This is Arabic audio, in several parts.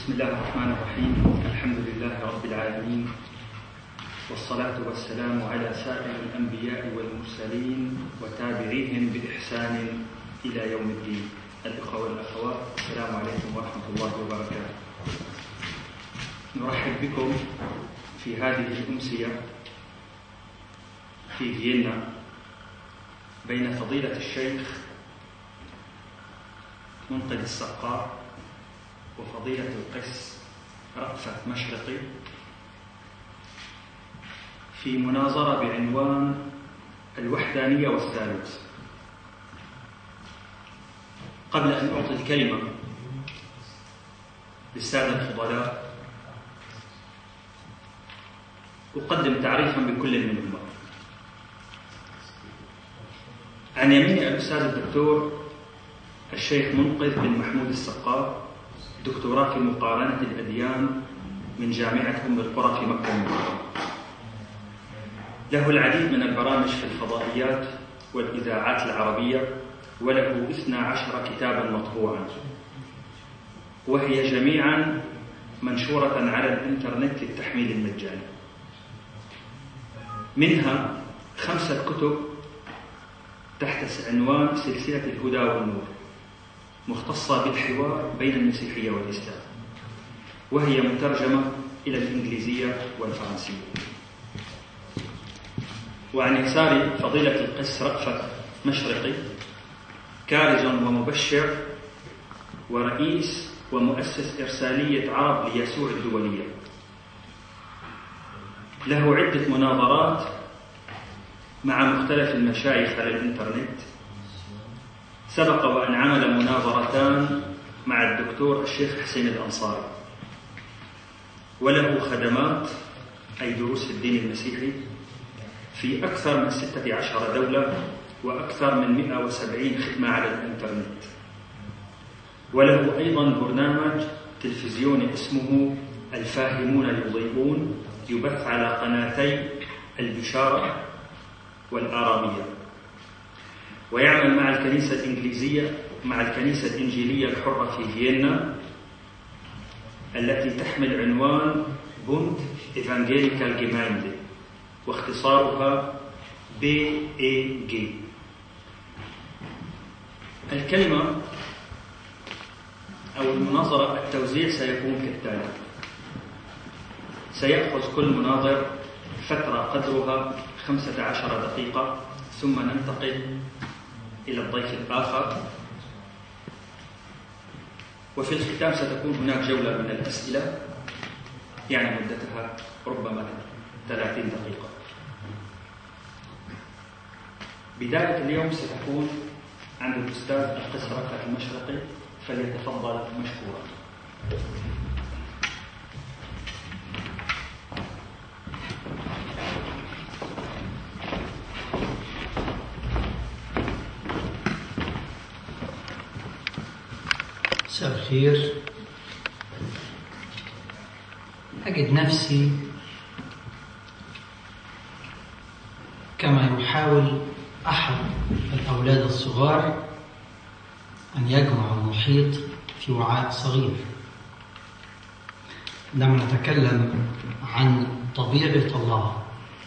بسم الله الرحمن الرحيم. الحمد لله رب العالمين، والصلاة والسلام على سائر الأنبياء والمرسلين وتابعيهم بإحسان إلى يوم الدين. الإخوة والأخوات، السلام عليكم ورحمة الله وبركاته. نرحب بكم في هذه الأمسية في فيينا بين فضيلة الشيخ منقذ السقا وفضيلة القس رأفت مشرقي في مناظرة بعنوان الوحدانية والثالوث. قبل أن أعطي الكلمة للسادة الفضلاء أقدم تعريفا بكل منهما. عن يميني الأستاذ الدكتور الشيخ منقذ بن محمود السقا، دكتوراه في مقارنة الأديان من جامعة أم القرى في مكة المكرمة. له العديد من البرامج في الفضائيات والإذاعات العربية، وله 12 كتابا مطبوعا، وهي جميعا منشورة على الإنترنت للتحميل المجاني. منها 5 كتب تحت عنوان سلسلة الهدى والنور، مختصة بالحوار بين المسيحية والإسلام، وهي مترجمة إلى الإنجليزية والفرنسية. وعن يسار فضيلة القس رأفت مشرقي، كارز ومبشر ورئيس ومؤسس إرسالية عرب ليسوع الدولية. له عدة مناظرات مع مختلف المشايخ على الإنترنت. سبق وأن عمل مناظرتان مع الدكتور الشيخ حسين الأنصاري. وله خدمات أي دروس في الدين المسيحي في أكثر من 16 دولة وأكثر من 170 خدمة على الإنترنت. وله أيضا برنامج تلفزيوني اسمه الفاهمون يضيئون، يبث على قناتي البشارة والآرامية. ويعمل مع الكنيسة الإنجليزية مع الكنيسة الإنجيلية الحرة في فيينا، التي تحمل عنوان بوند إيفانجيليكال جيمايندي، واختصارها BAG. الكلمة أو المناظرة التوزيع سيكون كالتالي: سيأخذ كل مناظر فترة قدرها 15 دقيقة، ثم ننتقل إلى الضيف الآخر، وفي الختام ستكون هناك جولة من الأسئلة، يعني مدتها ربما 30 دقيقة. بداية اليوم ستكون عند الأستاذ القس رأفت المشرقي، فليتفضل مشكورا. مساء الخير. أجد نفسي كما يحاول أحد الأولاد الصغار أن يجمع المحيط في وعاء صغير. عندما نتكلم عن طبيعة الله،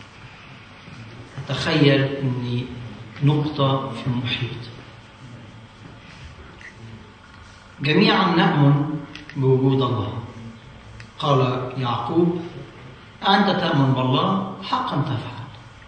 أتخيل أني نقطة في المحيط. جميعا نؤمن بوجود الله. قال يعقوب: أنت تؤمن بالله، حقا تفعل.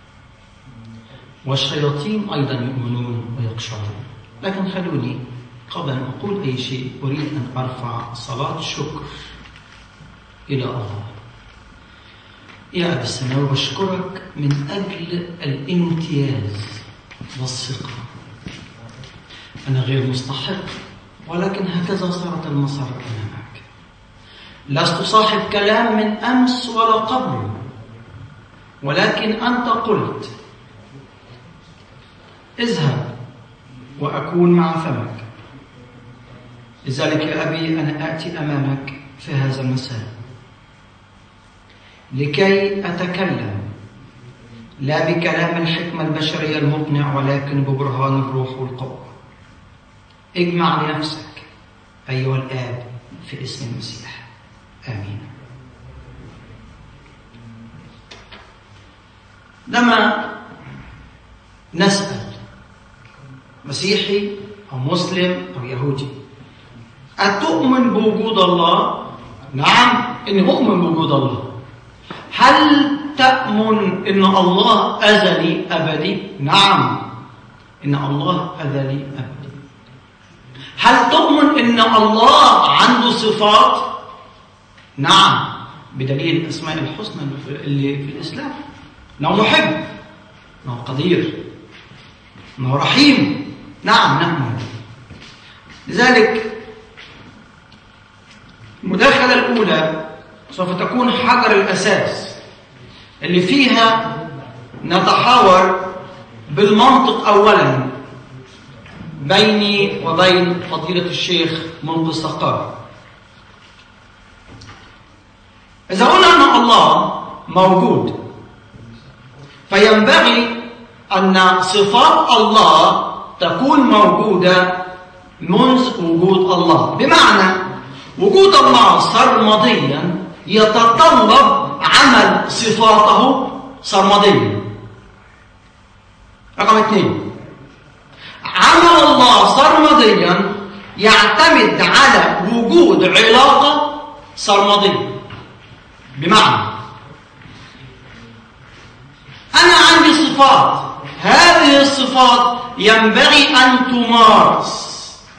والشياطين أيضا يؤمنون ويقشعرون. لكن خلوني قبل أن أقول أي شيء أريد أن أرفع صلاة شكر إلى الله. يا أبي السماوي، بشكرك من أجل الامتياز والثقة. أنا غير مستحق، ولكن هكذا صارت المسار أمامك. لست صاحب كلام من أمس ولا قبل، ولكن أنت قلت: اذهب وأكون مع فمك. لذلك يا أبي أنا آتي أمامك في هذا المساء لكي أتكلم لا بكلام الحكمة البشرية المقنع، ولكن ببرهان الروح والقوة. اجمع لنفسك أيها الآب في اسم المسيح. آمين. لما نسأل مسيحي أو مسلم أو يهودي أتؤمن بوجود الله؟ نعم، إني أؤمن بوجود الله. هل تؤمن إن الله أزلي أبدي؟ نعم، إن الله أزلي أبدي. هل تؤمن إن الله عنده صفات؟ نعم، بدليل الأسماء الحسنى اللي في الإسلام. إنه محب، إنه قدير، إنه رحيم. نعم نؤمن. لذلك المداخلة الأولى سوف تكون حجر الأساس اللي فيها نتحاور بالمنطق أولا بيني وبين فضيلة الشيخ منقذ السقار. إذا قلنا أن الله موجود فينبغي أن صفات الله تكون موجودة منذ وجود الله، بمعنى وجود الله سرمديا يتطلب عمل صفاته سرمديا. رقم 2، عمل الله سرمديا يعتمد على وجود علاقة سرمدية. بمعنى أنا عندي صفات، هذه الصفات ينبغي أن تمارس،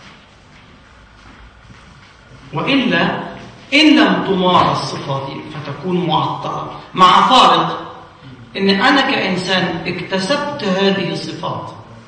وإلا إن لم تمارس صفاتي فتكون معطلة، مع فارق إن أنا كإنسان اكتسبت هذه الصفات،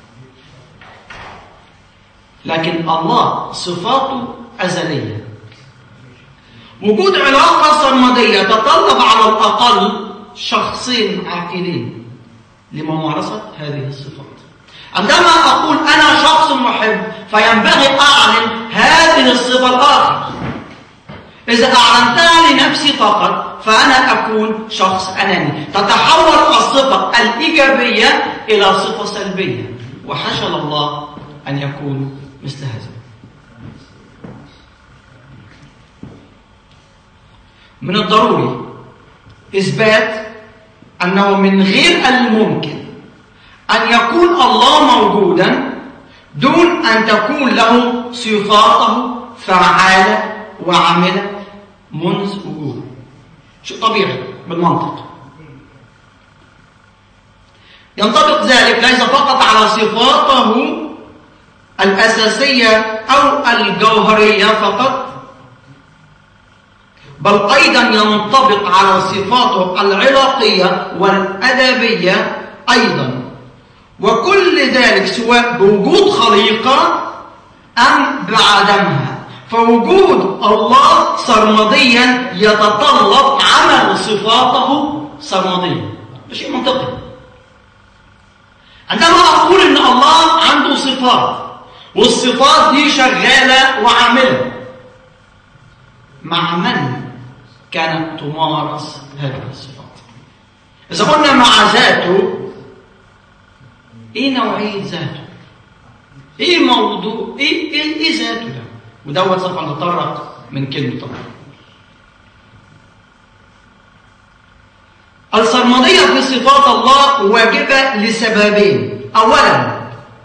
لكن الله صفاته أزلية. وجود علاقة سرمدية تتطلب على الأقل شخصين عاقلين لممارسة هذه الصفات. عندما أقول أنا شخص محب فينبغي أعلن هذه الصفة الآخر. إذا أعلنتها لنفسي فقط فأنا أكون شخص أناني، تتحول الصفة الإيجابية إلى صفة سلبية، وحاشا الله أن يكون مثل هذا. من الضروري إثبات أنه من غير الممكن أن يكون الله موجودا دون أن تكون له صفاته فعالة وعاملة منذ وجوده. شيء طبيعي بالمنطق. ينطبق ذلك ليس فقط على صفاته الأساسية أو الجوهرية فقط، بل أيضا ينطبق على صفاته العلاقية والأدبية أيضا، وكل ذلك سواء بوجود خليقة أم بعدمها. فوجود الله سرمديا يتطلب عمل صفاته سرمديا. شيء منطقي. عندما أقول إن الله عنده صفات والصفات دي شغالة وعاملة، مع من كانت تمارس هذه الصفات؟ إذا قلنا مع ذاته، إيه نوعية ذاته؟ إيه موضوع؟ إيه ذاته ده؟ ودوت سوف نتطرق من كلمة الله. السرمدية في صفات الله واجبة لسببين. أولا،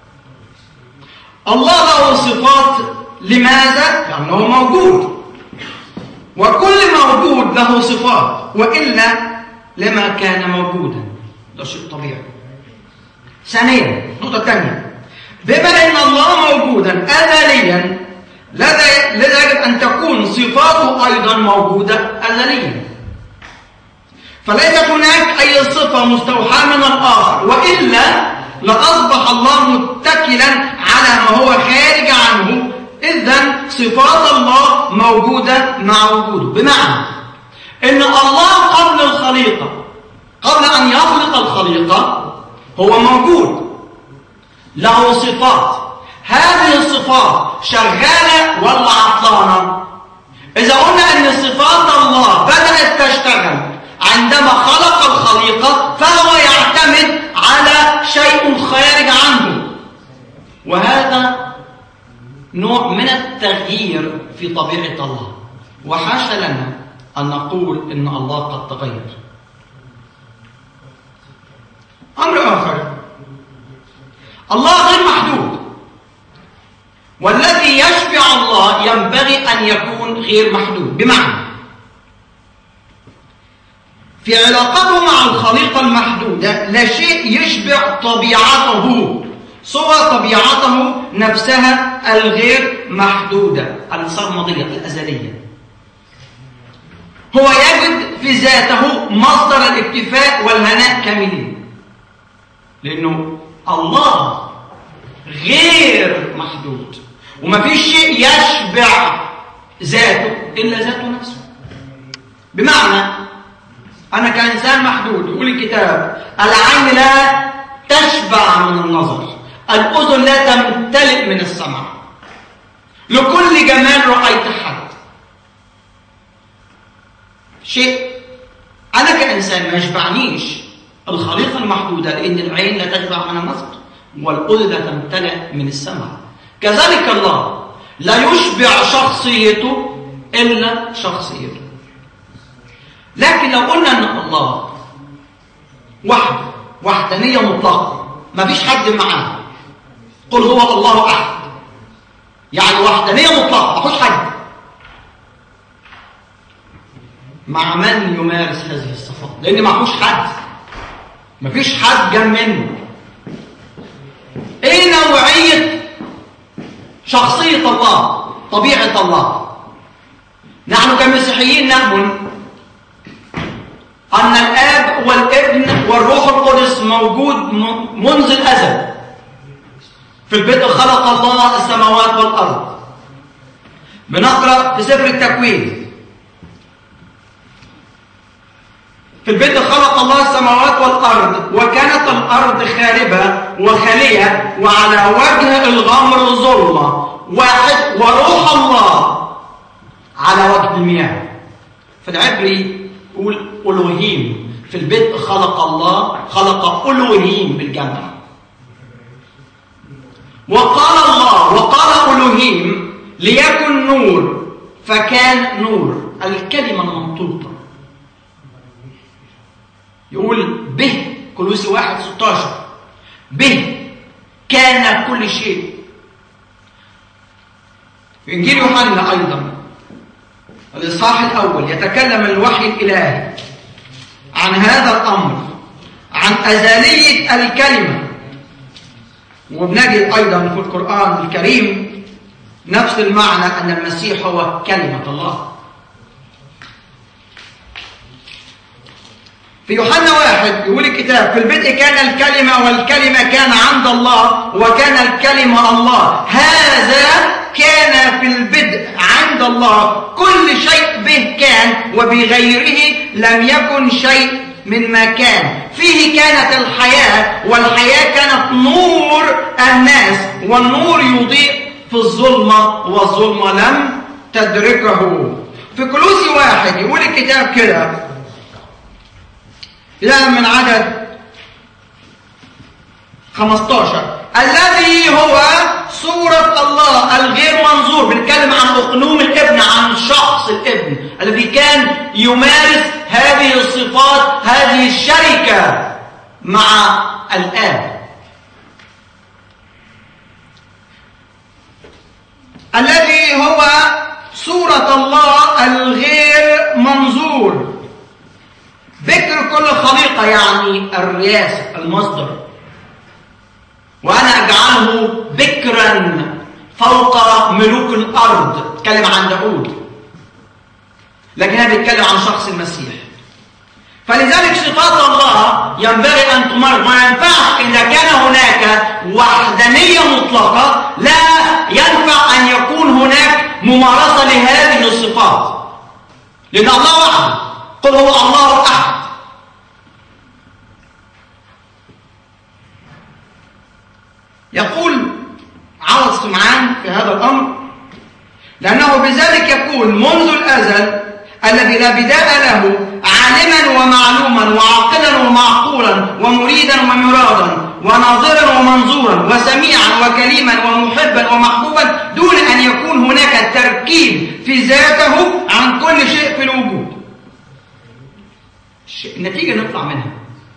الله له صفات. لماذا؟ لأنه موجود، وكل موجود له صفات، وإلا لما كان موجودا. ده شيء طبيعي. ثانيا، نقطة ثانية، بما أن الله موجودا أزليا لذا يجب أن تكون صفاته أيضا موجودة أزليا. فليست هناك أي صفة مستوحاة من الآخر، وإلا لأصبح الله متكلا على ما هو خارج عنه. إذن صفات الله موجودة مع وجوده، بمعنى إن الله قبل الخليقة، قبل أن يخلق الخليقة هو موجود، له صفات. هذه الصفات شغالة ولا عطلانة؟ إذا قلنا أن صفات الله بدأت تشتغل عندما خلق الخليقة، فهو يعتمد على شيء خارج عنه، وهذا نوع من التغيير في طبيعة الله. وحاشا لنا أن نقول إن الله قد تغير. أمر آخر، الله غير محدود، والذي يشبع الله ينبغي أن يكون غير محدود. بمعنى في علاقته مع الخليقة المحدودة لا شيء يشبع طبيعته سوى طبيعته نفسها الغير محدودة السرمدية الأزلية. هو يجد في ذاته مصدر الاكتفاء والهناء كاملين، لأنه الله غير محدود، وما فيش شيء يشبع ذاته إلا ذاته نفسه. بمعنى أنا كإنسان محدود، يقول الكتاب العين لا تشبع من النظر، الأذن لا تمتلئ من السمع، لكل جمال رأيت حد. شيء أنا كإنسان ما يشبعنيش الخليقة المحدودة، لأن العين لا تشبع من النظر والأذن لا تمتلئ من السمع. كذلك الله لا يشبع شخصيته إلا شخصيته. لكن لو قلنا أن الله وحدانية مطلقة، ما فيش حد معاه، قل هو الله أحد، يعني وحدانية مطلقة، ما فيش حد، مع من يمارس هذه الصفات؟ لأن ما فيش حد، ما فيش حد جنب منه. إيه نوعية شخصية الله، طبيعة الله؟ نحن كمسيحيين نؤمن أن الآب والابن والروح القدس موجود منذ الأزل. في البدء خلق الله السماوات والأرض. بنقرأ في سفر التكوين في البدء خلق الله السماوات والأرض، وكانت الأرض خاربة وخالية وعلى وجه الغمر ظلمة واحد، وروح الله على وجه المياه. في العبري يقول ألوهيم. في البدء خلق الله، خلق ألوهيم بالجمع. وقال ألوهيم ليكن نور، فكان نور. الكلمة المنطوقة يقول به، كولوسي 1:16 به كان كل شيء. في إنجيل يوحنا أيضا الإصحاح الأول يتكلم الوحي الإلهي عن هذا الأمر، عن أزلية الكلمة. وبنجد أيضا في القرآن الكريم نفس المعنى، أن المسيح هو كلمة الله. في يوحنا 1 يقول الكتاب في البدء كان الكلمة، والكلمة كان عند الله، وكان الكلمة الله. هذا كان في البدء عند الله، كل شيء به كان، وبغيره لم يكن شيء مما كان. فيه كانت الحياة، والحياة كانت نور الناس، والنور يضيء في الظلمة، والظلمة لم تدركه. في كولوسي 1 يقول الكتاب كده، لا من عدد 15 الذي هو صورة الله الغير منظور. بنتكلم عن أقنوم الابن، عن شخص الابن الذي كان يمارس هذه الصفات، هذه الشركة مع الآب. الذي هو صورة الله الغير منظور، بكر كل خليقة، يعني الرياسة، المصدر. وأنا أجعله بكرا فوق ملوك الأرض. اتكلم عن داود، لكنها بيتكلم عن شخص المسيح. فلذلك صفات الله ينبغي أن تمر. ما ينفعش إذا كان هناك وحدانية مطلقة، لا ينفع أن يكون هناك ممارسة لهذه الصفات، لأن الله وحده. قل هو الله أحد. يقول عوض سمعان في هذا الأمر، لأنه بذلك يكون منذ الأزل الذي لا بداء له، عالما ومعلوما وعاقلا ومعقولا ومريدا ومرادا وناظرا ومنظورا وسميعا وكليما ومحبا ومحبوبا، دون أن يكون هناك تركيب في ذاته عن كل شيء في الوجود. النتيجة نطلع منها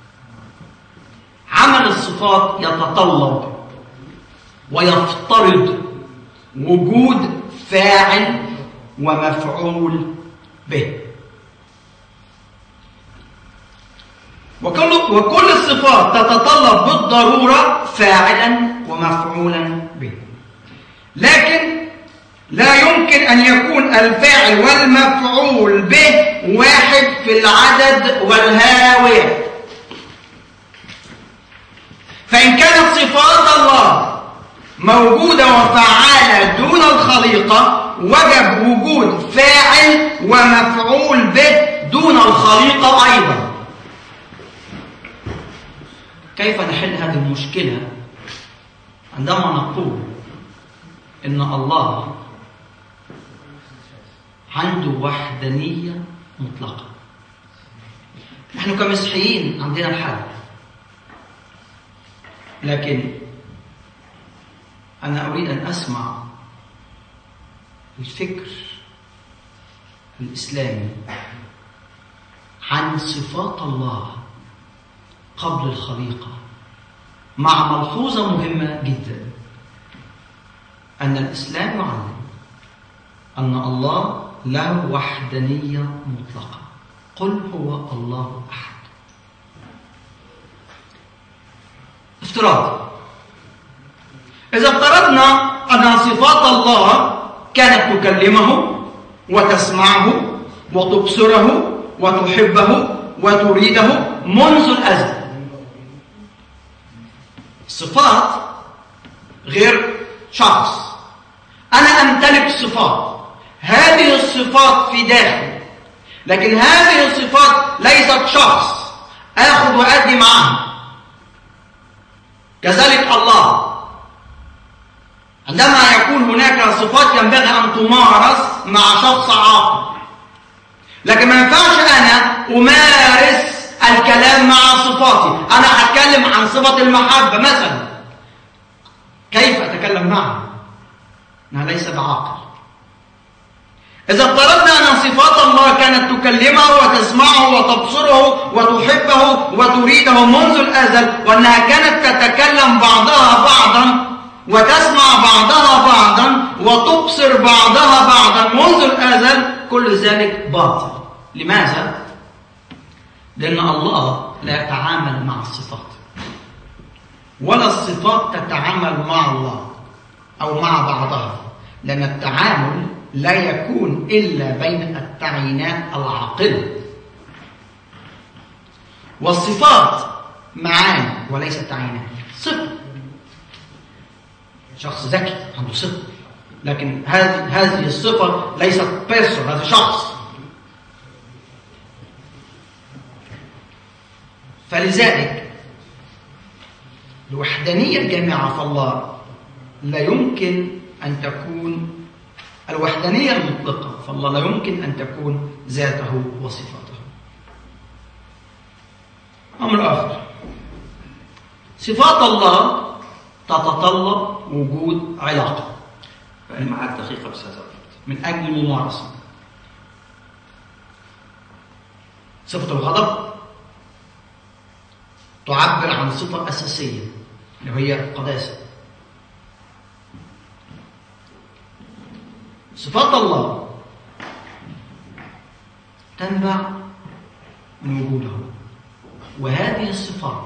عمل الصفات يتطلب ويفترض وجود فاعل ومفعول به، وكل الصفات تتطلب بالضرورة فاعلا ومفعولا به، لكن لا يمكن أن يكون الفاعل والمفعول به واحد في العدد والهاوية. فإن كانت صفات الله موجودة وفعالة دون الخليقة، وجب وجود فاعل ومفعول به دون الخليقة أيضا. كيف نحل هذه المشكلة عندما نقول إن الله عنده وحدانية مطلقة؟ نحن كمسيحيين عندنا الحل، لكن أنا أريد أن أسمع الفكر الإسلامي عن صفات الله قبل الخليقة، مع ملحوظة مهمة جدا، أن الإسلام يعلم أن الله له وحدانية مطلقة. قل هو الله أحد. افتراض، إذا افترضنا أن صفات الله كانت تكلمه وتسمعه وتبصره وتحبه وتريده منذ الأزل. صفات غير شخص. أنا أمتلك صفات، هذه الصفات في داخلي، لكن هذه الصفات ليست شخص آخذ وأدي معه. كذلك الله، عندما يكون هناك صفات ينبغي أن تمارس مع شخص عاقل، لكن ما ينفعش أنا أمارس الكلام مع صفاتي. أنا هتكلم عن صفة المحبة مثلا، كيف أتكلم معه؟ أنها ليس بعاقل. إذا افترضنا أن صفات الله كانت تكلمه وتسمعه وتبصره وتحبه وتريده منذ الأزل، وأنها كانت تتكلم بعضها بعضا وتسمع بعضها بعضا وتبصر بعضها بعضا منذ الأزل، كل ذلك باطل. لماذا؟ لأن الله لا يتعامل مع الصفات، ولا الصفات تتعامل مع الله أو مع بعضها، لأن التعامل لا يكون إلا بين التعيينات العاقلة. والصفات معاني وليست تعيينات. صفة، شخص ذكي عنده صفة، لكن هذه الصفة ليست بيرسون، هذا شخص. فلذلك الوحدانية الجامعة في الله لا يمكن أن تكون الوحدانية المطلقة، فالله لا يمكن أن تكون ذاته وصفاته. أمر آخر، صفات الله تتطلب وجود علاقة. معك دقيقة بس من أجل الممارسة. صفة الغضب تعبر عن صفة أساسية اللي هي القداسة. صفات الله تنبع من وجوده، وهذه الصفات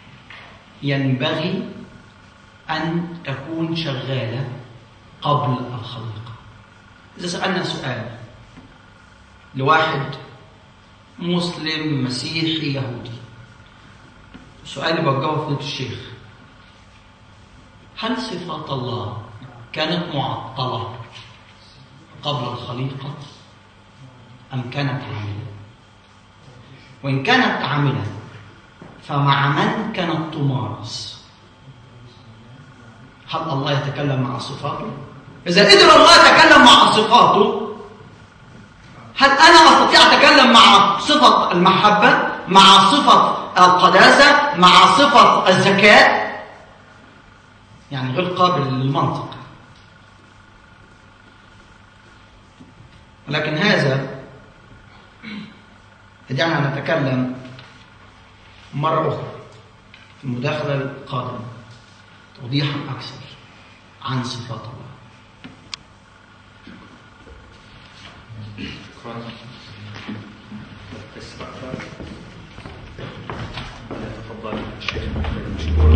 ينبغي أن تكون شغالة قبل الخليقة. إذا سألنا سؤال لواحد مسلم مسيحي يهودي، سؤال بوجهه فضيلة الشيخ: هل صفات الله كانت معطلة قبل الخليقة أم كانت عاملة؟ وإن كانت عاملة فمع من كانت تمارس؟ هل الله يتكلم مع صفاته؟ إذا قدر الله يتكلم مع صفاته، هل أنا أستطيع أتكلم مع صفة المحبة، مع صفة القداسة، مع صفة الذكاء؟ يعني غير قابل للمنطق. لكن هذا يدعنا نتكلم مرة أخرى في المداخلة القادمة توضيحا أكثر عن صفات الله. شكرا. تفضل الشيخ مشكورا.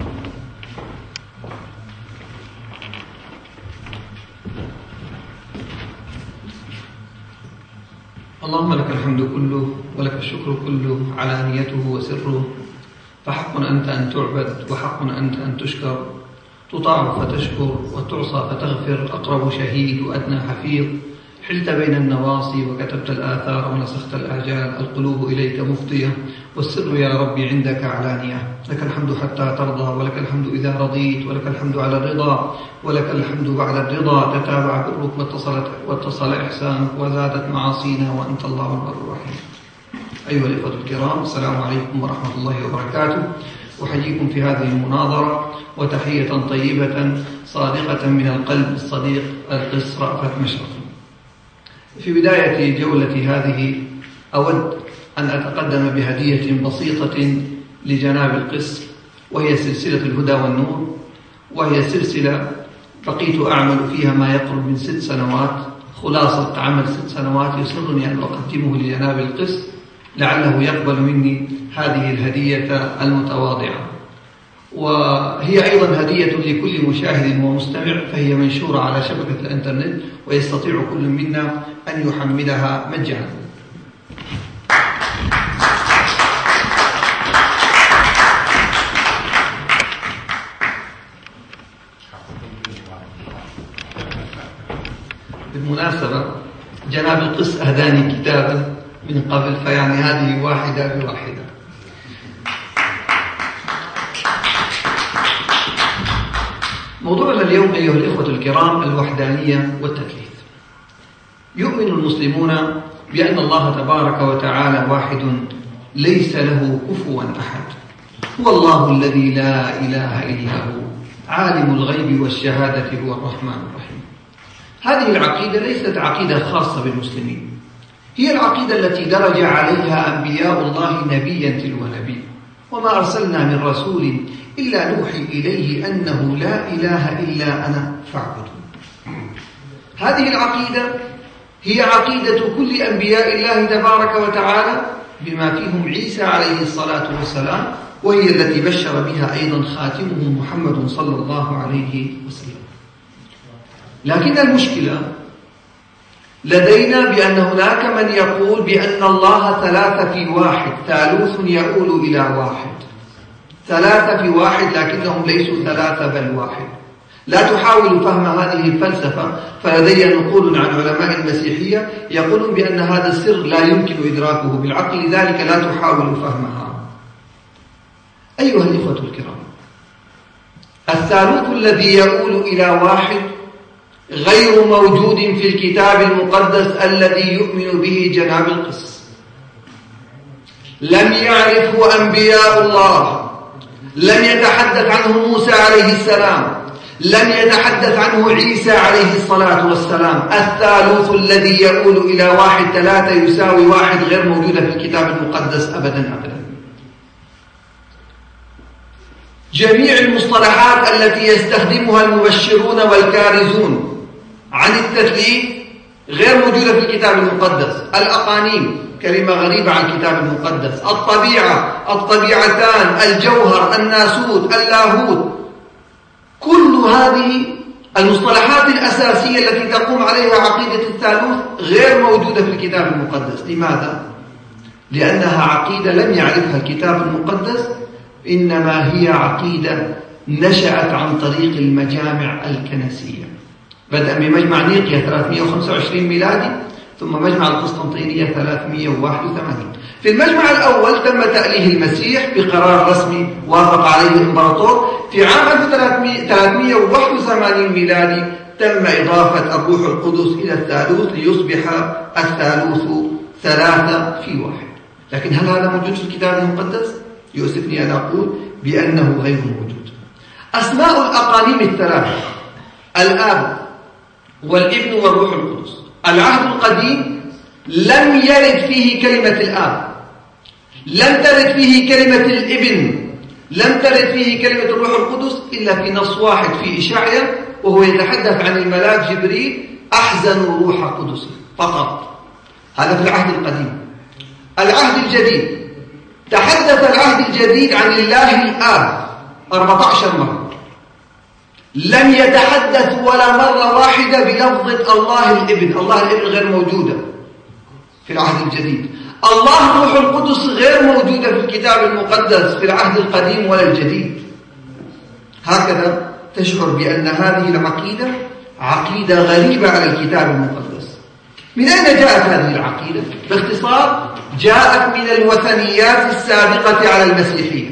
اللهم لك الحمد كله ولك الشكر كله علانيته وسره، فحق أنت أن تعبد وحق أنت أن تشكر، تطاع فتشكر وتعصى فتغفر، أقرب شهيد وأدنى حفيظ، حلت بين النواصي وكتبت الآثار ونسخت الآجال، القلوب إليك مفضية والسر يا ربي عندك علانية. لك الحمد حتى ترضى ولك الحمد إذا رضيت ولك الحمد على الرضا ولك الحمد بعد الرضا، تتابع برك واتصل إحسانك وزادت معاصينا وأنت الله البر الرحيم. أيها الإخوة الكرام، السلام عليكم ورحمة الله وبركاته. أحييكم في هذه المناظرة وتحية طيبة صادقة من القلب الصديق القس رأفت مشرف. في بداية جولتي هذه أود أن أتقدم بهدية بسيطة لجناب القس، وهي سلسلة الهدى والنور، وهي سلسلة بقيت أعمل فيها ما يقرب من 6 سنوات، خلاصة عمل 6 سنوات. يسرني أن أقدمه لجناب القس لعله يقبل مني هذه الهدية المتواضعة، وهي أيضا هدية لكل مشاهد ومستمع، فهي منشورة على شبكة الإنترنت ويستطيع كل منا أن يحملها مجانا. بالمناسبة جناب القس أهداني كتابا من قبل، فيعني هذه واحدة بواحدة. موضوعنا اليوم أيها الإخوة الكرام الوحدانية والتثليث. يؤمن المسلمون بأن الله تبارك وتعالى واحد ليس له كفوا أحد، هو الله الذي لا إله إلا هو، عالم الغيب والشهادة، هو الرحمن الرحيم. هذه العقيدة ليست عقيدة خاصة بالمسلمين، هي العقيدة التي درج عليها أنبياء الله نبيا تلو نبي، وما أرسلنا من رسول إلا نوحي إليه أنه لا إله إلا أنا فاعبدون. هذه العقيدة هي عقيدة كل أنبياء الله تبارك وتعالى بما فيهم عيسى عليه الصلاة والسلام، وهي التي بشر بها أيضا خاتمهم محمد صلى الله عليه وسلم. لكن المشكلة لدينا بأن هناك من يقول بأن الله 3 في 1، ثالوث يؤول إلى 1، 3 في 1 لكنهم ليسوا 3 بل 1. لا تحاول فهم هذه الفلسفة، فلدي نقول عن علماء المسيحية يقولون بأن هذا السر لا يمكن إدراكه بالعقل، لذلك لا تحاول فهمها. أيها الإخوة الكرام، الثالوث الذي يؤول إلى 1 غير موجود في الكتاب المقدس الذي يؤمن به جناب القس. لم يعرفه أنبياء الله، لم يتحدث عنه موسى عليه السلام، لم يتحدث عنه عيسى عليه الصلاة والسلام. الثالوث الذي يؤول إلى 1، 3 يساوي 1 غير موجودة في الكتاب المقدس أبدا أبدا. جميع المصطلحات التي يستخدمها المبشرون والكارزون عن التثليث غير موجودة في الكتاب المقدس. الأقانيم كلمة غريبة عن الكتاب المقدس، الطبيعة، الطبيعتان، الجوهر، الناسوت، اللاهوت، كل هذه المصطلحات الأساسية التي تقوم عليها عقيدة الثالوث غير موجودة في الكتاب المقدس. لماذا؟ لأنها عقيدة لم يعرفها الكتاب المقدس، إنما هي عقيدة نشأت عن طريق المجامع الكنسية، بدءا بمجمع نيقيا 325 ميلادي، ثم مجمع القسطنطينية 381. في المجمع الأول تم تأليه المسيح بقرار رسمي وافق عليه الإمبراطور. في عام 1381 ميلادي تم إضافة الروح القدس إلى الثالوث ليصبح الثالوث 3 في 1. لكن هل هذا موجود في الكتاب المقدس؟ يؤسفني أن أقول بأنه غير موجود. أسماء الأقانيم الثلاثة، الآب والابن والروح القدس، العهد القديم لم يرد فيه كلمة الآب، لم ترد فيه كلمة الابن، لم ترد فيه كلمة الروح القدس إلا في نص واحد في إشعياء، وهو يتحدث عن الملاك جبريل: أحزنوا روح قدس فقط. هذا في العهد القديم. العهد الجديد، تحدث العهد الجديد عن الله الآب 14 مرة، لم يتحدث ولا مرة واحدة بلفظة الله الابن. الله الابن غير موجودة في العهد الجديد. الله الروح القدس غير موجودة في الكتاب المقدس في العهد القديم ولا الجديد. هكذا تشعر بأن هذه العقيدة عقيدة غريبة على الكتاب المقدس. من أين جاءت هذه العقيدة؟ باختصار، جاءت من الوثنيات السابقة على المسيحية.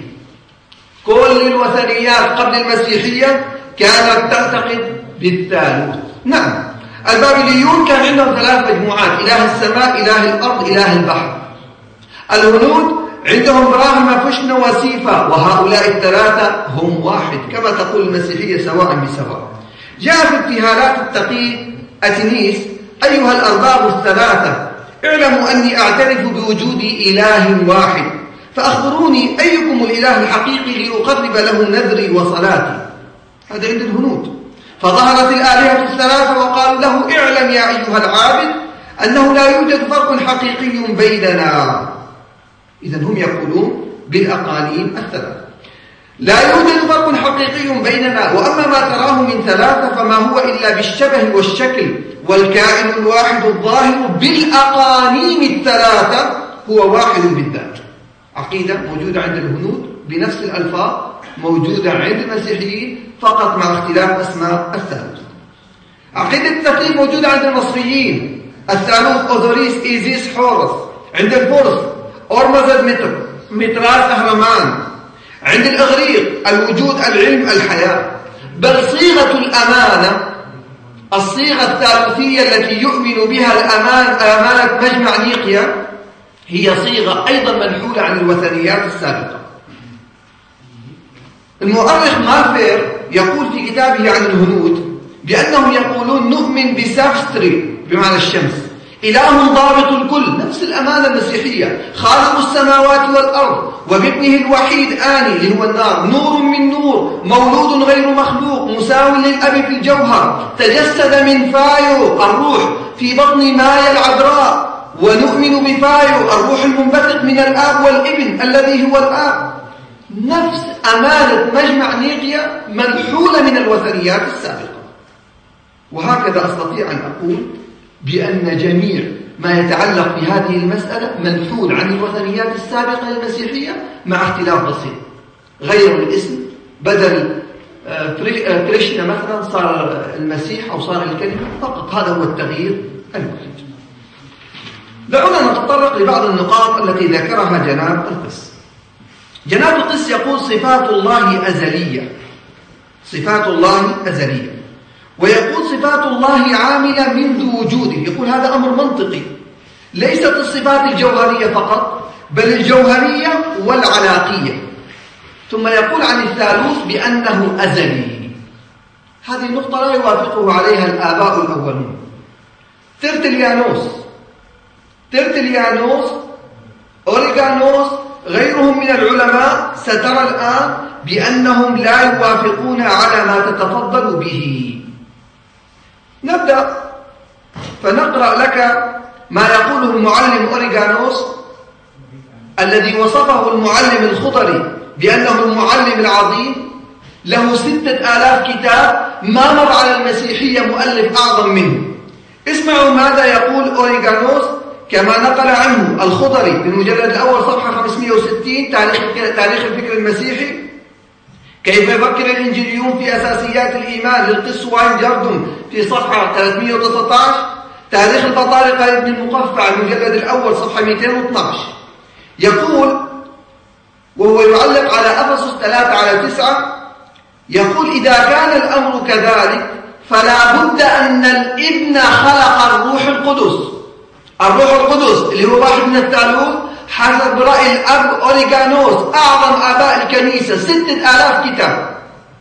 كل الوثنيات قبل المسيحية كانت تعتقد بالثالوث. نعم، البابليون كان عندهم 3 مجموعات: إله السماء، إله الأرض، إله البحر. الهنود عندهم براهما، فشنا وسيفا، وهؤلاء ال3 هم واحد، كما تقول المسيحية سواء بسواء. جاء في ابتهالات التقي أتنيس: أيها الأرباب ال3، اعلموا أني أعترف بوجود إله واحد، فأخبروني أيكم الإله الحقيقي لأقرب له نذري وصلاتي. هذا عند الهنود. فظهرت الآلهة ال3 وقالوا له: اعلم يا أيها العابد أنه لا يوجد فرق حقيقي بيننا. إذن هم يقولون بالأقانيم ال3 لا يوجد فرق حقيقي بيننا، وأما ما تراه من 3 فما هو إلا بالشبه والشكل، والكائن الواحد الظاهر بالأقانيم ال3 هو واحد بالذات. عقيدة موجودة عند الهنود بنفس الألفاظ موجودة عند المسيحيين، فقط مع اختلاف أسماء الثالوث. عقيدة التقليد موجودة عند المصريين: الثالوث أوزوريس إيزيس حورس. عند الفرس أورمزد متراس أهرمان. عند الإغريق الوجود، العلم، الحياة. بل صيغة الأمانة، الصيغة الثالوثية التي يؤمن بها أمانة مجمع نيقيا، هي صيغة أيضا منحولة عن الوثنيات السابقة. المؤرخ مالفير يقول في كتابه عن الهنود بأنهم يقولون: نؤمن بسافتري بمعنى الشمس، إله ضابط الكل، نفس الأمانة المسيحية، خالق السماوات والأرض، وبابنه الوحيد آني اللي هو النار، نور من نور، مولود غير مخلوق، مساو للأب في الجوهر، تجسد من فايو الروح في بطن مايا العذراء، ونؤمن بفايو الروح المنبثق من الآب والابن الذي هو الآب. نفس أمانة مجمع نيقيا منحولة من الوثنيات السابقة. وهكذا أستطيع أن أقول بأن جميع ما يتعلق بهذه المسألة منحول عن الوثنيات السابقة للمسيحية، مع اختلاف بسيط: غير الاسم، بدل كريشنا مثلا صار المسيح أو صار الكلمة فقط. هذا هو التغيير الوحيد. دعونا نتطرق لبعض النقاط التي ذكرها جناب القس. جناب القس يقول: صفات الله أزلية، صفات الله أزلية، ويقول صفات الله عاملة منذ وجوده. يقول هذا أمر منطقي، ليست الصفات الجوهرية فقط، بل الجوهرية والعلاقية. ثم يقول عن الثالوث بأنه أزلي. هذه النقطة لا يوافقه عليها الآباء الأولون. ترتليانوس، أوريغانوس، غيرهم من العلماء سترى الآن بأنهم لا يوافقون على ما تتفضل به. نبدأ فنقرأ لك ما يقوله المعلم أوريغانوس الذي وصفه المعلم الخضري بأنه المعلم العظيم، له 6000 كتاب، ما مر على المسيحية مؤلف أعظم منه. اسمعوا ماذا يقول أوريغانوس كما نقل عنه الخضري في المجلد الأول صفحة 560 تاريخ الفكر المسيحي: كيف يفكر الإنجيليون في أساسيات الإيمان للقس واين جاردون في صفحة 319، تاريخ البطارقة لابن المقفع المجلد الأول صفحة 212. يقول وهو يعلق على أفسس 3:9، يقول: إذا كان الأمر كذلك فلا بد أن الابن خلق الروح القدس. الروح القدس اللي هو واحد من الثالوث حسب رأي الأب أوريغانوس أعظم آباء الكنيسة، 6000 كتاب،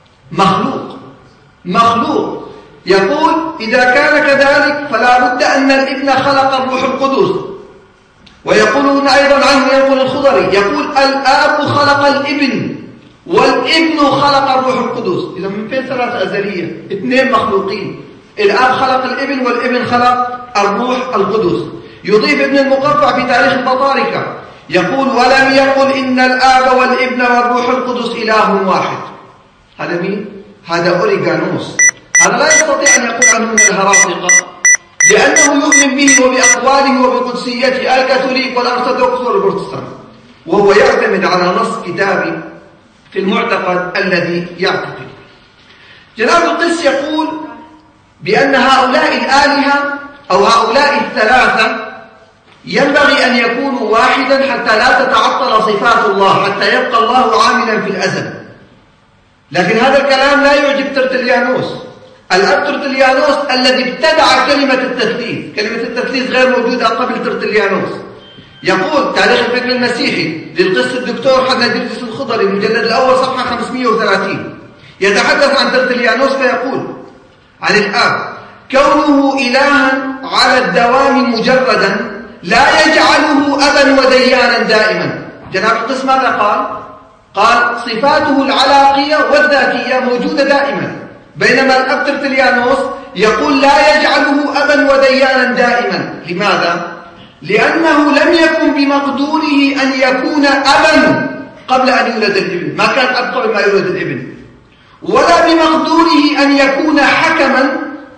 مخلوق. يقول: إذا كان كذلك فلا بد أن الابن خلق الروح القدس. ويقولون أيضا عنه ينقل الخضري يقول الآب خلق الابن والابن خلق الروح القدس. إذا من فين ثلاثة أزلية؟ اثنين مخلوقين، الآب خلق الابن والابن خلق الروح القدس. يضيف ابن المقفع في تاريخ البطاركة يقول ولم يقل إن الآب والابن والروح القدس إله واحد. هذا مين؟ هذا أوريغانوس. هذا لا يستطيع أن يقول عنه من الهراطقة لأنه يؤمن به وبأقواله وبقدسيته الكاثوليك والأرثوذكس والبروتستانت، وهو يعتمد على نص كتابي في المعتقد الذي يعتقد. جناب القس يقول بأن هؤلاء الآلهة أو هؤلاء الثلاثة ينبغي أن يكونوا واحدا حتى لا تتعطل صفات الله، حتى يبقى الله عاملا في الأزل. لكن هذا الكلام لا يعجب ترتليانوس. الأب ترتليانوس الذي ابتدع كلمة التثليث، كلمة التثليث غير موجودة قبل ترتليانوس. يقول تاريخ الفكر المسيحي للقس الدكتور حناديرتس الخضري المجلد الأول صفحة 530 يتحدث عن ترتليانوس فيقول عن الآب كونه إلها على الدوام مجردا لا يجعله أبا وديانا دائما. جناب القس ماذا قال؟ قال صفاته العلاقية والذاتية موجودة دائما، بينما الأب ترتليانوس يقول لا يجعله أبا وديانا دائما. لماذا؟ لأنه لم يكن بمقدوره أن يكون أبا قبل أن يولد الابن، ما كان أب قبل ما يولد الابن، ولا بمقدوره أن يكون حكما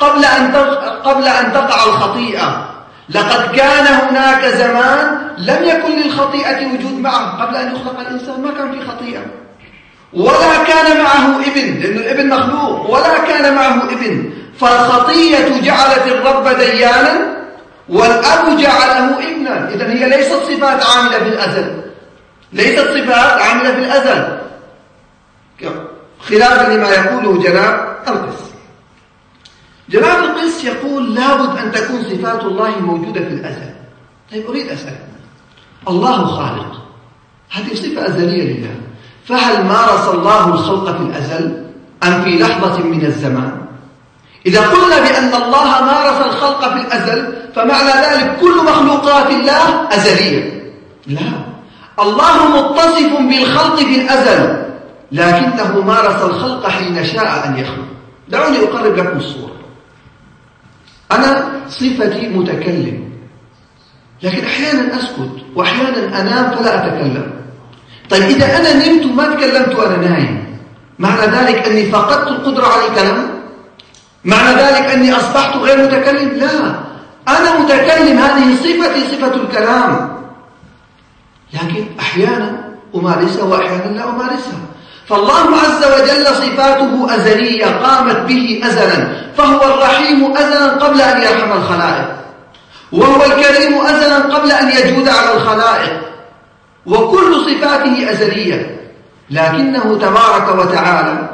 قبل أن تقع الخطيئة. لقد كان هناك زمان لم يكن للخطيئة وجود معه، قبل أن يخلق الإنسان ما كان في خطيئة، ولا كان معه ابن لأن الابن مخلوق، ولا كان معه ابن، فالخطيئة جعلت الرب ديانا والأب جعله ابنا. إذن هي ليست صفات عاملة في الأزل، ليست صفات عاملة في الأزل، خلافا لما يقوله جناب القس. جناب القس يقول لابد أن تكون صفات الله موجودة في الأزل. طيب أريد أسأل، الله خالق، هذه صفة أزلية لله، فهل مارس الله الخلق في الأزل أم في لحظة من الزمان؟ إذا قلنا بأن الله مارس الخلق في الأزل فمعنى ذلك كل مخلوقات الله أزلية. لا، الله متصف بالخلق في الأزل، لكنه مارس الخلق حين شاء أن يخلق. دعوني أقرب لكم الصورة. أنا صفتي متكلم، لكن أحيانا أسكت وأحيانا أنام فلا أتكلم. طيب إذا أنا نمت وما تكلمت وأنا نايم، معنى ذلك أني فقدت القدرة على الكلام؟ معنى ذلك أني أصبحت غير متكلم؟ لا، أنا متكلم، هذه صفتي صفة الكلام، لكن أحيانا أمارسها وأحيانا لا أمارسها. فالله عز وجل صفاته أزلية قامت به أزلا، فهو الرحيم أزلا قبل أن يرحم الخلائق، وهو الكريم أزلا قبل أن يجود على الخلائق، وكل صفاته أزلية. لكنه تبارك وتعالى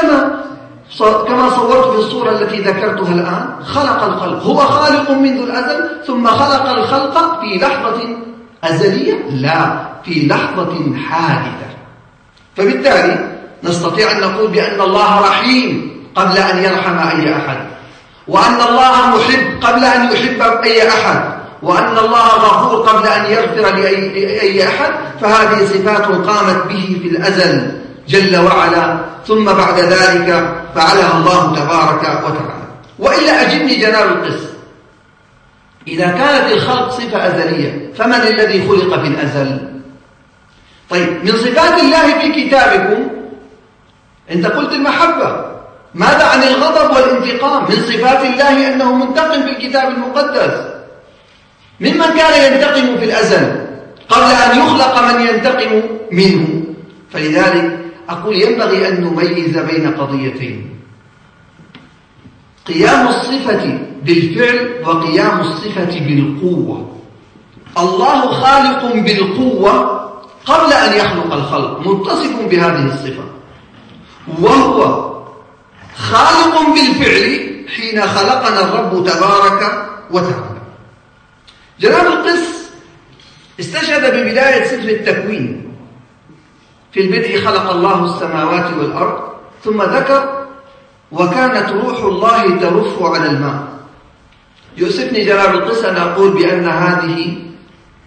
كما صورت في الصورة التي ذكرتها الآن خلق الخلق، هو خالق منذ الأزل ثم خلق الخلق في لحظة أزلية؟ لا، في لحظة حادثة. فبالتالي نستطيع أن نقول بأن الله رحيم قبل أن يرحم أي أحد، وأن الله محب قبل أن يحب أي أحد، وأن الله غفور قبل أن يغفر لأي أحد. فهذه صفات قامت به في الأزل جل وعلا، ثم بعد ذلك فعلها الله تبارك وتعالى. وإلا أجبني جناب القس، إذا كانت الخلق صفة أزلية فمن الذي خلق في الأزل؟ طيب من صفات الله في كتابكم أنت قلت المحبة، ماذا عن الغضب والانتقام؟ من صفات الله أنه منتقم في الكتاب المقدس. ممن كان ينتقم في الأزل قبل أن يخلق من ينتقم منه؟ فلذلك أقول ينبغي أن نميز بين قضيتين: قيام الصفة بالفعل وقيام الصفة بالقوة. الله خالق بالقوة قبل أن يخلق الخلق، متصف بهذه الصفة، وهو خالق بالفعل حين خلقنا الرب تبارك وتعالى. جناب القس استشهد ببداية سفر التكوين: في البدء خلق الله السماوات والأرض، ثم ذكر: وكانت روح الله ترف على الماء. يؤسفني جناب القس أن أقول بأن هذه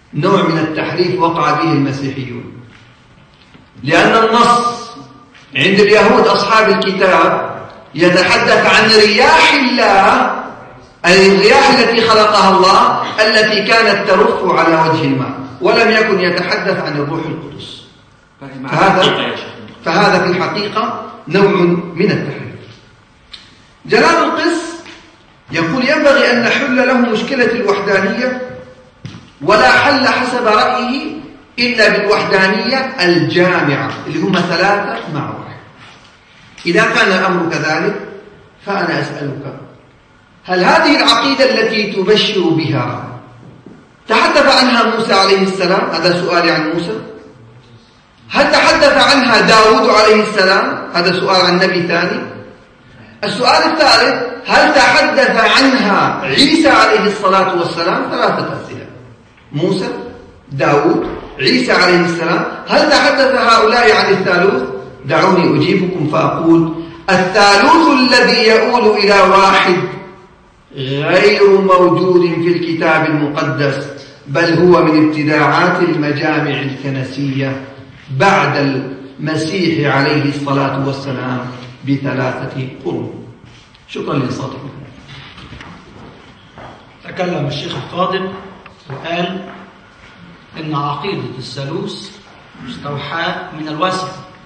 نوع من التحريف وقع به المسيحيون، لأن النص عند اليهود أصحاب الكتاب يتحدث عن رياح الله، أي الرياح التي خلقها الله التي كانت ترف على وجه الماء، ولم يكن يتحدث عن الروح القدس. فهذا في الحقيقة نوع من التحريف. جلال القس يقول ينبغي أن نحل له مشكلة الوحدانية، ولا حل حسب رأيه إلا بالوحدانية الجامعة اللي هم 3 مع 1. إذا كان الأمر كذلك فأنا أسألك، هل هذه العقيدة التي تبشر بها تحدث عنها موسى عليه السلام؟ هذا سؤالي عن موسى. هل تحدث عنها داود عليه السلام؟ هذا سؤال عن نبي ثاني. السؤال الثالث، هل تحدث عنها عيسى عليه الصلاة والسلام؟ 3 أسئلة: موسى، داود، عيسى عليه السلام. هل تحدث هؤلاء عن الثالوث؟ دعوني أجيبكم فأقول: الثالوث الذي يؤول إلى واحد غير موجود في الكتاب المقدس، بل هو من ابتداعات المجامع الكنسية بعد المسيح عليه الصلاة والسلام ب3 قرون. شكرا لإنصاتكم. تكلم الشيخ الفاضل وقال إن عقيدة الثالوث مستوحاة من الوثن،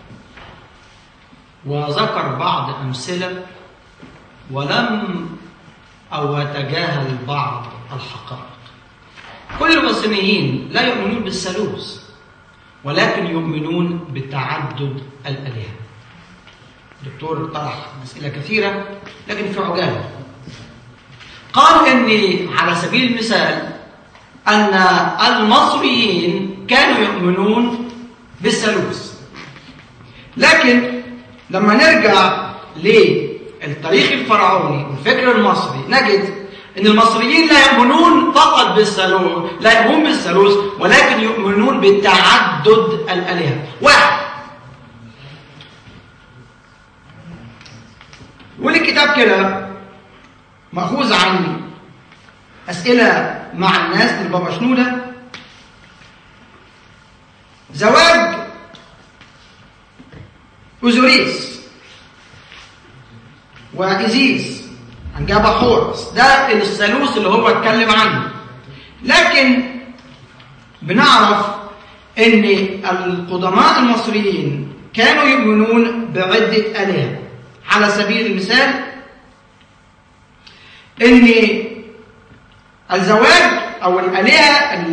وذكر بعض أمثلة ولم أو يتجاهل بعض الحقائق. كل الوثنيين لا يؤمنون بالثالوث، ولكن يؤمنون بتعدد الآلهة. الدكتور طرح أسئلة كثيرة لكن في عجالة. قال إن على سبيل المثال أن المصريين كانوا يؤمنون بالثالوث، لكن لما نرجع للتاريخ الفرعوني والفكر المصري نجد أن المصريين لا يؤمنون فقط بالثالوث، لا يؤمنون بالثالوث، ولكن يؤمنون بتعدد الآلهة. 1. والكتاب كده مأخوذ عن أسئلة مع الناس للبابا شنودة: زواج أوزوريس وإيزيس عن جبل حورس، ده الثالوث اللي هو اتكلم عنه. لكن بنعرف ان القدماء المصريين كانوا يؤمنون بعدة آلهة. على سبيل المثال ان الزواج او الآلهة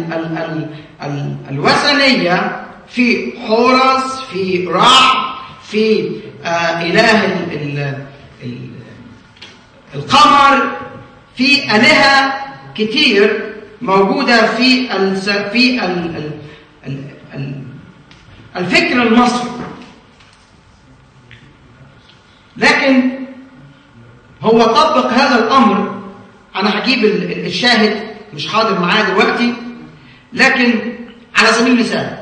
الوثنية في حورس، في رع، في إله القمر، في آلهة كتير موجودة في الفكر المصري. لكن هو طبق هذا الأمر. أنا هجيب الشاهد، مش حاضر معايا دلوقتي، لكن على سبيل المثال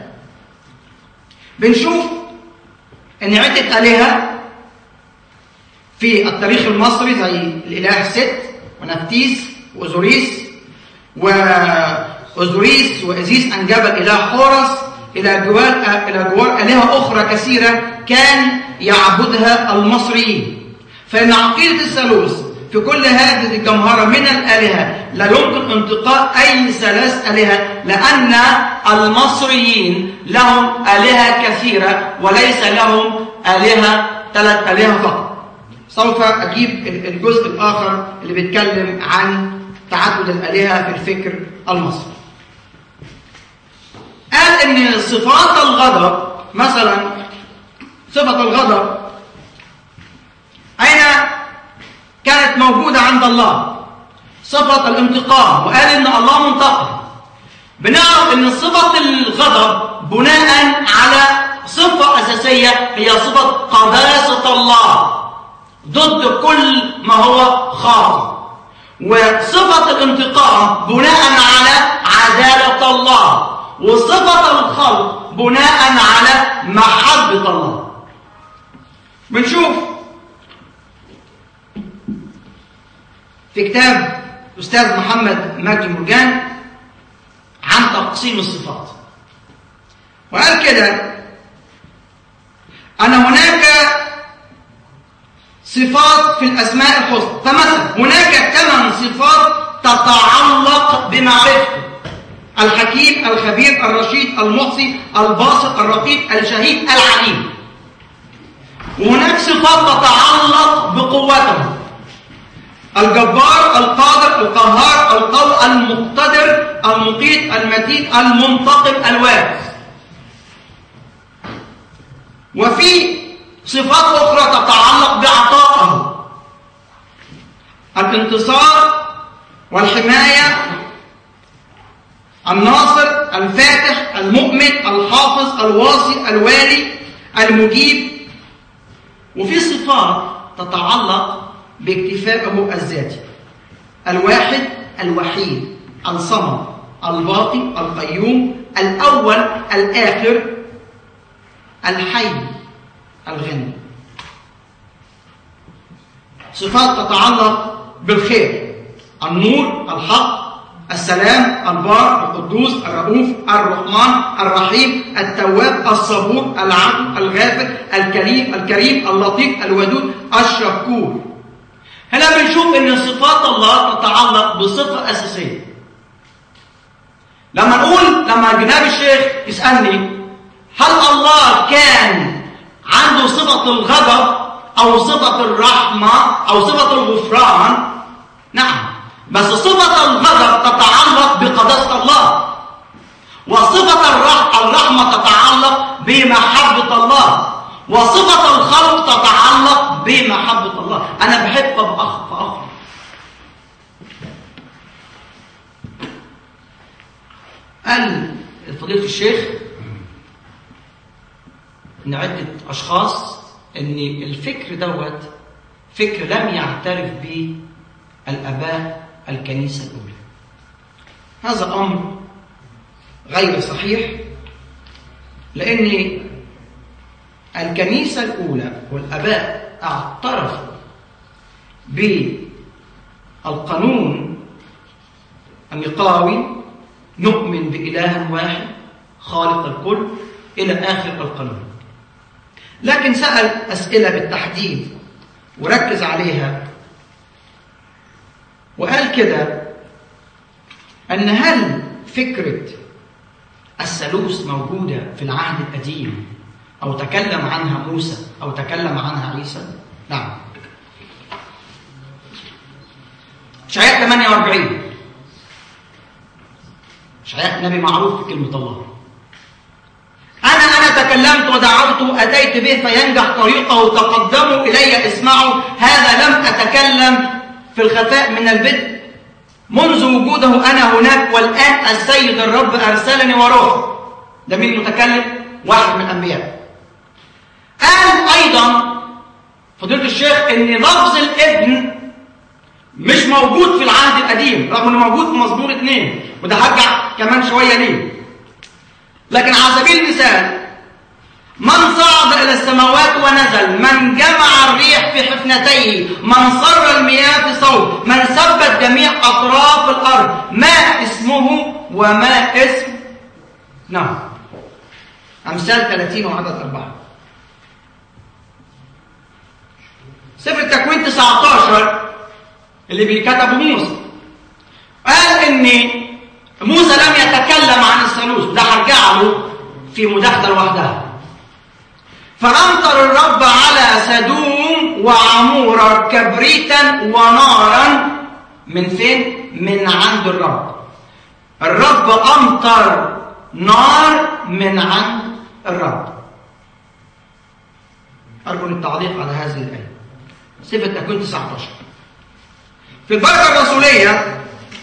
بنشوف أن عدة آلهة في التاريخ المصري زي الإله ست ونفتيس وأوزوريس وأوزوريس وإيزيس أنجب الإله حورس إلى جوار آلهة أخرى كثيرة كان يعبدها المصريين. فإن عقيدة الثالوث في كل هذه الجمهرة من الآلهة لا يمكن انتقاء أي 3 آلهة، لأن المصريين لهم آلهة كثيرة وليس لهم 3 آلهة فقط. سوف أجيب الجزء الآخر اللي بيتكلم عن تعدد الآلهة في الفكر المصري. قال إن صفات الغضب، مثلا صفة الغضب أين كانت موجودة عند الله؟ صفة الانتقام، وقال إن الله منتقم. بنعرف إن صفة الغضب بناء على صفة أساسية هي صفة قداسة الله ضد كل ما هو خاطئ، وصفة الانتقام بناء على عدالة الله، وصفة الخلق بناء على محبة الله. بنشوف في كتاب أستاذ محمد مجدي مرجان عن تقسيم الصفات، وقال كده أن هناك صفات في الأسماء الحسنى. فمثلا هناك 8 صفات تتعلق بمعرفته: الحكيم، الخبير، الرشيد، المحصي، الباسط، الرقيب، الشهيد، العليم. وهناك صفات تتعلق بقوته: الجبار، القادر، القهار، القوي، المقتدر، المقيت، المتين، المنتقم، الوارث. وفي صفات أخرى تتعلق بعطائه: الانتصار والحماية، الناصر، الفاتح، المؤمن، الحافظ، الواصي، الوالي، المجيب. وفي صفات تتعلق باكتفائه الذاتي: الواحد، الوحيد، الصمد، الباقي، القيوم، الأول، الآخر، الحي، الغني. صفات تتعلق بالخير: النور، الحق، السلام، البار، القدوس، الرؤوف، الرحمن، الرحيم، التواب، الصبور، العدل، الغافر، الكريم، اللطيف، الودود، الشكور. هنا بنشوف ان صفات الله تتعلق بصفة أساسية. لما جناب الشيخ يسألني هل الله كان عنده صفة الغضب أو صفة الرحمة أو صفة الغفران؟ نعم، بس صفة الغضب تتعلق بقداسة الله، وصفة الرحمة تتعلق بمحبة الله، وصفة الخلق تتعلق بمحبة الله. أنا بحب أخ فأخ. قال فضيلة الشيخ إن عدة أشخاص إن الفكر دوت فكر لم يعترف به الآباء الكنيسة الأولى. هذا أمر غير صحيح، لأن الكنيسة الأولى والآباء اعترفوا بالقانون النقاوي: نؤمن بإله واحد خالق الكل إلى آخر القانون. لكن سأل أسئلة بالتحديد وركز عليها، وقال كده أن هل فكرة الثالوث موجودة في العهد القديم أو تكلم عنها موسى أو تكلم عنها عيسى؟ نعم. إشعياء 48، إشعياء نبي معروف في كلمة الله: أنا تكلمت ودعوته، أتيت به فينجح طريقه، تقدموا إلي اسمعوا، هذا لم أتكلم في الخفاء من البدء، منذ وجوده أنا هناك، والآن السيد الرب أرسلني وروحه. ده مين متكلم؟ واحد من الأنبياء. قال أيضا فضيلة الشيخ إن لفظ الابن مش موجود في العهد القديم، رغم إنه موجود في مزمور 2، وده هرجع كمان شوية ليه. لكن على سبيل المثال: من صعد إلى السماوات ونزل، من جمع الريح في حفنتيه، من صر المياه في صوب، من ثبت جميع أطراف الأرض، ما اسمه وما اسم. نعم. أمثال 30 وعدد 4. سفر التكوين 19 اللي بيكتبه موسى قال إن موسى لم يتكلم عن الثالوث، ده هرجع له في مداخلة لوحدها. فأمطر الرب على سدوم وعمورة كبريتا ونارا. من فين؟ من عند الرب. الرب أمطر نار من عند الرب. أرجو التعليق على هذه الآية. سفر التكوين 19. في البركة الرسولية: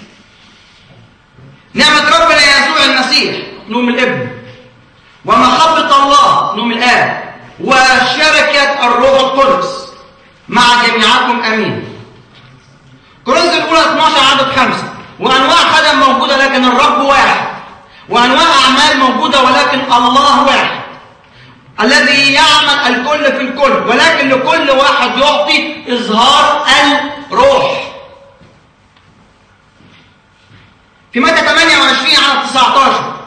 نعمة ربنا يسوع المسيح نوم الابن، ومحبة الله نوم الآب، وشركة الروح القدس مع جميعكم امين. كورنثوس الاولى 12 عدد 5: وانواع خدم موجوده لكن الرب واحد، وانواع اعمال موجوده ولكن الله واحد، الذي يعمل الكل في الكل، ولكن لكل واحد يعطي اظهار الروح. في متى 28 عدد 19: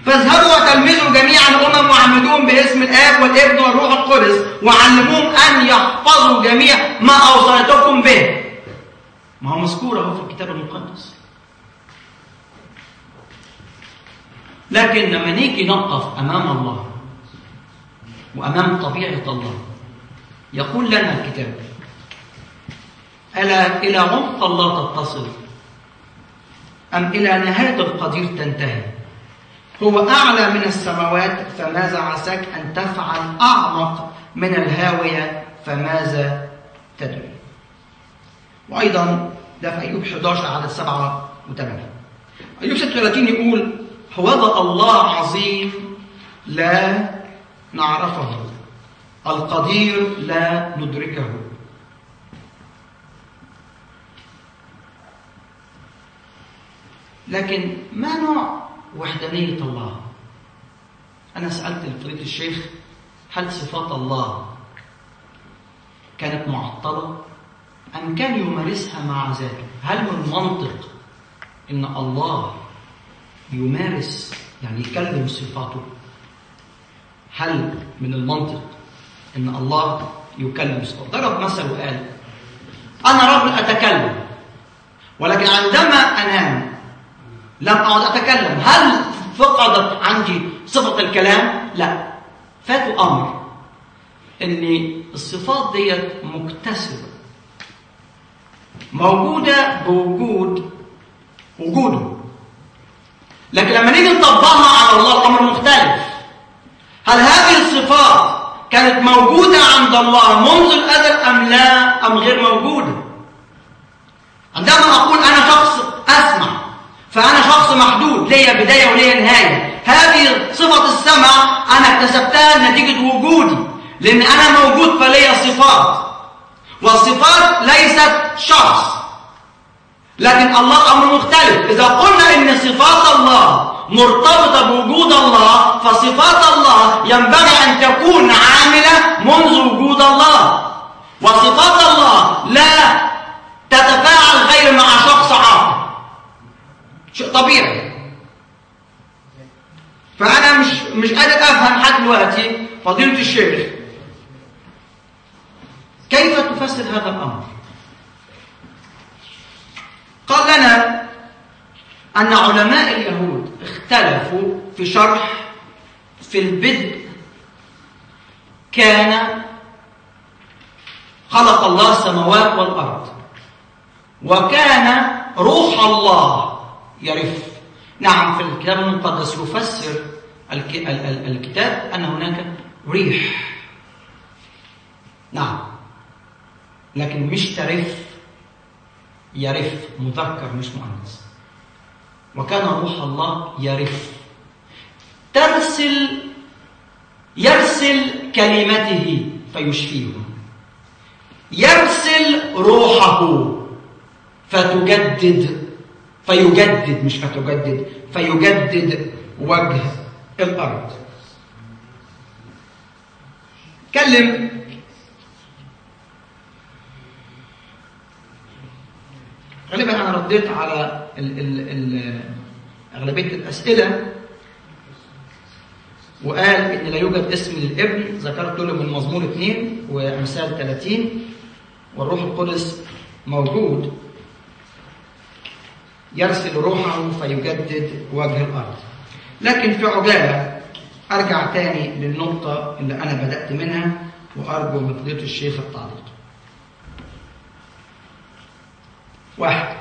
فاذهبوا وتلمذوا جميع الأمم وعمدوهم باسم الآب والابن والروح القدس وعلموهم أن يحفظوا جميع ما أوصيتكم به. ما هو مذكور اهو في الكتاب المقدس. لكن لما نيجي نقف أمام الله وأمام طبيعة الله، يقول لنا الكتاب: ألا إلى عمق الله تتصل أم إلى نهاية القدير تنتهي؟ هو أعلى من السماوات، فماذا عساك أن تفعل أعمق من الهاوية، فماذا تدري؟ وأيضا ده في أيوب 11 عدد 7 و8. أيوب 36 يقول: هوذا الله عظيم لا نعرفه، القدير لا ندركه. لكن ما نوع وحدانية الله؟ أنا سألت فضيلة الشيخ: هل صفات الله كانت معطلة أم كان يمارسها مع ذاته؟ هل من المنطق إن الله يمارس يعني يكلم صفاته؟ هل من المنطق إن الله يكلم صفاته؟ ضرب مثل وقال: أنا رجل أتكلم، ولكن عندما أنام لم أعد أتكلم. هل فقدت عندي صفة الكلام؟ لا، فات أمر إن الصفات ديت مكتسبة موجودة بوجود وجوده، لكن لما نيجي نطبقها على الله الأمر مختلف. هل هذه الصفات كانت موجودة عند الله منذ الأزل أم لا، أم غير موجودة؟ عندما أقول أنا شخص أسمع، فأنا شخص محدود، ليا بداية وليا نهاية. هذه صفة السمع أنا اكتسبتها نتيجة وجودي، لأن أنا موجود فليا صفات، والصفات ليست شخص. لكن الله أمر مختلف. إذا قلنا إن صفات الله مرتبطة بوجود الله، فصفات الله ينبغي أن تكون عاملة منذ وجود الله، وصفات الله لا تتفاعل غير مع شخص عاقل، شيء طبيعي. فأنا مش قادر أفهم حتى دلوقتي فضيلة الشيخ كيف تفسر هذا الأمر. قال لنا أن علماء اليهود اختلفوا في شرح: في البدء كان خلق الله السماوات والأرض، وكان روح الله يرف. نعم، في الكتاب المقدس يفسر الكتاب أن هناك ريح، نعم، لكن مش ترف، يرف، مذكر مش مؤنث. وكان روح الله يرف، يرسل كلمته فيشفيهم، يرسل روحه فيجدد وجه الأرض. كلم غالبا أنا رديت على أغلبية الأسئلة، وقال إن لا يوجد اسم للابن. ذكرت له من مزمور 2 وأمثال 30، والروح القدس موجود يرسل روحه فيجدد وجه الأرض. لكن في عجالة أرجع تاني للنقطة اللي أنا بدأت منها، وأرجو من فضيلة الشيخ التعليق. 1.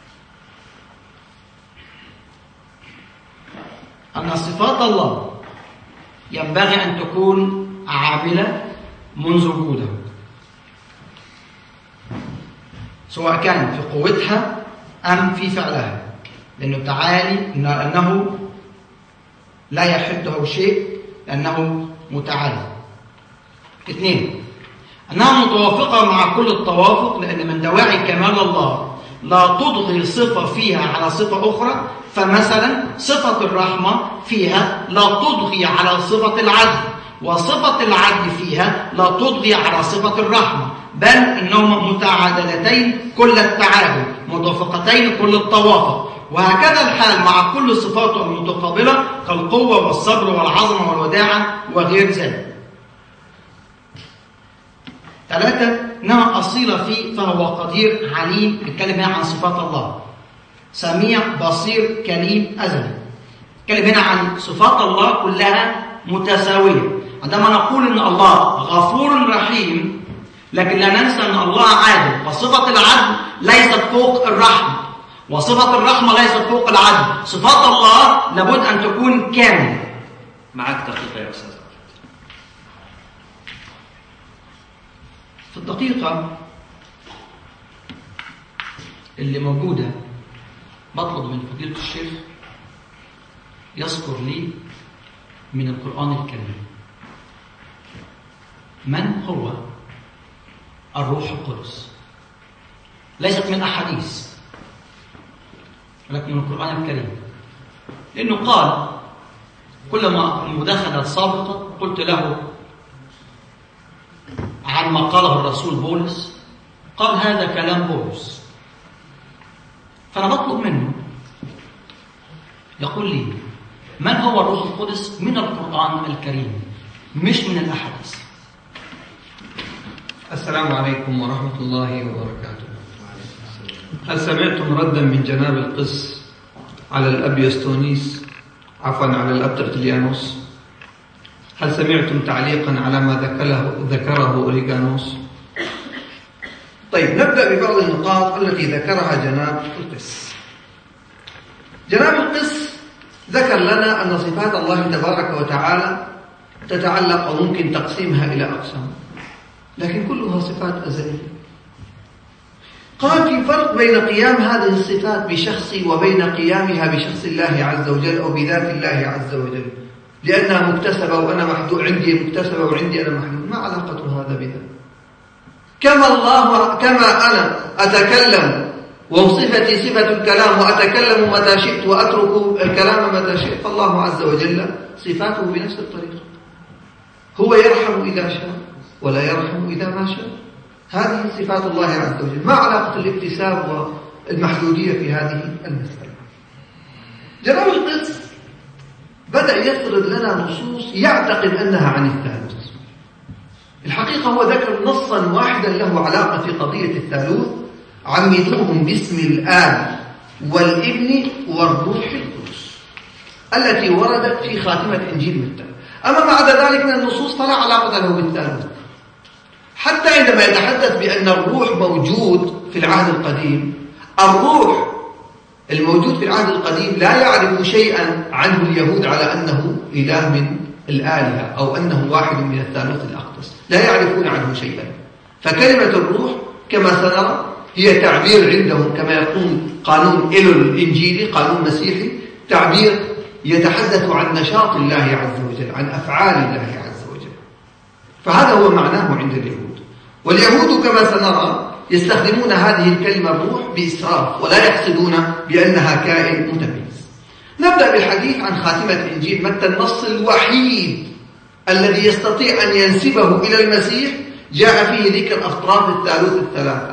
أن صفات الله ينبغي أن تكون عاملة منذ وجوده، سواء كان في قوتها أم في فعلها، لأنه تعالي أنه لا يحده شيء، لأنه متعالي. 2. أنها متوافقة مع كل التوافق، لأن من دواعي كمال الله لا تضغي صفة فيها على صفة أخرى. فمثلا صفة الرحمة فيها لا تضغي على صفة العدل، وصفة العدل فيها لا تضغي على صفة الرحمة، بل إنهما متعادلتين كل التعادل، متوافقتين كل التوافق. وهكذا الحال مع كل صفاته المتقابلة كالقوة والصبر والعظمة والوداعة وغير ذلك. 3. إنها أصيلة فيه، فهو قدير عليم. نتكلم هنا عن صفات الله. سميع بصير كريم أزلي. نتكلم هنا عن صفات الله كلها متساوية. عندما نقول إن الله غفور رحيم، لكن لا ننسى أن الله عادل، فصفة العدل ليست فوق الرحمة، وصفة الرحمة ليست فوق العدل. صفات الله لابد أن تكون كاملة. معك دقيقة يا أستاذ. في الدقيقة اللي موجودة بطلب من فضيلة الشيخ يذكر لي من القرآن الكريم من هو الروح القدس. ليست من أحاديث ولكن من القرآن الكريم، لأنه قال كلما المداخلة السابقة قلت له عن ما قاله الرسول بولس، قال هذا كلام بولس، فأنا بطلب منه يقول لي من هو الروح القدس من القرآن الكريم مش من الأحاديث. السلام عليكم ورحمة الله وبركاته. هل سمعتم ردا من جناب القس على الأب يستونيس، عفوا على الأب ترتليانوس؟ هل سمعتم تعليقا على ما ذكره أوريغانوس؟ طيب، نبدأ ببعض النقاط التي ذكرها جناب القس. جناب القس ذكر لنا أن صفات الله تبارك وتعالى تتعلق أو ممكن تقسيمها إلى أقسام، لكن كلها صفات أزلية. قال في فرق بين قيام هذه الصفات بشخصي وبين قيامها بشخص الله عز وجل أو بذات الله عز وجل، لأنها مكتسبة وأنا محدود، عندي مكتسبة وعندي أنا محدود. ما علاقة هذا بذا؟ كما أنا أتكلم وصفتي صفة الكلام وأتكلم متى شئت وأترك الكلام متى شئت، فالله عز وجل صفاته بنفس الطريقة. هو يرحم إذا شاء ولا يرحم إذا ما شاء. هذه صفات الله عز وجل. ما علاقة الاكتساب والمحدودية في هذه المسألة؟ جناب القس بدأ يفرض لنا نصوص يعتقد أنها عن الثالوث. الحقيقة هو ذكر نصا واحدا له علاقة في قضية الثالوث: عمدوهم باسم الآب والابن والروح القدس، التي وردت في خاتمة إنجيل متى. أما بعد ذلك من النصوص فلا علاقة له بالثالوث. حتى عندما يتحدث بأن الروح موجود في العهد القديم، الروح الموجود في العهد القديم لا يعرف شيئا عنه اليهود على أنه إله من الآلهة أو أنه واحد من الثالوث الأقدس، لا يعرفون عنه شيئا. فكلمة الروح كما سنرى هي تعبير عندهم، كما يقول قانون إيلو الإنجيلي، قانون مسيحي، تعبير يتحدث عن نشاط الله عز وجل، عن أفعال الله عز وجل. فهذا هو معناه عند اليهود. واليهود كما سنرى يستخدمون هذه الكلمة الروح بإسراف، ولا يقصدون بأنها كائن متميز. نبدأ بالحديث عن خاتمة إنجيل متى. النص الوحيد الذي يستطيع أن ينسبه إلى المسيح جاء فيه ذكر أطراف الثالوث الثلاثة: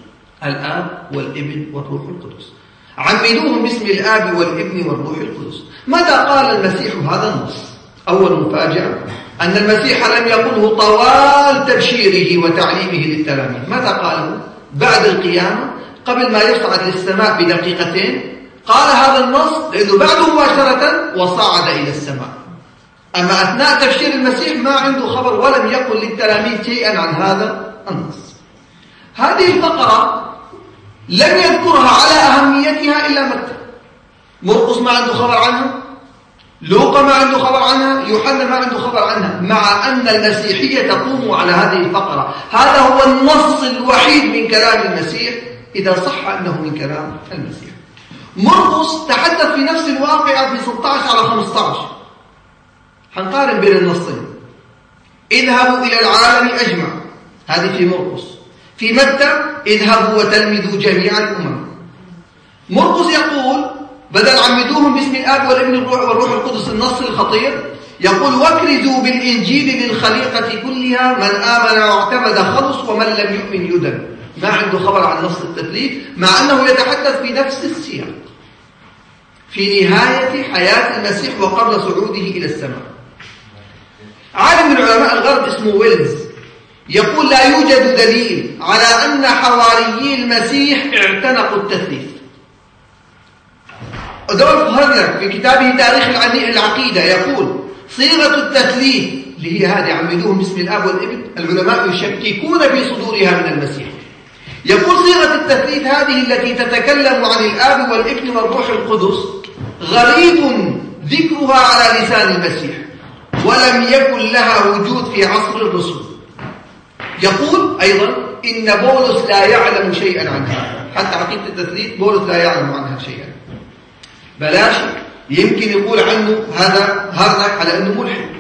الآب والابن والروح القدس. عمدوهم باسم الآب والابن والروح القدس. متى قال المسيح هذا النص؟ أول مفاجأة أن المسيح لم يقله طوال تبشيره وتعليمه للتلاميذ. متى قاله؟ بعد القيامة، قبل ما يصعد للسماء بدقيقتين قال هذا النص، لأنه بعده مباشرة وصعد إلى السماء. أما أثناء تبشير المسيح ما عنده خبر ولم يقل للتلاميذ شيئا عن هذا النص. هذه الفقرة لم يذكرها على أهميتها إلا متى. مرقس ما عنده خبر عنها، لوقا ما عنده خبر عنها، يوحنا ما عنده خبر عنها، مع أن المسيحية تقوم على هذه الفقرة. هذا هو النص الوحيد من كلام المسيح إذا صح أنه من كلام المسيح. مرقس تحدث في نفس الواقعة في 16 على 15. حنقارن بين النصين: اذهبوا إلى العالم أجمع، هذه في مرقس. في متى: اذهبوا وتلمذوا جميع الأمم. مرقس يقول بدل عمدوهم باسم الآب والابن والروح القدس، النص الخطير، يقول واكرزوا بالإنجيل للخليقة كلها من آمن واعتمد خلص ومن لم يؤمن يدن. ما عنده خبر عن نص التثليث مع أنه يتحدث في نفس السياق في نهاية حياة المسيح وقبل صعوده إلى السماء. عالم من علماء الغرب اسمه ويلز يقول لا يوجد دليل على أن حواريي المسيح اعتنقوا التثليث. أدولف هرنر في كتابه تاريخ العقيدة يقول صيغة التثليث اللي هي هذه عمدوهم باسم الآب والابن العلماء يشككون في صدورها من المسيح. يقول صيغة التثليث هذه التي تتكلم عن الآب والابن والروح القدس غريب ذكرها على لسان المسيح ولم يكن لها وجود في عصر الرسل. يقول أيضا إن بولس لا يعلم شيئا عنها، حتى عقيدة التثليث بولس لا يعلم عنها شيئا. بلاش يمكن يقول عنه هذا هارناك على أنه ملحد.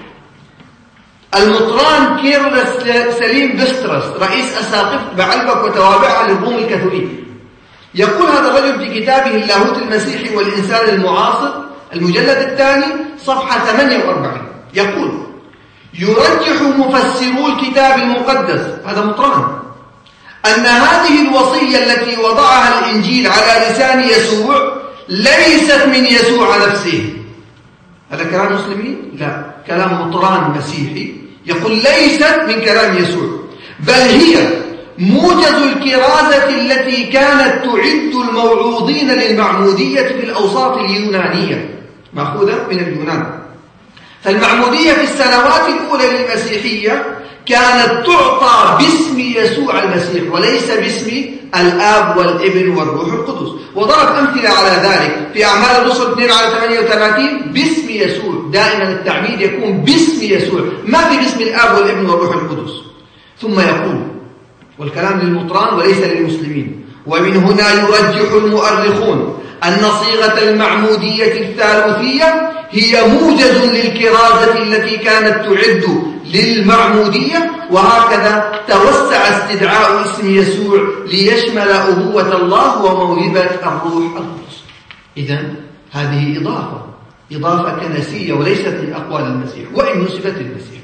المطران كيرلس سليم بسترس رئيس أساقفة بعلبك وتوابعها للروم الكاثوليك يقول هذا الرجل في كتابه اللاهوت المسيحي والإنسان المعاصر المجلد الثاني صفحة 48 يقول يرجح مفسرو الكتاب المقدس هذا مطران أن هذه الوصية التي وضعها الإنجيل على لسان يسوع ليست من يسوع نفسه. هذا كلام مسلمين؟ لا، كلام مطران مسيحي يقول ليست من كلام يسوع بل هي موجز الكرازة التي كانت تعد الموعوظين للمعمودية في الأوساط اليونانية مأخوذة من اليونان. فالمعمودية في السنوات الأولى للمسيحية كانت تعطى باسم يسوع المسيح وليس باسم الآب والابن والروح القدس. وضرب أمثلة على ذلك في أعمال الرسل 2:38 باسم يسوع. دائما التعميد يكون باسم يسوع ما في باسم الآب والابن والروح القدس. ثم يقول والكلام للمطران وليس للمسلمين ومن هنا يرجح المؤرخون أن صيغة المعمودية الثالوثية هي موجز للكرازة التي كانت تعد للمعمودية وهكذا توسع استدعاء اسم يسوع ليشمل أبوة الله وموهبة الروح القدس. إذن هذه إضافة كنسية وليست من أقوال المسيح وإن نسبت للمسيح.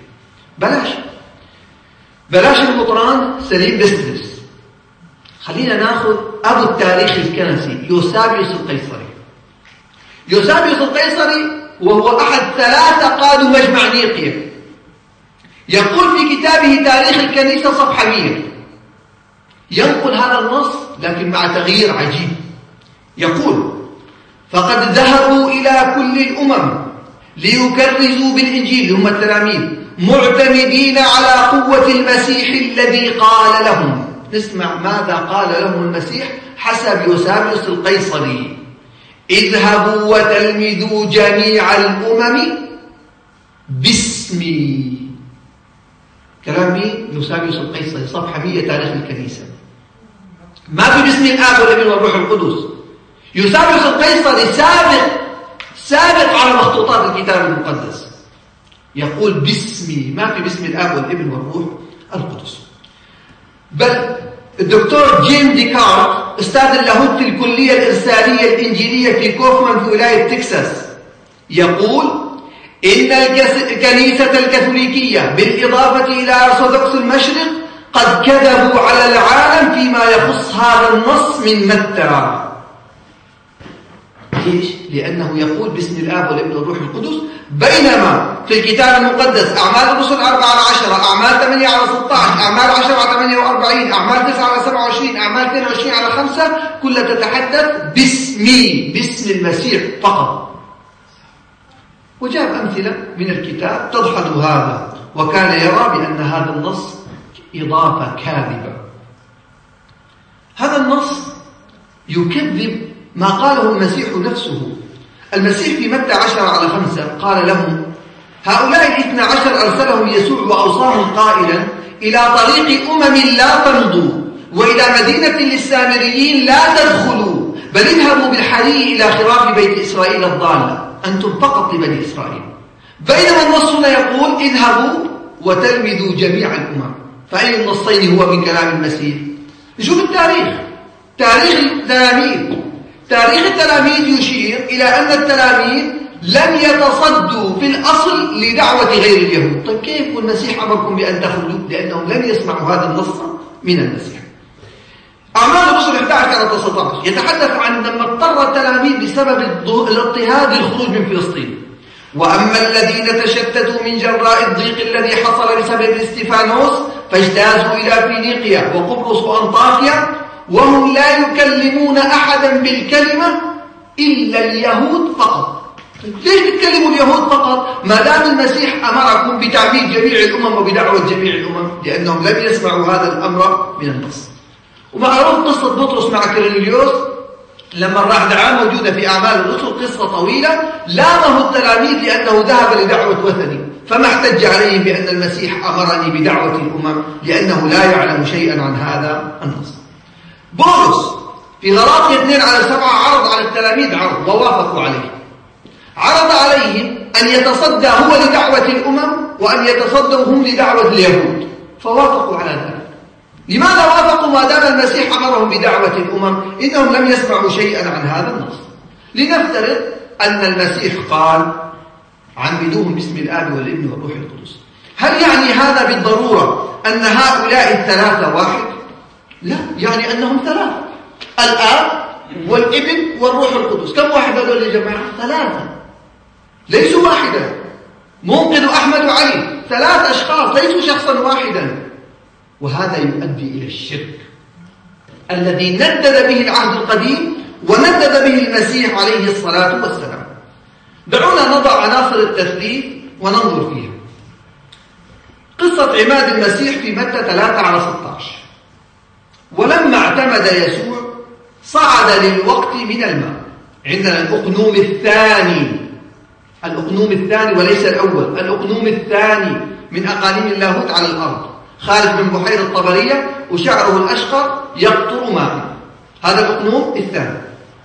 بلاش المطران سليم بسترس. خلينا ناخذ أبو التاريخ الكنسي يوسابيوس القيصري. يوسابيوس القيصري وهو أحد 3 قادوا مجمع نيقيا يقول في كتابه تاريخ الكنيسة صفحة 100 ينقل هذا النص لكن مع تغيير عجيب. يقول فقد ذهبوا إلى كل الأمم ليكرزوا بالإنجيل هم التلاميذ معتمدين على قوة المسيح الذي قال لهم. نسمع ماذا قال لهم المسيح حسب يوسابيوس القيصري اذهبوا وتلمذوا جميع الأمم باسمي. كلام مين؟ يوسابيوس القيصري صفحة 100 تاريخ الكنيسة. ما في باسم الآب والابن والروح القدس. يوسابيوس القيصري سابق على مخطوطات الكتاب المقدس يقول باسمي ما في باسم الآب والابن والروح القدس. بل الدكتور جيم ديكارت أستاذ اللاهوت في الكلية الإرسالية الإنجيلية في كوفمان في ولاية تكساس يقول إن الكنيسة الكاثوليكية بالإضافة إلى أرثوذكس المشرق قد كذبوا على العالم فيما يخص هذا النص من متى. ليش؟ لأنه يقول باسم الآب والابن والروح القدس بينما في الكتاب المقدس أعمال الرسل 4:10 أعمال 8:16 أعمال 10:48 أعمال 9:27 أعمال 22:5 كلها تتحدث باسم المسيح فقط. وجاب أمثلة من الكتاب تدحض هذا وكان يرى بأن هذا النص إضافة كاذبة. هذا النص يكذب ما قاله المسيح نفسه. المسيح في متى 10:5 قال لهم هؤلاء 12 أرسلهم يسوع وأوصاهم قائلا إلى طريق أمم لا تمضوا وإلى مدينة للسامريين لا تدخلوا بل اذهبوا بالحري إلى خراف بيت إسرائيل الضالة أنتم فقط لبني إسرائيل. بينما النص هنا يقول اذهبوا وتلمذوا جميع الأمم. فأي النصين هو من كلام المسيح؟ نشوف تاريخ التلاميذ يشير إلى أن التلاميذ لم يتصدوا في الأصل لدعوة غير اليهود. طيب كيف والمسيح أمركم بأن تخرجوا؟ لأنهم لم يسمعوا هذا النص من المسيح. أعمال الرسل 11 كانت 19 يتحدث عن لما اضطر التلاميذ بسبب الاضطهاد للخروج من فلسطين. وأما الذين تشتتوا من جراء الضيق الذي حصل بسبب استفانوس فاجتازوا إلى فينيقيا وقبرص وأنطاكيا وهم لا يكلمون أحدا بالكلمة إلا اليهود فقط. ليش تتكلموا اليهود فقط ما دام المسيح أمركم بتعبيد جميع الأمم وبدعوة جميع الأمم؟ لأنهم لم يسمعوا هذا الأمر من النص. ومعروف قصة بطرس مع كيرنيليوس لما راح دعاه موجودة في أعمال الرسل، قصة طويلة. لامه التلاميذ لأنه ذهب لدعوة وثني، فما احتج عليه بأن المسيح أمرني بدعوة الأمم لأنه لا يعلم شيئا عن هذا النص. بولس في غلاطية 2:7 عرض على التلاميذ عرض ووافقوا عليه. عرض عليهم أن يتصدى هو لدعوة الأمم وأن يتصدوا هم لدعوة اليهود، فوافقوا على ذلك. لماذا وافقوا ما دام المسيح أمرهم بدعوة الأمم؟ إنهم لم يسمعوا شيئا عن هذا النص. لنفترض أن المسيح قال عمدوهم باسم الآب والابن والروح القدس، هل يعني هذا بالضرورة أن هؤلاء الثلاثة واحد؟ لا، يعني أنهم ثلاثة، الآب والابن والروح القدس. كم واحد هذول يا جماعة؟ ثلاثة، ليسوا واحدا. منقذ أحمد وعلي 3 أشخاص، ليسوا شخصا واحدا. وهذا يؤدي إلى الشرك الذي ندد به العهد القديم وندد به المسيح عليه الصلاة والسلام. دعونا نضع عناصر التثليث وننظر فيها. قصة عماد المسيح في متى 3:16. ولما اعتمد يسوع صعد للوقت من الماء. عندنا الأقنوم الثاني وليس الأول، الأقنوم الثاني من أقانيم اللاهوت على الأرض، خارج من بحيرة طبرية وشعره الأشقر يقطر ماء. هذا الأقنوم الثاني.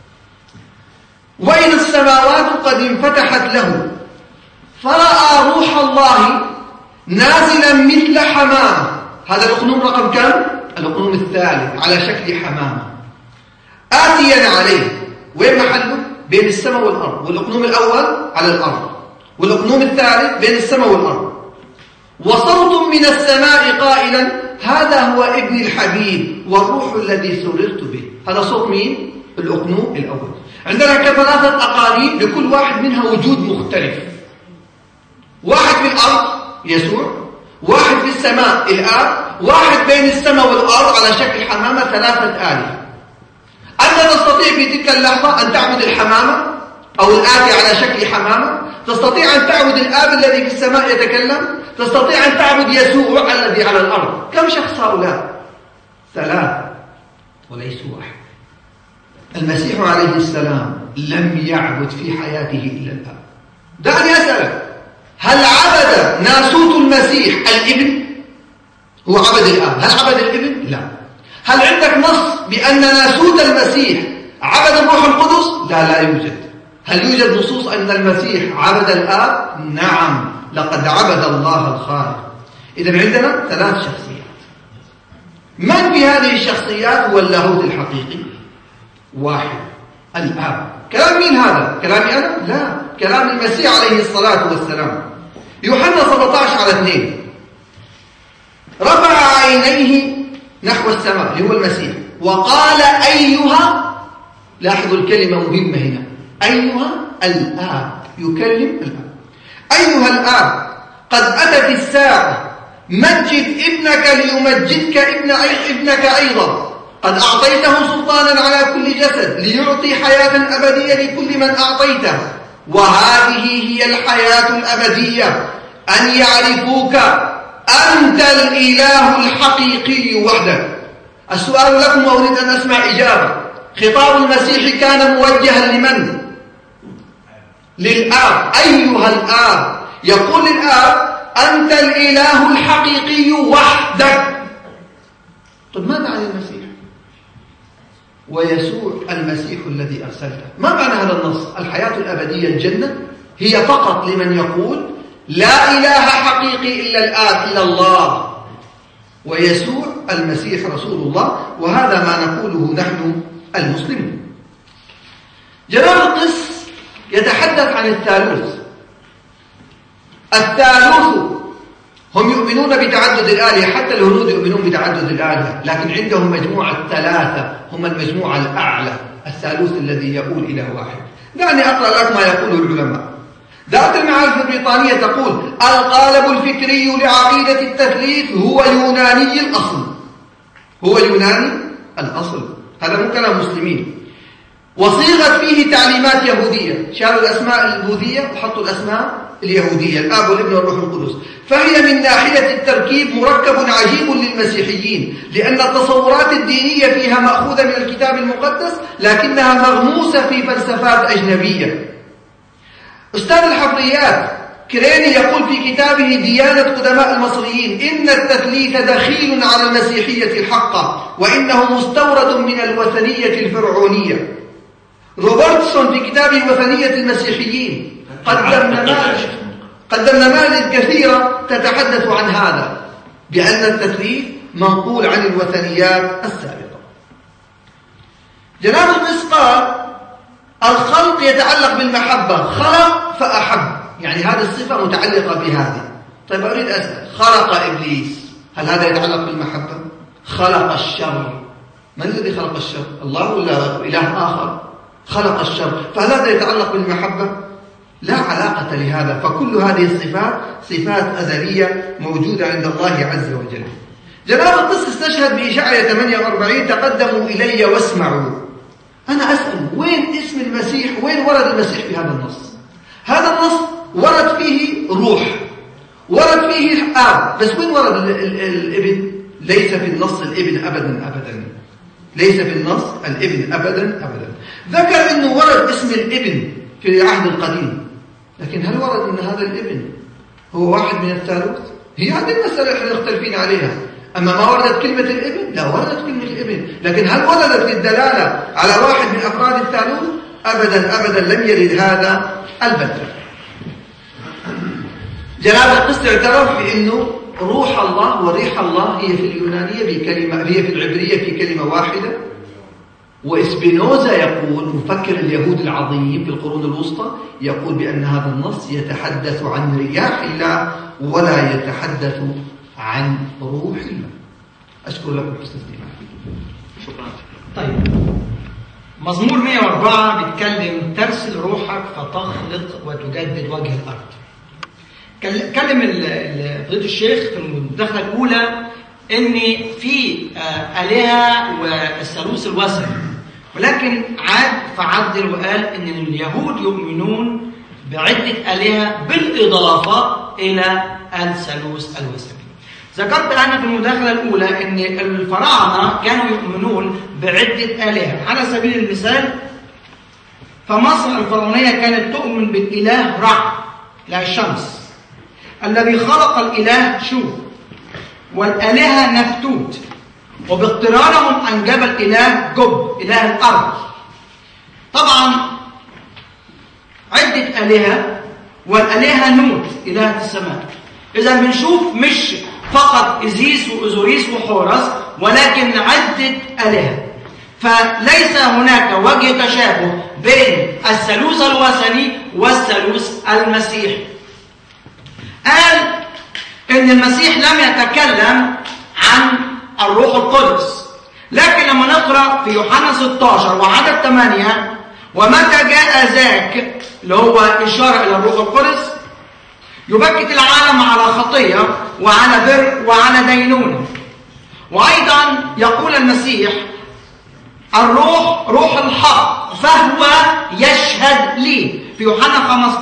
وإذا السماوات قد انفتحت له فرأى روح الله نازلا مثل حمامة. هذا الأقنوم رقم كم؟ الأقنوم الثالث على شكل حمامة آتيا عليه. وين محله؟ بين السماء والأرض. والأقنوم الأول على الأرض والأقنوم الثالث بين السماء والأرض. وصوت من السماء قائلا هذا هو ابن الحبيب والروح الذي سررت به. هذا صوت مين؟ الأقنوم الأول. عندنا كثلاثة أقانيم لكل واحد منها وجود مختلف. واحد في الأرض يسوع، واحد في السماء الآب، واحد بين السماء والأرض على شكل حمامة 3 آلهة. أنت تستطيع في تلك اللحظة أن تعبد الحمامة أو الآتي على شكل حمامة، تستطيع أن تعبد الآب الذي في السماء يتكلم، تستطيع أن تعبد يسوع الذي على الأرض. كم شخص هؤلاء؟ 3 وليسوا واحد. المسيح عليه السلام لم يعبد في حياته إلا الآب. دعني أسألك، هل عبد ناسوت المسيح الابن؟ هو عبد الآب، هل عبد الابن؟ لا. هل عندك نص بأن ناسوت المسيح عبد الروح القدس؟ لا يوجد. هل يوجد نصوص أن المسيح عبد الآب؟ نعم، لقد عبد الله الخالق. إذن عندنا 3 شخصيات. من في هذه الشخصيات هو اللاهوت الحقيقي؟ واحد، الآب. كلام مين هذا؟ كلامي أنا؟ لا، كلام المسيح عليه الصلاة والسلام. يوحنا 17:2 رفع عينيه نحو السماء اللي هو المسيح وقال أيها، لاحظوا الكلمة مهمة هنا، أيها الآب، يكلم الآب. أيها الآب قد أتت الساعة، مجد ابنك ليمجدك ابنك أيضا، قد أعطيته سلطانا على كل جسد ليعطي حياة أبدية لكل من أعطيته، وهذه هي الحياة الأبدية أن يعرفوك أنت الإله الحقيقي وحدك. السؤال لكم وأريد أن أسمع إجابة. خطاب المسيح كان موجها لمن؟ للآب. أيها الآب، يقول للآب أنت الإله الحقيقي وحدك. طيب ماذا عن المسيح؟ ويسوع المسيح الذي أرسلته. ما معنى هذا النص؟ الحياة الأبدية الجنة هي فقط لمن يقول لا إله حقيقي إلا الآب إلا الله، ويسوع المسيح رسول الله، وهذا ما نقوله نحن المسلمون. جلال القس يتحدث عن الثالوث. الثالوث هم يؤمنون بتعدد الآلهة، حتى الهنود يؤمنون بتعدد الآلهة، لكن عندهم مجموعة ثلاثة هم المجموعة الأعلى، الثالوث الذي يقول إله واحد. دعني أقرأ لك ما يقوله العلماء. ذات المعارف البريطانية تقول: القالب الفكري لعقيدة التثليث هو يوناني الأصل. هو يوناني الأصل، هذا مو كلام مسلمين. وصيغت فيه تعليمات يهودية، شالوا الأسماء البوذية وحطوا الأسماء اليهودية، الآب والابن والروح القدس. فهي من ناحية التركيب مركب عجيب للمسيحيين، لأن التصورات الدينية فيها مأخوذة من الكتاب المقدس، لكنها مغموسة في فلسفات أجنبية. أستاذ الحفريات كريني يقول في كتابه ديانة قدماء المصريين: إن التثليث دخيل على المسيحية الحقة، وإنه مستورد من الوثنية الفرعونية. روبرتسون في كتابه وثنية المسيحيين قدمنا نماذج كثيرة تتحدث عن هذا، بأن التثليث منقول عن الوثنيات السابقة. جناب المس قال: الخلق يتعلق بالمحبة، خلق فأحب، يعني هذه الصفة متعلقة بهذه. طيب أريد أسأل: خلق إبليس، هل هذا يتعلق بالمحبة؟ خلق الشر، من الذي خلق الشر؟ الله ولا إله آخر؟ خلق الشر، فهل هذا يتعلق بالمحبة؟ لا علاقة لهذا. فكل هذه الصفات صفات أزلية موجودة عند الله عز وجل. جناب القس استشهد بإشعياء 48: تقدموا إلي واسمعوا. أنا أسأل: وين اسم المسيح؟ وين ورد المسيح في هذا النص؟ هذا النص ورد فيه روح، ورد فيه آب، بس وين ورد الابن؟ ليس في النص الابن أبدا، ليس في النص الابن أبدا. ذكر أنه ورد اسم الابن في العهد القديم، لكن هل ورد أن هذا الابن هو واحد من الثالوث؟ هي هذه المسألة احنا مختلفين عليها. أما ما وردت كلمة الابن، لا وردت كلمة الابن، لكن هل وردت للدلالة على واحد من أفراد الثالوث؟ أبدا لم يرد هذا البتة. جناب القس اعترف بأنه روح الله وريح الله هي في اليونانية بكلمة، هي في العبرية في كلمة واحدة. وإسبينوزا يقول، مفكر اليهود العظيم في القرون الوسطى، يقول بأن هذا النص يتحدث عن رياح الله ولا يتحدث عن روح الله. أشكر لكم حسن استماعكم. شكرا. طيب، مزمور 104 بيتكلم: ترسل روحك فتخلق وتجدد وجه الأرض. كلم فضيلة الشيخ في المداخلة الأولى إن في آلهة والثالوث الوثني، ولكن عاد فعدل وقال إن اليهود يؤمنون بعدة آلهة بالإضافة إلى الثالوث الوثني. ذكرت أنا في المداخلة الأولى إن الفراعنة كانوا يؤمنون بعدة آلهة. على سبيل المثال، فمصر الفرعونية كانت تؤمن بالإله رع، إله الشمس، الذي خلق الإله شو، والآلهة نفتوت، وباقترانهم أنجب الإله جب، إله الأرض. طبعا عدة آلهة، والآلهة نوت إله السماء. إذا بنشوف مش فقط إزيس وأزوريس وحورس، ولكن عدة آلهة. فليس هناك وجه تشابه بين الثالوث الوثني والثالوث المسيحي. قال إن المسيح لم يتكلم عن الروح القدس، لكن لما نقرأ في يوحنا 16 وعدد 8: ومتى جاء ذاك، اللي هو إشارة إلى الروح القدس، يبكت العالم على خطية وعلى بر وعلى دينونة. وأيضا يقول المسيح: الروح روح الحق فهو يشهد لي، في يوحنا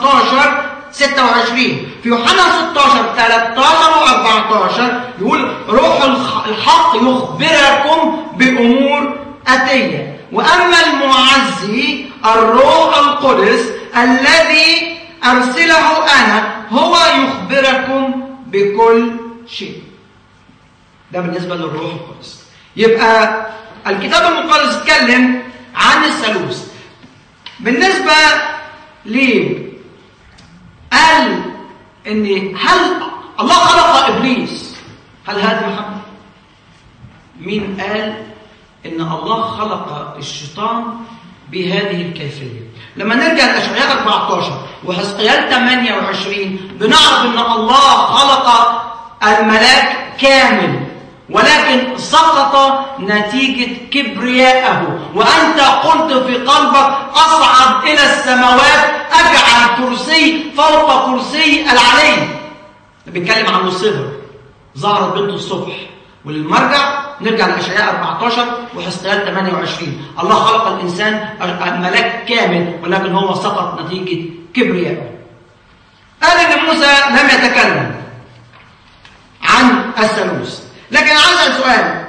15:26. في يوحنا 16 13 و14 يقول: روح الحق يخبركم بأمور آتية، وأما المعزي الروح القدس الذي أرسله أنا هو يخبركم بكل شيء. ده بالنسبة للروح القدس. يبقى الكتاب المقدس اتكلم عن الثالوث. بالنسبة ليه قال ان هل الله خلق ابليس، هل هذا محبة؟ مين قال ان الله خلق الشيطان بهذه الكيفية. لما نرجع لأشعياء 14 وحزقيال 28 بنعرف أن الله خلق الملاك كامل، ولكن سقط نتيجة كبريائه. وأنت قلت في قلبك أصعد إلى السماوات، أجعل كرسي فوق كرسي العلي. بيتكلم عن لوسيفر، ظهرت بنت الصبح. وللمرجع نرجع لأشعياء 14 وحزقيال 28. الله خلق الإنسان الملاك كامل، ولكن هو سقط نتيجة كبريائه. قال إن موسى لم يتكلم عن الثالوث. لكن عايز أسأل سؤال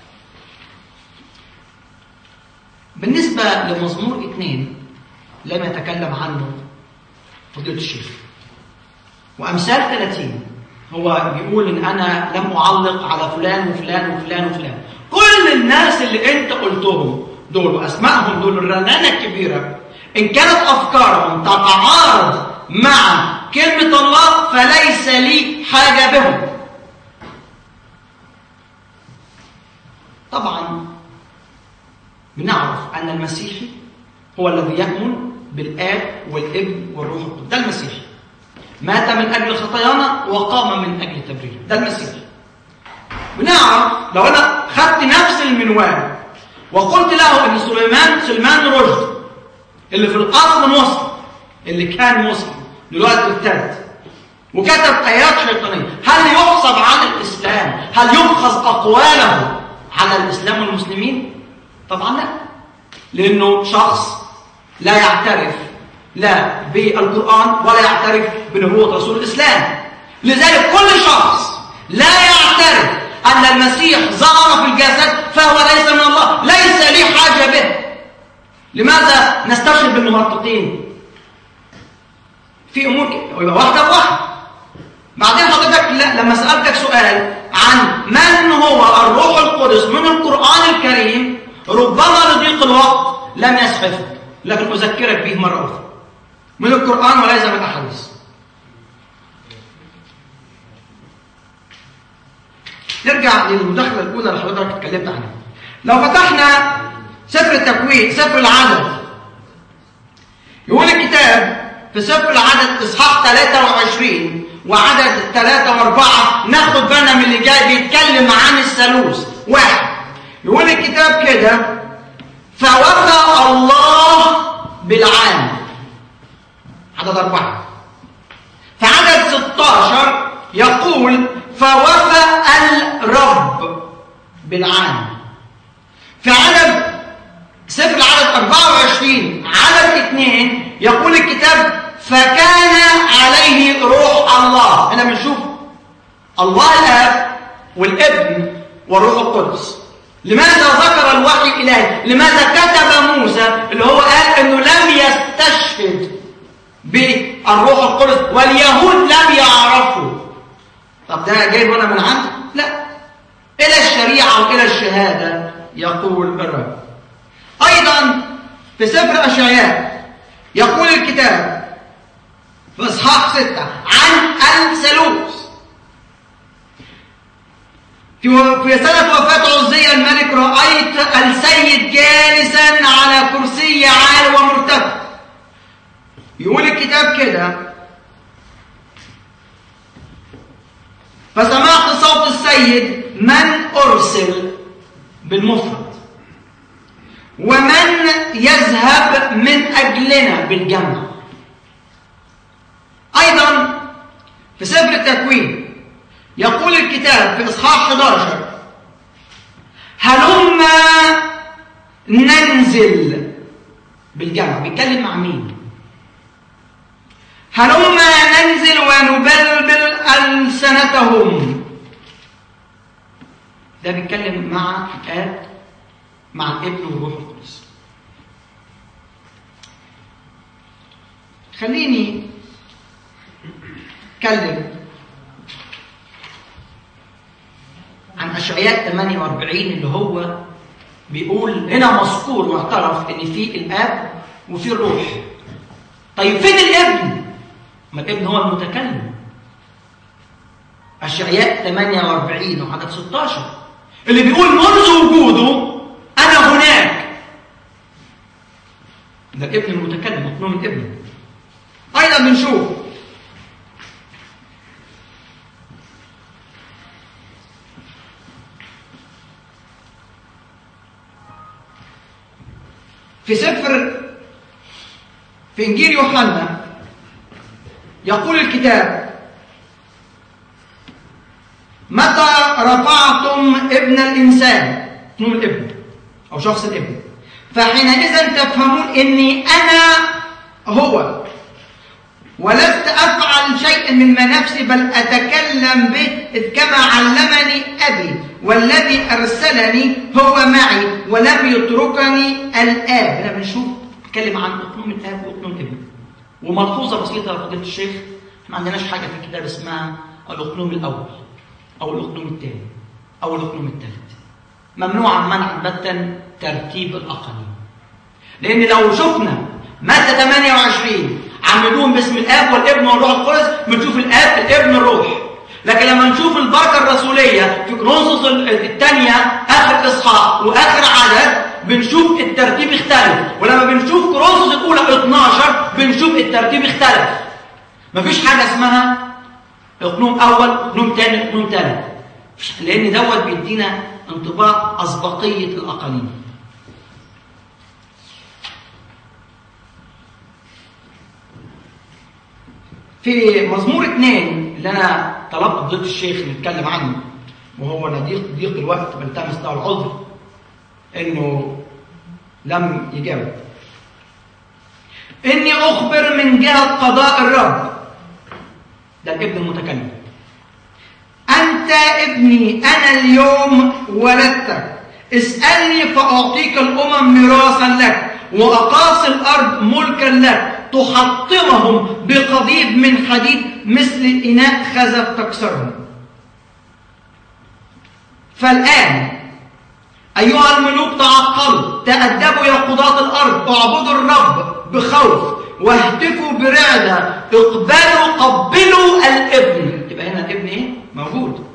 بالنسبة لمزمور 2 لم يتكلم عنه فضيلة الشيخ. وأمثال 30 هو بيقول إن أنا لم أعلق على فلان وفلان وفلان وفلان. كل الناس اللي أنت قلتهم دول وأسمائهم دول الرنانة الكبيرة، إن كانت أفكارهم تتعارض مع كلمة الله فليس لي حاجة بهم. طبعا بنعرف أن المسيحي هو الذي يؤمن بالآب والابن والروح القدس. ده المسيحي، مات من أجل خطايانا وقام من أجل تبريرنا. ده المسيحي. بنعرف لو أنا خدت نفس المنوال وقلت له أن سليمان رشد اللي في الأصل مسلم، اللي كان مسلم دلوقتي ارتد وكتب آيات شيطانية، هل يحسب عن الإسلام؟ هل يؤخذ أقواله على الإسلام والمسلمين؟ طبعا لا، لأنه شخص لا يعترف لا بالقرآن ولا يعترف بنبوة رسول الإسلام. لذلك كل شخص لا يعترف أن المسيح ظهر في الجسد فهو ليس من الله، ليس لي حاجة به. لماذا نستشهد بالمهرطقين؟ في أمور يبقى واحدة بواحدة. بعدين حضرتك لما سألتك سؤال عن من هو الروح القدس من القرآن الكريم، ربما لضيق الوقت لم يسعفك، لكن أذكرك به مرة أخرى، من القرآن وليس من الأحاديث. نرجع للمداخلة الأولى اللي حضرتك اتكلمت عنها. لو فتحنا سفر التكوين، سفر العدد، يقول الكتاب في سفر العدد إصحاح 23 وعدد 3 و4، ناخد بالنا من اللي جاي بيتكلم عن الثالوث. 1 يقول الكتاب كده: فوفى الله بالعام. عدد 4. في عدد 16 يقول: فوفى الرب بالعام. في عدد سفر العدد 24 عدد 2 يقول الكتاب: فكان عليه روح الله. هنا بنشوف الله الآب والابن والروح القدس. لماذا ذكر الوحي الإلهي؟ لماذا كتب موسى اللي هو قال انه لم يستشهد بالروح القدس واليهود لم يعرفوا؟ طب ده جايب هنا من عنده؟ لا، إلى الشريعة وإلى الشهادة يقول الرب. أيضا في سفر أشعياء يقول الكتاب في إصحاح 6 عن الثالوث: في سنة وفاة عزية الملك رأيت السيد جالسا على كرسي عال ومرتفع. يقول الكتاب كده: فسمعت صوت السيد: من أرسل؟ بالمفرد. ومن يذهب من أجلنا؟ بالجمع. أيضا في سفر التكوين يقول الكتاب في إصحاح 11: هلما ننزل، بالجمع. بيتكلم مع مين؟ هلما ننزل ونبلبل ألسنتهم. ده بيتكلم مع الآب مع الابن والروح القدس. خليني أتكلم عن أشعياء 48 اللي هو بيقول هنا مذكور واعترف ان في الآب وفي الروح. طيب فين الابن؟ ما الابن هو المتكلم. أشعياء 48 وعدد 16 اللي بيقول: منذ وجوده أنا هناك. ده الابن المتكلم، أقنوم الابن. أيضا بنشوف في إنجيل يوحنا يقول الكتاب: متى رفعتم ابن الإنسان، أقنوم الابن أو شخص الابن، فحينئذ تفهمون إني أنا هو، ولست أفعل شيئا مما نفسي بل أتكلم به إذ كما علمني أبي، والذي أرسلني هو معي ولم يتركني الآب. هنا بنشوف نتكلم عن أقنوم الآب وأقنوم الابن. وملحوظة بسيطة يا فضيلة الشيخ، ما عندناش حاجة في الكتاب اسمها الأقنوم الأول أو الأقنوم الثاني أو الأقنوم الثالث. ممنوعا منعا باتا ترتيب الأقانيم، لأن لو شفنا مادة 28 عمدوهم باسم الآب والابن والروح القدس، بنشوف الآب الابن الروح. لكن لما نشوف البركة الرسولية في كورنثوس الثانية آخر إصحاح وآخر عدد، بنشوف الترتيب اختلف. ولما بنشوف كورنثوس الأولى 12 بنشوف الترتيب اختلف. مفيش حاجة اسمها اقنوم أول، اقنوم ثاني، اقنوم ثالث، لأن دوت بيدينا انطباع أسبقية الأقانيم. في مزمور 2 اللي أنا طلبت فضيلة الشيخ نتكلم عنه، وهو ضيق الوقت بلتمس له العذر إنه لم يجاوب: إني أخبر من جهة قضاء الرب، ده الابن المتكلم: أنت ابني أنا اليوم ولدتك، اسألني فأعطيك الأمم ميراثا لك وأقاصي الأرض ملكا لك، تحطمهم بقضيب من حديد مثل إناء خزف تكسرهم. فالآن أيها الملوك تعقلوا، تأدبوا يا قضاة الأرض، اعبدوا الرب بخوف واهتفوا برعدة، اقبلوا قبلوا الابن. تبقى هنا الابن ايه؟ موجود.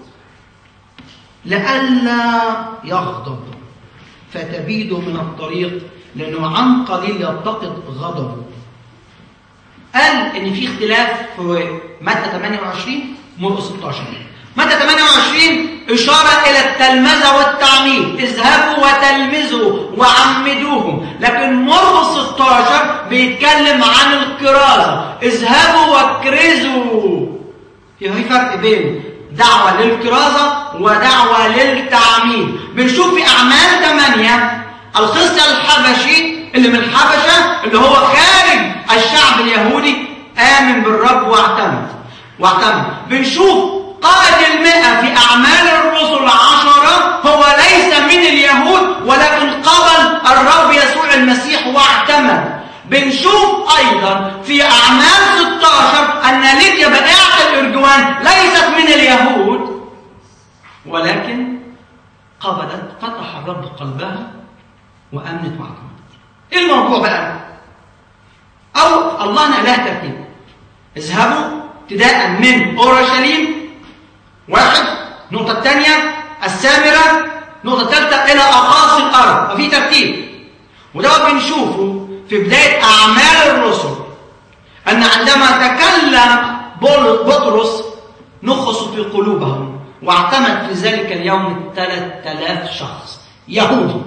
لئلا يغضب فتبيدوا من الطريق، لأنه عن قليل يلتقط غضبه. قال إن في اختلاف في مادة 28 مرقس 16. مادة 28 إشارة إلى التلمذة والتعميد، اذهبوا وتلمذوا وعمدوهم. لكن مرقس 16 بيتكلم عن الكرازة، اذهبوا واكرزوا. في فرق بين دعوة للكرازة ودعوة للتعميد. بنشوف في أعمال 8 الخصي الحبشي اللي من الحبشة اللي هو خارج الشعب اليهودي آمن بالرب واعتمد. بنشوف قائد 100 في أعمال الرسل 10 هو ليس من اليهود ولكن قبل الرب يسوع المسيح واعتمد. بنشوف أيضا في أعمال 16 أن ليديا بائعة الأرجوان ليست من اليهود ولكن قبلت، فتح الرب قلبها وأمنت واعتمدت. إيه الموضوع بقى؟ أو الله له ترتيب. اذهبوا ابتداء من أورشليم 1، النقطة الثانية السامرة، النقطة الثالثة إلى أقاصي الأرض. ففي ترتيب، وده بنشوفه في بداية أعمال الرسل، أن عندما تكلم بطرس نخص في قلوبهم، واعتمد في ذلك اليوم 3000 شخص يهودي.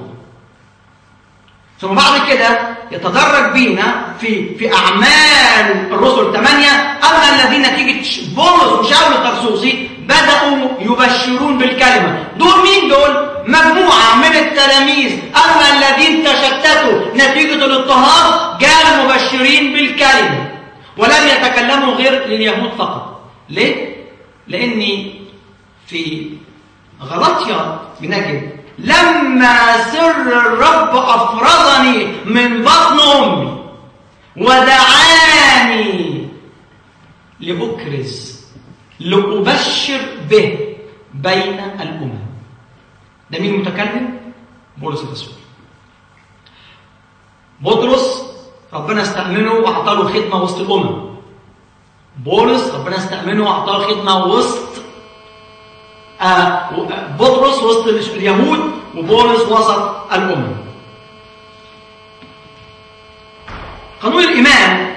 ثم بعد كده يتدرج بينا في أعمال الرسل 8 أما الذين نتيجة بولس وشاول الطرسوسي بدأوا يبشرون بالكلمة. دول مين دول؟ مجموعة من التلاميذ. أما الذين تشتتوا نتيجة الاضطهاد جاءوا مبشرين بالكلمة ولم يتكلموا غير لليهود فقط. ليه؟ لأني في غلطية بنجد لما سر الرب أفرزني من بطن أمي ودعاني لأكرز لأبشر به بين الأمم. ده مين متكلم؟ بولس الرسول. بطرس ربنا استأمنه وأعطاه خدمة وسط الأمم. بولس ربنا استأمنه وأعطاه خدمة وسط بطرس وسط اليهود وبولس وسط الأمم. قانون الإيمان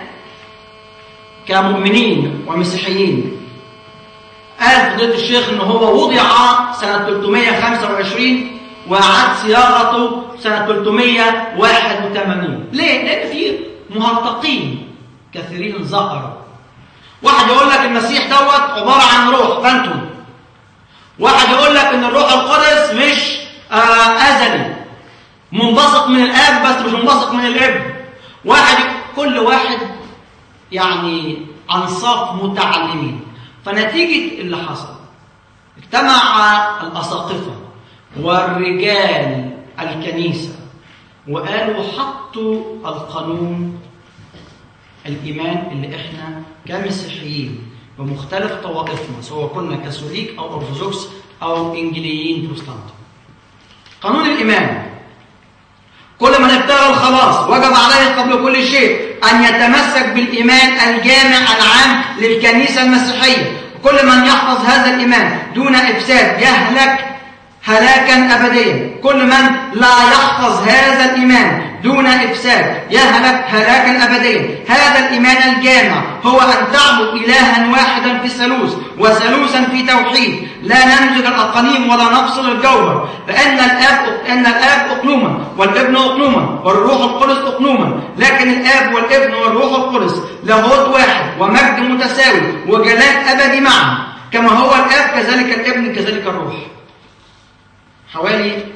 كمؤمنين ومسيحيين، قال فضيلة الشيخ إن هو وضع سنة 325 وأعاد صياغته سنة 381. ليه؟ لأن في مهرطقين كثيرين ظهروا. واحد يقول لك المسيح دوت عبارة عن روح فانتوم، واحد يقول لك إن الروح القدس مش أزلي، منبثق من الآب بس مش منبثق من الابن. كل واحد يعني عن صف متعلمين. فنتيجة اللي حصل اجتمع الأساقفة والرجال الكنيسة وقالوا حطوا القانون الإيمان اللي احنا كمسيحيين بمختلف طوائفنا، سواء كنا كاثوليك أو أرثوذكس أو إنجيليين بروتستانت. قانون الإيمان كل من ابتغى الخلاص وجب عليه قبل كل شيء أن يتمسك بالإيمان الجامع العام للكنيسة المسيحية. وكل من يحفظ هذا الإيمان دون إفساد يهلك هلاكا أبديا. كل من لا يحفظ هذا الإيمان دون إفساد يهلك هلاكا أبديا. هذا الإيمان الجامع هو أن تعبد إلها واحدا في الثالوث وثالوثا في توحيد، لا نمزج الأقانيم ولا نفصل الجوهر، فإن الآب أقنوما والابن أقنوما والروح القدس أقنوما، لكن الآب والابن والروح القدس لاهوت واحد ومجد متساوي وجلال أبدي معا، كما هو الآب كذلك الابن كذلك الروح. حوالي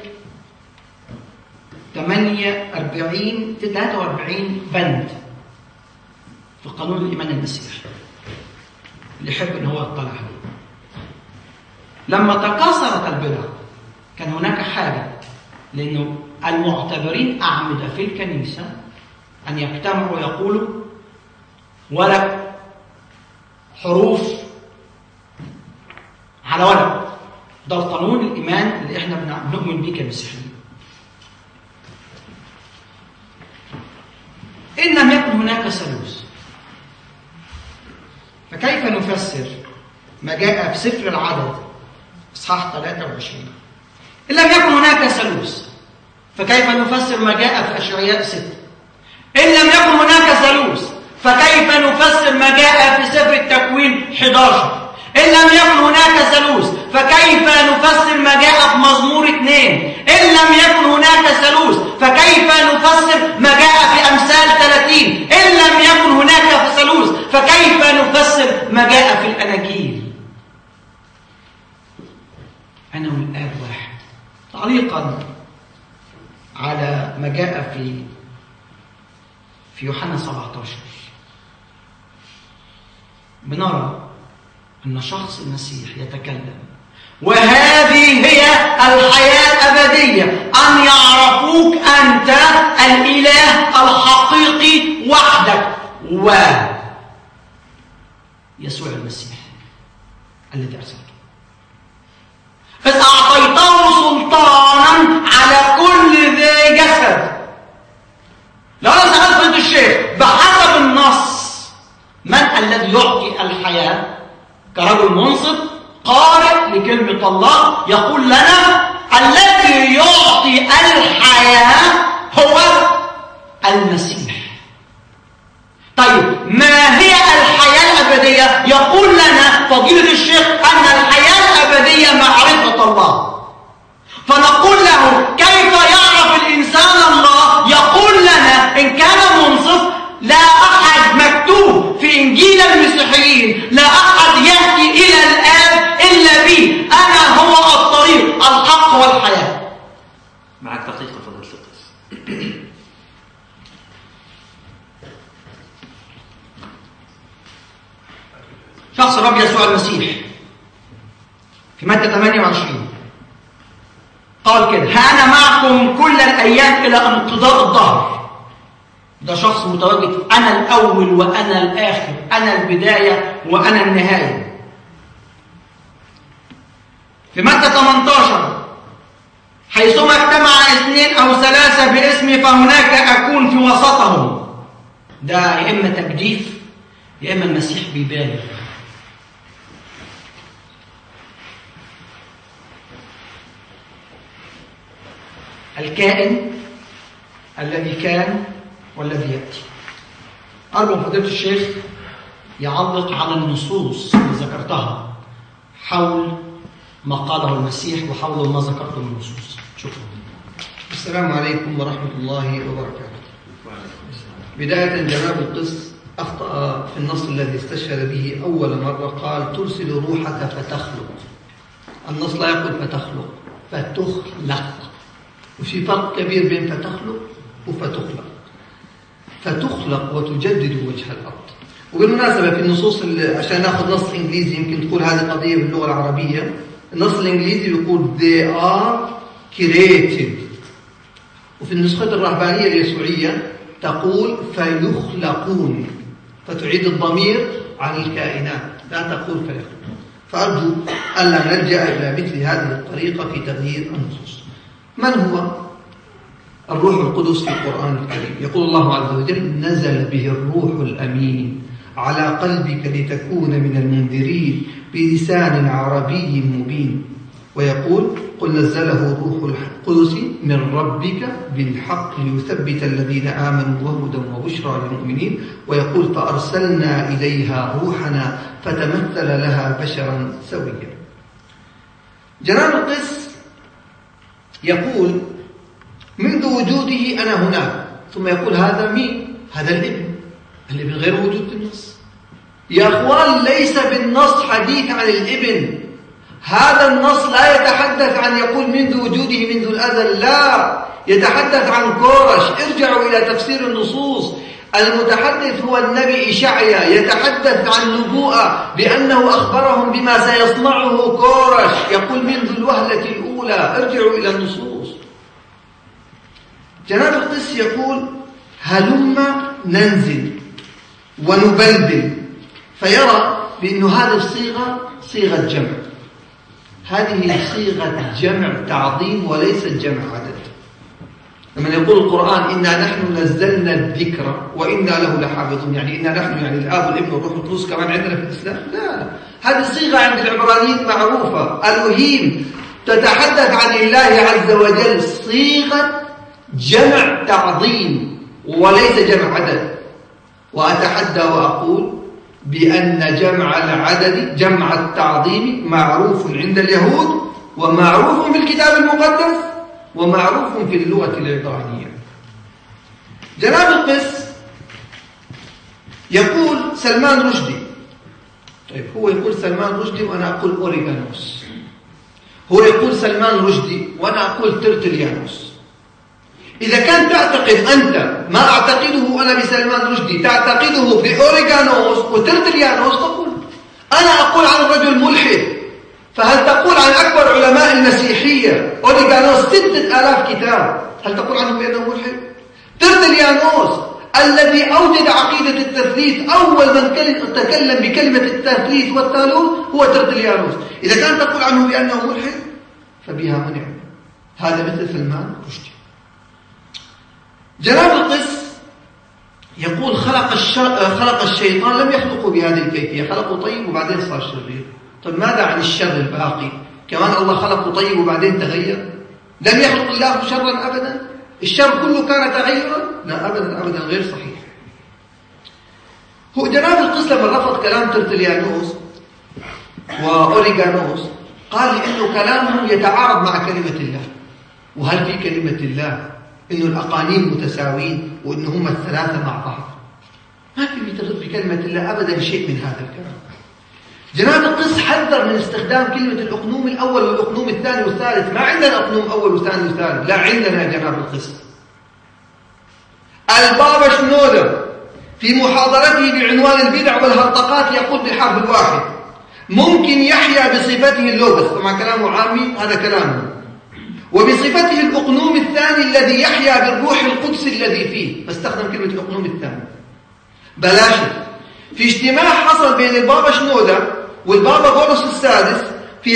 43 بند في قانون الإيمان المسيحي اللي يحب ان هو يطلع عليه. لما تكاثرت البدع كان هناك حاجة لأنه المعتبرين أعمدة في الكنيسة أن يجتمعوا ويقولوا ورق حروف على ورق. ده القانون الإيمان اللي احنا بنؤمن به كمسيحيين. إن لم يكن هناك ثالوث فكيف نفسر ما جاء في سفر العدد إصحاح 23؟ إن لم يكن هناك ثالوث فكيف نفسر ما جاء في أشعياء 6؟ إن لم يكن هناك ثالوث فكيف نفسر ما جاء في سفر التكوين 11؟ إن لم يكن هناك ثالوث فكيف نفسر ما جاء في مزمور 2؟ إن لم يكن هناك ثالوث فكيف نفسر ما جاء في أمثال 30؟ إن لم يكن هناك ثالوث فكيف نفسر ما جاء في الأناجيل؟ أنا والآب واحد. تعليقا على ما جاء في يوحنا 17 بنرى أن شخص المسيح يتكلم وهذه هي الحياة الأبدية أن يعرفوك أنت الإله الحقيقي وحدك ويسوع المسيح الذي أرسلته، إذ أعطيته سلطانا على كل ذي جسد. لو أنا سألت فضيلة الشيخ بحسب النص من الذي يعطي الحياة كرجل منصف قارئ لكلمة الله يقول لنا الذي يعطي الحياة هو المسيح. طيب ما هي الحياة الأبدية؟ يقول لنا فضيلة الشيخ أن الحياة الأبدية معرفة الله. فنقول له كيف يعرف الإنسان الله؟ يقول لنا إن كان منصف لا أحد مكتوب في إنجيل المسيحيين لا أحد يأتي إلى الآب إلا بي، أنا هو الطريق الحق والحياة. معك دقيقة فضيلة القس. شخص الرب يسوع المسيح في متى 28 قال كده: ها أنا معكم كل الأيام إلى انقضاء الدهر. ده شخص متواجد، أنا الأول وأنا الآخر، أنا البداية وأنا النهاية. في متى 18 حيثما اجتمع 2 أو 3 باسمي فهناك أكون في وسطهم. ده يا إما تجديف يا إما المسيح بيبالغ. الكائن الذي كان والذي يأتي. أرجو فضيلة الشيخ يعلق على النصوص اللي ذكرتها حول ما قاله المسيح وحول ما ذكرته من النصوص. شكرا. السلام عليكم ورحمة الله وبركاته. بداية جناب القس أخطأ في النص الذي استشهد به أول مرة، قال ترسل روحك فتخلق. النص لا يقول فتخلق، فتخلق، وفي فرق كبير بين فتخلق وفتخلق. فتخلق وتجدد وجه الأرض. وبالمناسبة في النصوص عشان ناخذ نص إنجليزي يمكن تقول هذه قضية باللغة العربية، النص الإنجليزي يقول they are created، وفي النسخة الرهبانية اليسوعية تقول فيخلقون، فتعيد الضمير عن الكائنات، لا تقول فيخلقون. فأرجو ألا نلجأ إلى مثل هذه الطريقة في تغيير النصوص. من هو الروح القدس في القرآن الكريم؟ يقول الله عز وجل نزل به الروح الأمين على قلبك لتكون من المنذرين بلسان عربي مبين. ويقول قل نزله الروح القدس من ربك بالحق ليثبت الذين آمنوا وهدى وبشرى للمؤمنين. ويقول فأرسلنا إليها روحنا فتمثل لها بشرا سويا. جناب القس يقول منذ وجوده أنا هناك، ثم يقول هذا مين؟ هذا الابن غير وجود النص. يا أخوان ليس بالنص حديث عن الابن، هذا النص لا يتحدث عن يقول منذ وجوده منذ الأزل، لا، يتحدث عن كورش. ارجعوا إلى تفسير النصوص. المتحدث هو النبي إشعيا، يتحدث عن نبوءة بأنه أخبرهم بما سيصنعه كورش، يقول منذ الوهلة الأولى. ارجعوا إلى النصوص. جناب القس يقول هلم ننزل ونبلبل، فيرى بأن هذه الصيغة صيغة جمع، هذه صيغة جمع تعظيم وليست جمع عدد. لما يقول القرآن إنا نحن نزلنا الذكر وإنا له لحافظون، يعني إنا نحن يعني الآب والابن والروح القدس كمان عندنا في الإسلام؟ لا، هذه صيغة عند العبرانيين معروفة. الوهيم تتحدث عن الله عز وجل صيغة جمع تعظيم وليس جمع عدد. وأتحدى وأقول بأن جمع العدد جمع التعظيم معروف عند اليهود ومعروف في الكتاب المقدس ومعروف في اللغة العبرانية. جناب القس يقول سلمان رشدي. طيب هو يقول سلمان رشدي وأنا أقول أوريغانوس. هو يقول سلمان رشدي وأنا أقول ترتليانوس. إذا كان تعتقد أنت ما أعتقده أنا بسلمان رشدي تعتقده بأوريغانوس وترتليانوس، تقول أنا أقول عن الرجل ملحد، فهل تقول عن أكبر علماء المسيحية أوريغانوس 6000 كتاب، هل تقول عنه بأنه ملحد؟ ترتليانوس الذي أوجد عقيدة التثليث، أول من تكلم بكلمة التثليث والثالوث هو ترتليانوس، إذا كان تقول عنه بأنه ملحد فبها منع. هذا مثل سلمان رشدي. جناب القس يقول خلق الشيطان، لم يخلقه بهذه الكيفية، خلقه طيب وبعدين صار شرير. طيب ماذا عن الشر الباقي؟ كمان الله خلقه طيب وبعدين تغير؟ لم يخلق الله شرا أبدا؟ الشر كله كان تغيرا؟ لا أبدا أبدا، غير صحيح. هو جناب القس لما رفض كلام ترتليانوس وأوريغانوس قال لأنه كلامهم يتعارض مع كلمة الله. وهل في كلمة الله إنه الأقانيم متساويين وإنه هم الثلاثة مع بعض؟ ما في بكلمة الله أبدا شيء من هذا الكلام. جناب القس حذر من استخدام كلمة الأقنوم الأول والأقنوم الثاني والثالث. ما عندنا أقنوم أول وثاني وثالث، لا عندنا يا جناب القس. البابا شنودة في محاضرته بعنوان البدع والهرطقات يقول بالحرف الواحد ممكن يحيا بصفته اللوبس، طبعا كلامه عامي هذا كلامه، وبصفته الأقنوم الثاني الذي يحيا بالروح القدس الذي فيه، فاستخدم كلمة الأقنوم الثاني. بلاش في اجتماع حصل بين البابا شنودة والبابا بولس السادس في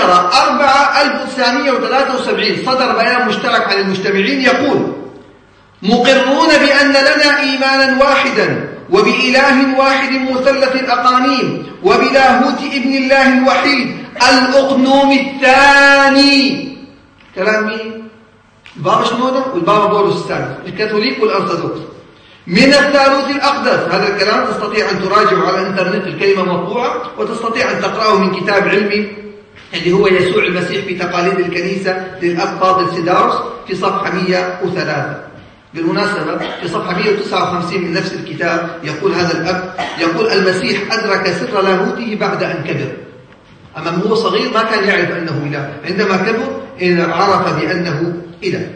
10/4/1973 صدر بيان مشترك عن المجتمعين يقول مقرون بأن لنا إيمانا واحدا وبإله واحد مثلث الأقانيم وبلاهوت ابن الله الوحيد الأقنوم الثاني. كلام مين؟ البابا شنودة والبابا بولس السادس، الكاثوليك والأرثوذكس. من الثالوث الأقدس. هذا الكلام تستطيع أن تراجعه على الإنترنت، الكلمة مطبوعة، وتستطيع أن تقرأه من كتاب علمي اللي هو يسوع المسيح في تقاليد الكنيسة للأب فاضل سيدارس في صفحة 103. بالمناسبة في صفحة 159 من نفس الكتاب يقول هذا الأب، يقول المسيح أدرك سر لاهوته بعد أن كبر. أما هو صغير ما كان يعرف أنه إله، عندما كبر عرف بأنه إله.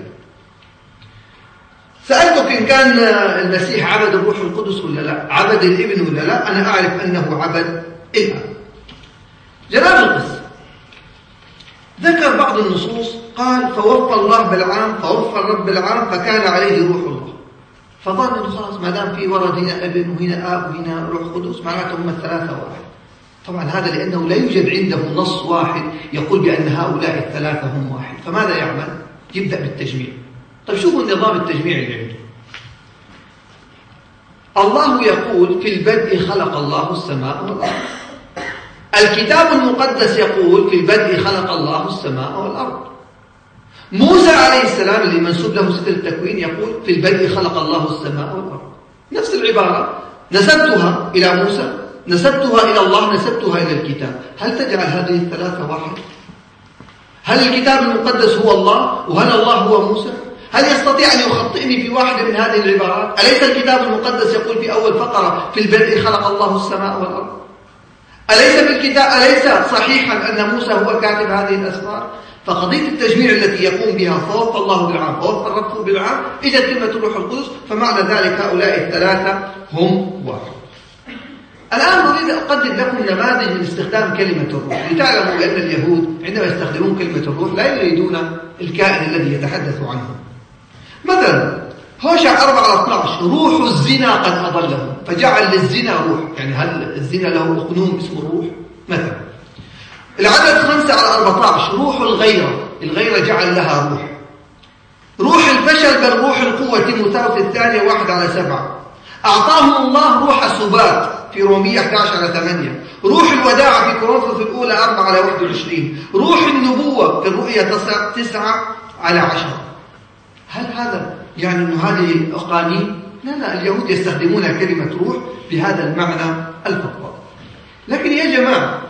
سألتك إن كان المسيح عبد الروح القدس ولا لا، عبد الابن ولا لا. أنا أعرف أنه عبد الأب. جناب القس ذكر بعض النصوص، قال فوفى الله بالعام، فوفى الرب بالعام فكان عليه روح الله، فظن انه خلاص ما دام في ورد هنا ابن وهنا اب وهنا روح قدس معناته هم الثلاثه واحد. طبعا هذا لانه لا يوجد عنده نص واحد يقول بان هؤلاء الثلاثه هم واحد. فماذا يعمل؟ يبدا بالتجميع. طيب شوفوا النظام التجميعي اللي عنده. الله يقول في البدء خلق الله السماء والارض. الكتاب المقدس يقول في البدء خلق الله السماء والأرض. موسى عليه السلام اللي منسوب له سفر التكوين يقول في البدء خلق الله السماء والأرض. نفس العبارة نسبتها إلى موسى، نسبتها إلى الله، نسبتها إلى الكتاب. هل تجعل هذه الثلاثة واحد؟ هل الكتاب المقدس هو الله وهل الله هو موسى؟ هل يستطيع أن يخطئني في واحدة من هذه العبارات؟ أليس الكتاب المقدس يقول في أول فقرة في البدء خلق الله السماء والأرض؟ أليس في الكتاب، أليس صحيحا أن موسى هو كاتب هذه الأسفار؟ فقضية التجميع التي يقوم بها فوفى الله بالعام فوفى الرب بالعام إجت كلمة الروح القدس، فمعنى ذلك هؤلاء الثلاثة هم واحد. الآن أريد أن أقدم لكم نماذج من استخدام كلمة الروح لتعلموا بأن اليهود عندما يستخدمون كلمة الروح لا يريدون الكائن الذي يتحدث عنه. مثلا هوشع 4:12 روح الزنا قد أضله فجعل للزنا روح. يعني هل الزنا له أقنوم اسمه الروح؟ مثلا العدد 5:14 روح الغيرة جعل لها روح. روح الفشل بل روح القوة تيموثاوس الثانية 1:7 أعطاهم الله روح سبات في رومية 11:8 روح الوداعة في كورنثوس الأولى 4:21 روح النبوة في الرؤية 9:10. هل هذا يعني أن هذه أقانيم؟ لا، اليهود يستخدمون كلمة روح بهذا المعنى الفضفاض. لكن يا جماعة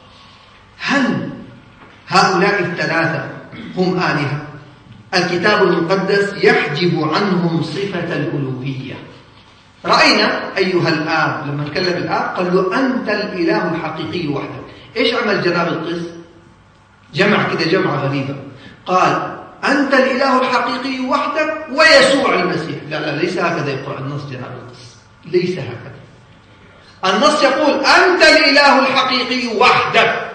هل هؤلاء الثلاثة هم آلهة؟ الكتاب المقدس يحجب عنهم صفة الألوهية. رأينا أيها الآب لما نكلم الآب قال له أنت الإله الحقيقي وحدك. إيش عمل جناب القس؟ جمع كده جمعة غريبة، قال أنت الإله الحقيقي وحدك ويسوع المسيح. لا ليس هكذا يقرأ النص جناب القس، ليس هكذا. النص يقول أنت الإله الحقيقي وحدك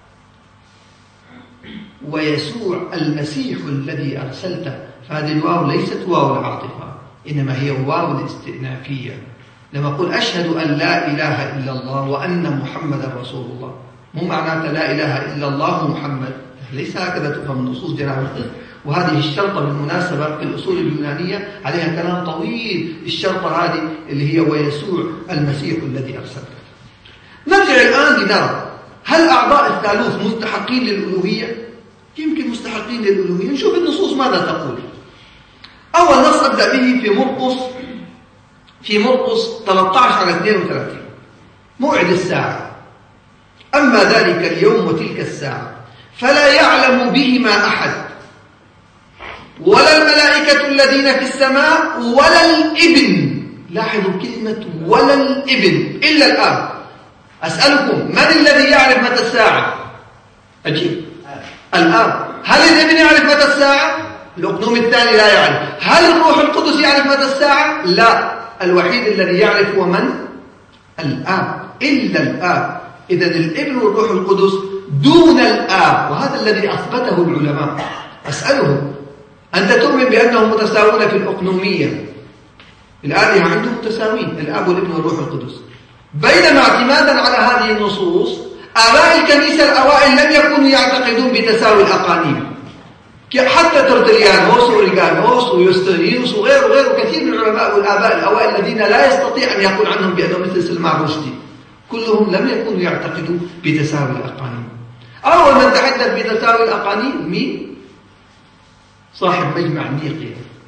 ويسوع المسيح الذي أرسلته. فهذه الواو ليست واو العاطفة، إنما هي واو الاستئنافية. لما أقول أشهد أن لا إله إلا الله وأن محمدا رسول الله، مو معناته لا إله إلا الله محمد، ليس هكذا تفهم النصوص جناب القس. وهذه الشرطة بالمناسبة في الأصول اليونانية عليها كلام طويل. الشرطة هذه اللي هي ويسوع المسيح الذي أرسلته. نرجع الآن لنرى هل أعضاء الثالوث مستحقين للألوهية؟ يمكن مستحقين للألوهية. نشوف النصوص ماذا تقول. أول نص أبدأ به في مرقس 13:32 موعد الساعة. أما ذلك اليوم وتلك الساعة فلا يعلم بهما أحد ولا الملائكة الذين في السماء ولا الابن. لاحظوا كلمة ولا الابن إلا الآب. أسألكم من الذي يعرف متى الساعة؟ أجيب الآب. هل الابن يعرف متى الساعة؟ الأقنوم الثاني لا يعرف. هل الروح القدس يعرف متى الساعة؟ لا، الوحيد الذي يعرف هو من؟ الآب، إلا الآب. إذن الابن والروح القدس دون الآب، وهذا الذي أثبته العلماء. أسألهم أنت تؤمن بأنهم متساوون في الأقنومية؟ الآلهة عندهم متساوين، الآب والابن والروح القدس. بينما اعتمادا على هذه النصوص آباء الكنيسة الأوائل لم يكونوا يعتقدون بتساوي الأقانيم. حتى ترتليانوس وأوريغانوس ويوستينوس وغيره كثير من العلماء والآباء الأوائل الذين لا يستطيع أن يقول عنهم بأنهم مثل سلمان رشدي، كلهم لم يكونوا يعتقدوا بتساوي الأقانيم. أول من تحدث بتساوي الأقانيم مين؟ صاحب مجمع نيقيا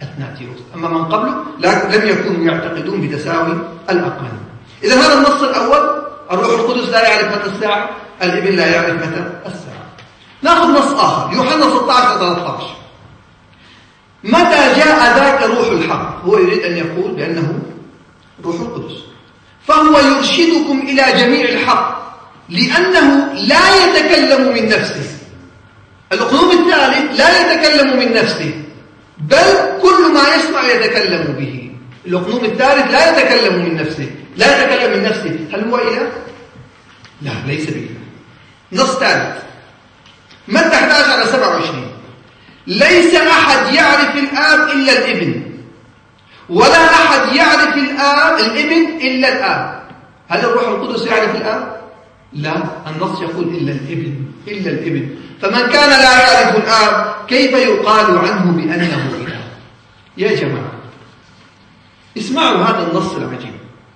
أثناتيوس. أما من قبله لم يكونوا يعتقدون بتساوي الأقانيم. إذا هذا النص الأول، الروح القدس لا يعرف متى الساعة، الابن لا يعرف متى الساعة. نأخذ نص آخر، يوحنا 16:13. متى جاء ذاك روح الحق؟ هو يريد أن يقول بأنه روح القدس، فهو يرشدكم إلى جميع الحق لأنه لا يتكلم من نفسه. الأقنوم الثالث لا يتكلم من نفسه، بل كل ما يسمع يتكلم به. الأقنوم الثالث لا يتكلم من نفسه، لا يتكلم من نفسه. هل هو إله؟ لا، ليس بإله. نص ثالث، متى 11:27. ليس أحد يعرف الآب إلا الابن، ولا أحد يعرف الابن إلا الآب. هل الروح القدس يعرف الآب؟ لا، النص يقول إلا الابن، إلا الابن. فمن كان لا يعرف الآب كيف يقال عنه بأنه إله؟ يا جماعة اسمعوا هذا النص العجيب.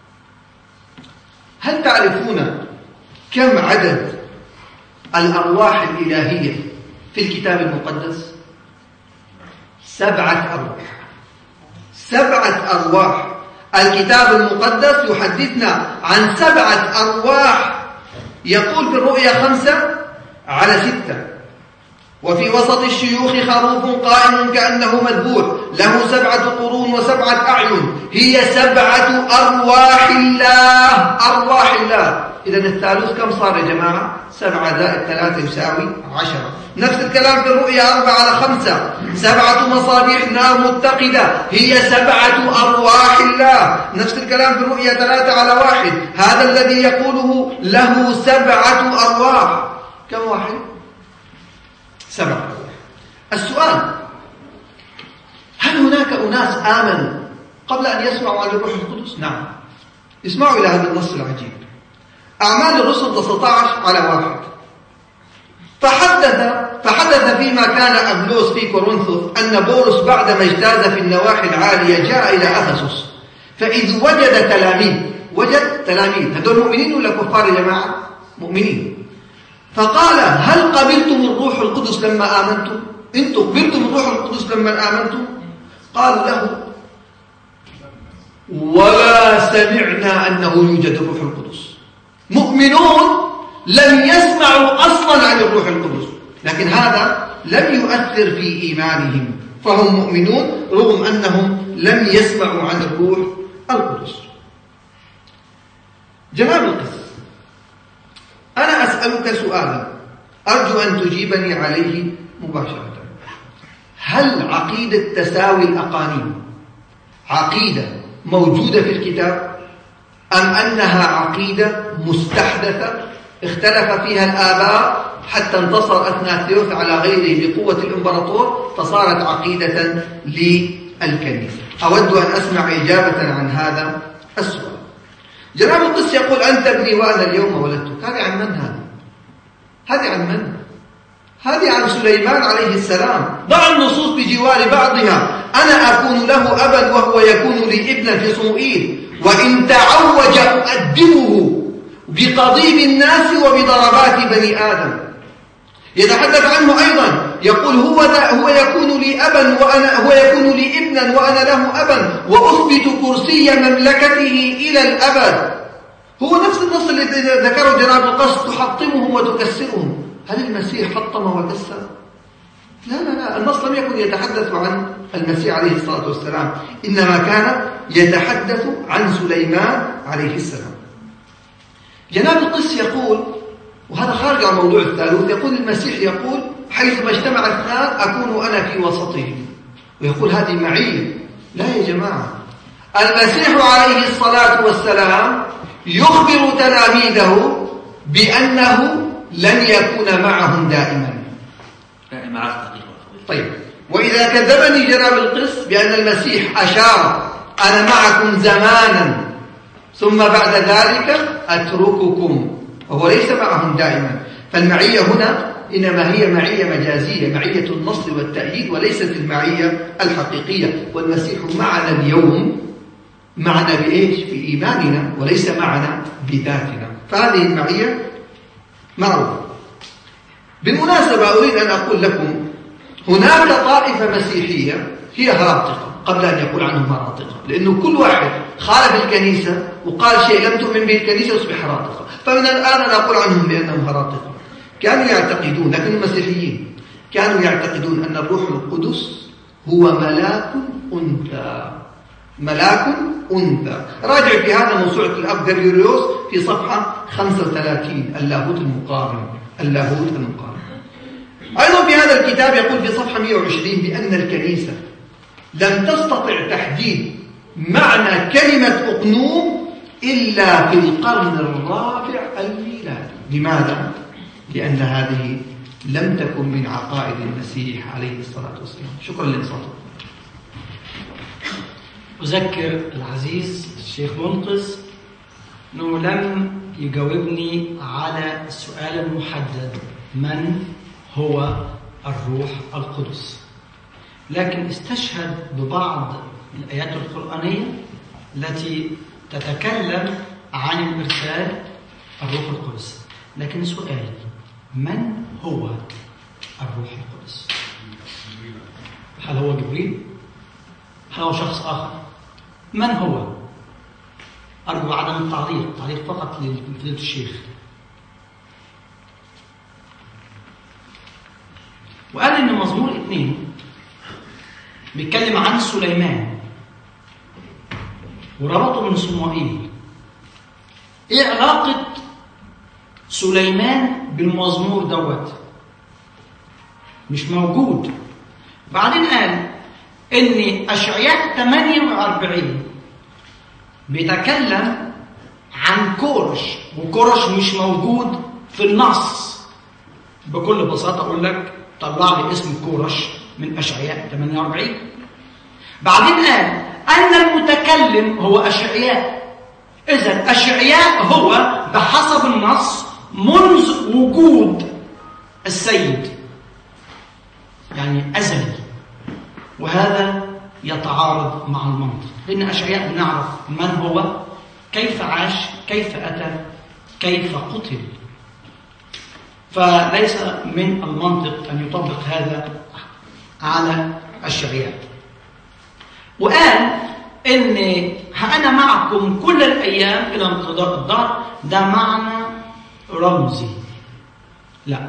هل تعرفون كم عدد الأرواح الإلهية في الكتاب المقدس؟ 7 أرواح. 7 أرواح. الكتاب المقدس يحدثنا عن 7 أرواح. يقول في الرؤيا 5:6. وفي وسط الشيوخ خروف قائم كأنه مذبوح، له 7 قرون و7 أعين، هي 7 أرواح الله. أرواح الله. إذن الثالوث كم صار يا جماعة؟ 7 زائد 3 يساوي 10. نفس الكلام في الرؤيا 4:5. 7 مصابيح نار متقدة، هي 7 أرواح الله. نفس الكلام في الرؤيا 3:1. هذا الذي يقوله له 7 أرواح. كم واحد؟ 7. السؤال: هل هناك أناس آمنوا قبل أن يسمعوا عن الروح القدس؟ نعم. اسمعوا إلى هذا النص العجيب. أعمال الرسل 19:1. فحدث فيما كان أبلوس في كورنثوس أن بولس بعدما اجتاز في النواحي العالية جاء إلى أفسس، فإذ وجد تلاميذ. هذول مؤمنين ولا كفار يا جماعة؟ مؤمنين. فقال: هل قبلتم الروح القدس لما آمنتم؟ أنتم قبلتم الروح القدس لما آمنتم؟ قالوا له: ولا سمعنا أنه يوجد الروح القدس. مؤمنون لم يسمعوا أصلا عن الروح القدس، لكن هذا لم يؤثر في إيمانهم، فهم مؤمنون رغم أنهم لم يسمعوا عن الروح القدس. جناب القس، أنا أسألك سؤالا أرجو أن تجيبني عليه مباشرة. هل عقيدة تساوي الأقانيم عقيدة موجودة في الكتاب، أم أنها عقيدة مستحدثة اختلف فيها الآباء حتى انتصر أثناتيوس على غيره بقوة الإمبراطور فصارت عقيدة للكنيسة؟ أود أن أسمع إجابة عن هذا السؤال. جناب القس يقول: أنت ابني وأنا اليوم ولدتك. هذه عن من هذه عن من؟ هذه عن سليمان عليه السلام. ضع النصوص بجوار بعضها. أنا أكون له أبا وهو يكون لي ابنا في صموئيل، وإن تعوج أؤدبه بقضيب الناس وبضربات بني آدم. يتحدث عنه أيضا يقول: هو يكون لي أبا هو يكون لي ابنا وأنا له أبا، وأثبت كرسي مملكته إلى الأبد. هو نفس النص اللي ذكره جناب القس: تحطمهم وتكسرهم. هل المسيح حطم وكسر؟ لا، النص لم يكن يتحدث عن المسيح عليه الصلاة والسلام، إنما كان يتحدث عن سليمان عليه السلام. جناب القس يقول، وهذا خارج عن موضوع الثالوث، يقول المسيح يقول: حيثما اجتمع 2 أكون أنا في وسطهم. ويقول هذه معية. لا يا جماعة، المسيح عليه الصلاة والسلام يخبر تلاميذه بأنه لن يكون معهم دائما. طيب، وإذا كذبني جناب القس بأن المسيح أشار: أنا معكم زمانا ثم بعد ذلك أترككم، وهو ليس معهم دائما. فالمعية هنا إنما هي معية مجازية، معية النصر والتأييد، وليست المعية الحقيقية. والمسيح معنا اليوم، معنا بإيش؟ في إيماننا، وليس معنا بذاتنا. فهذه المعية معروفة. بالمناسبة أريد أن أقول لكم: هناك طائفة مسيحية هي هراطقة. قبل أن يقول عنهم هراطقة، لأنه كل واحد خالف الكنيسة وقال شيء لم تؤمن به الكنيسة يصبح هراطقة. فمن الآن أنا أقول عنهم بأنهم هراطقة. كانوا يعتقدون، لكن المسيحيين كانوا يعتقدون أن الروح القدس هو ملاك أنثى. ملاك أنثى. راجع في هذا موسوعة الأب غريغوريوس في صفحة 35 اللاهوت المقارن. اللاهوت المقارن. أيضا في هذا الكتاب يقول في صفحة 120 بأن الكنيسة لم تستطع تحديد معنى كلمة أقنوم إلا في القرن الرابع الميلادي. لماذا؟ لأن هذه لم تكن من عقائد المسيح عليه الصلاة والسلام. شكرا لإنصاتكم. أذكر العزيز الشيخ منقذ أنه لم يجاوبني على السؤال المحدد من هو الروح القدس، لكن استشهد ببعض الآيات القرآنية التي تتكلم عن الإرسال الروح القدس. لكن سؤال، من هو الروح القدس؟ هل هو جبريل؟ هل هو شخص آخر؟ من هو؟ أرجو عدم التعليق، تعليق فقط لفضيلة الشيخ. وقال إن مزمور 2 بيتكلم عن سليمان وربطه من صموئيل. إيه علاقة سليمان بالمزمور دوت؟ مش موجود. بعدين قال إن أشعياء 48 بيتكلم عن كورش، وكورش مش موجود في النص. بكل بساطة أقول لك طلع لي اسم كورش من أشعياء 48. بعدين قال أن المتكلم هو أشعياء. إذن أشعياء هو بحسب النص منذ وجود السيد، يعني أزلي. وهذا يتعارض مع المنطق، لأن أشعياء بنعرف من هو، كيف عاش، كيف أتى، كيف قتل. فليس من المنطق أن يطبق هذا على أشعياء. وقال إن أنا معكم كل الأيام إلى انقضاء الدهر. ده معنى رمزي. لا،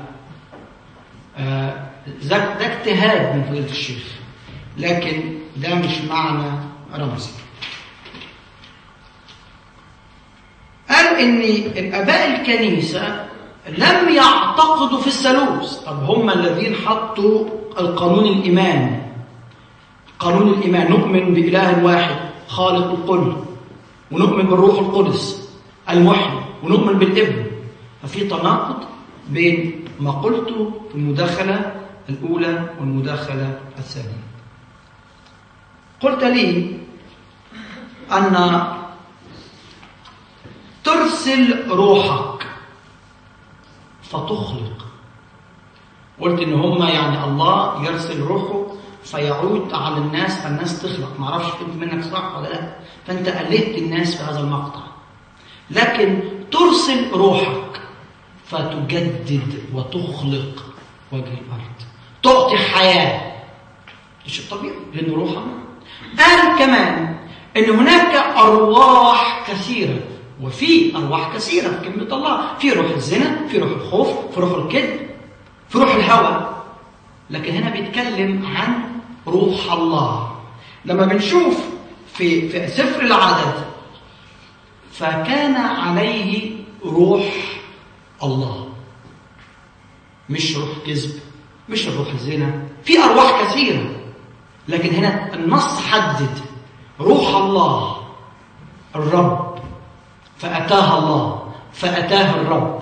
ده اجتهاد من فضيلة الشيخ، لكن ده مش معنى رمزي. قال إن الآباء الكنيسة لم يعتقدوا في الثالوث. طب هم الذين حطوا القانون الإيمان. قانون الإيمان نؤمن بإله واحد خالق الكل، ونؤمن بالروح القدس المحيي، ونؤمن بالابن. ففي تناقض بين ما قلته في المداخلة الأولى والمداخلة الثانية. قلت لي أن ترسل روحك فتخلق. قلت إن هما يعني الله يرسل روحه فيعود على الناس، فالناس تخلق. ما اعرفش كنت منك صح ولا لا، فأنت قلقت الناس في هذا المقطع. لكن ترسل روحك فتجدد وتخلق وجه الأرض، تعطي حياة. مش الطبيعي لأنه روحها. قال كمان إن هناك أرواح كثيرة، وفي أرواح كثيرة في كلمة الله. في روح الزنا، في روح الخوف، في روح الكذب، في روح الهوى. لكن هنا بيتكلم عن روح الله. لما بنشوف في سفر العدد، فكان عليه روح الله، مش روح كذب، مش روح الزنا. في أرواح كثيرة، لكن هنا النص حدد روح الله الرب، فأتاها الله، فأتاه الرب.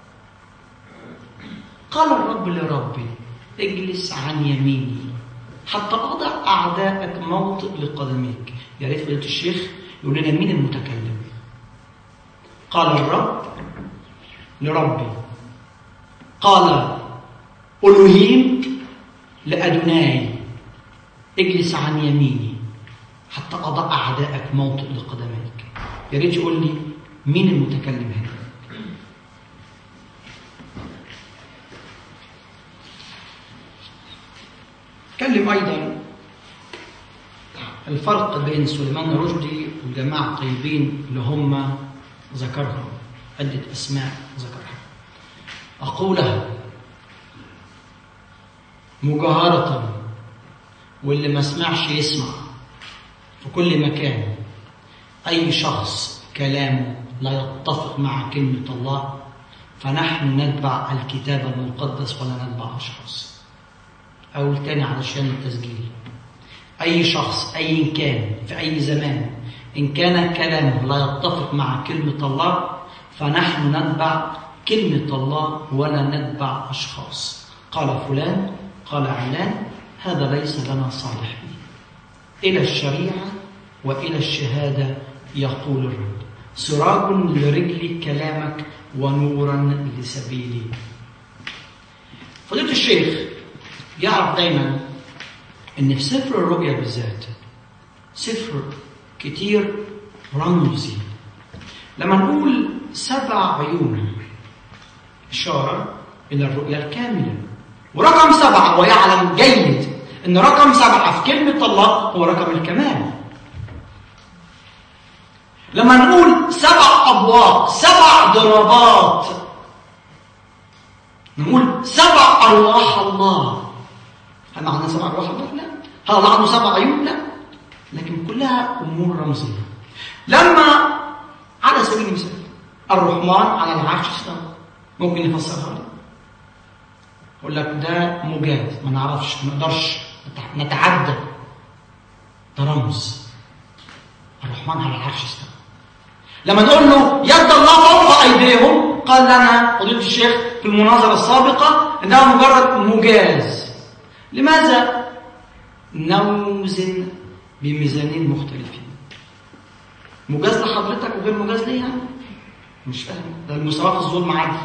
قال الرب لربي اجلس عن يميني حتى أضع أعداءك موطئ لقدميك. يا ريت فضيلة الشيخ يقول لنا مين المتكلم. قال الرب لربي، قال ألوهيم لأدوناي اجلس عن يميني حتى أضع أعداءك موطئ لقدميك. يا ريت يقول لي مين المتكلم هنا. تكلم أيضا الفرق بين سليمان الرشدي والجماعة الطيبين اللي هم ذكرهم عدة أسماء ذكرها، أقولها مجاهرة واللي ما سمعش يسمع في كل مكان. أي شخص كلامه لا يتفق مع كلمة الله فنحن نتبع الكتاب المقدس ولا نتبع أشخاص. أقول تاني علشان التسجيل، أي شخص أي كان في أي زمان إن كان كلامه لا يتفق مع كلمة الله فنحن نتبع كلمة الله ولا نتبع أشخاص. قال فلان قال علان هذا ليس لنا صالح به. إلى الشريعة وإلى الشهادة يقول الرب، سراج لرجل كلامك ونورا لسبيلي. فضيلة الشيخ يعرف دايما ان في سفر الرؤيا بالذات سفر كتير رمزي. لما نقول 7 عيون إشارة إلى الرؤيا الكاملة، ورقم 7 ويعلم جيد ان رقم 7 في كلمة الله هو رقم الكمال. لما نقول 7 أبواق 7 ضربات، نقول 7 أرواح الله، هل معنى 7 أرواح الله؟ لا. هل الله عنده 7 عيون؟ لا. لكن كلها أمور رمزية. لما على سبيل المثال الرحمن على العرش استوى، ممكن نفسرها لي؟ أقول لك ده مجاز، ما نعرفش، ما نقدرش نتعدى، ده رمز. الرحمن على العرش استوى. لما نقول له يد الله فوق أيديهم، قال لنا فضيلة الشيخ في المناظرة السابقة إنها مجرد مجاز. لماذا نوزن بميزانين مختلفين؟ مجاز لحضرتك وغير مجاز ليا؟ مش فاهم، ده المساواة في الظلم عادي.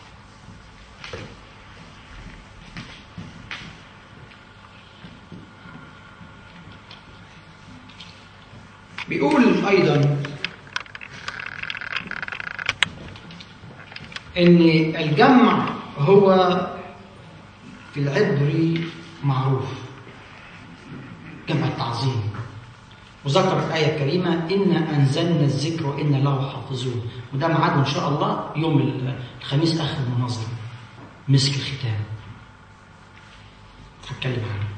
بيقول أيضا إن الجمع هو في العبري معروف جمع التعظيم، وذكر الآية الكريمة إنا أنزلنا الذكر وإنا له حافظون، وده ميعاد إن شاء الله يوم الخميس آخر المناظرة مسك الختام هتكلم عنه.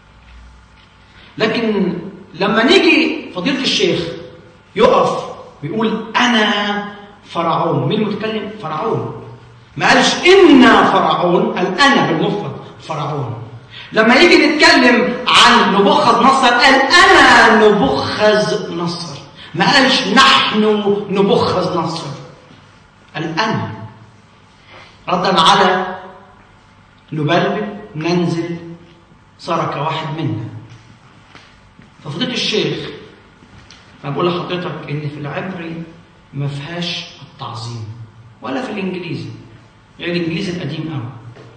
لكن لما نيجي فضيلة الشيخ يقف ويقول أنا فرعون، مين المتكلم؟ فرعون. ما قالش إنا فرعون، قال أنا بالمفرد فرعون. لما يجي نتكلم عن نبوخذ نصر قال أنا نبوخذ نصر، ما قالش نحن نبوخذ نصر، قال أنا، ردا على نبلبل ننزل صار كواحد منا. ففضيلة الشيخ أنا بقول لحضرتك إن في العبري ما فيهاش التعظيم ولا في الإنجليزي، غير الإنجليزي القديم قوي.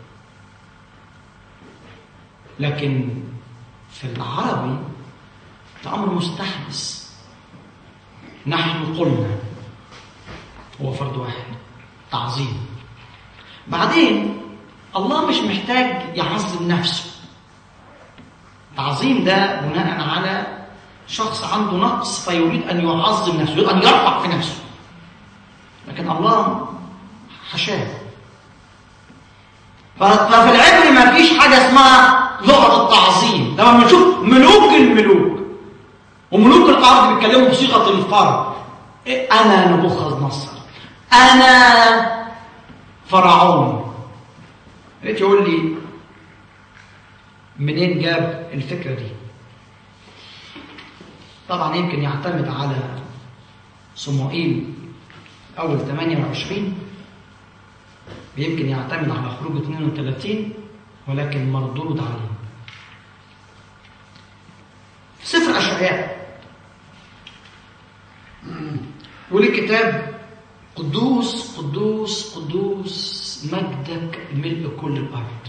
لكن في العربي ده أمر مستحدث. نحن قلنا هو فرد واحد، تعظيم. بعدين الله مش محتاج يعظم نفسه. تعظيم ده بناء على شخص عنده نقص فيريد أن يعظم نفسه، يريد أن يرفع في نفسه. لكن الله حشاه. ففي العبري ما فيش حاجة اسمها لغة التعظيم. لما بنشوف ملوك الملوك وملوك الأرض بيتكلموا بصيغة الفرد، أنا نبوخذ نصر، أنا فرعون. ريت يقول لي منين جاب الفكرة دي؟ طبعا يمكن يعتمد على صموئيل أول 28، يمكن يعتمد على خروج 32، ولكن مردود عليه. في سفر أشعياء يقول الكتاب قدوس قدوس قدوس مجدك ملء كل الأرض.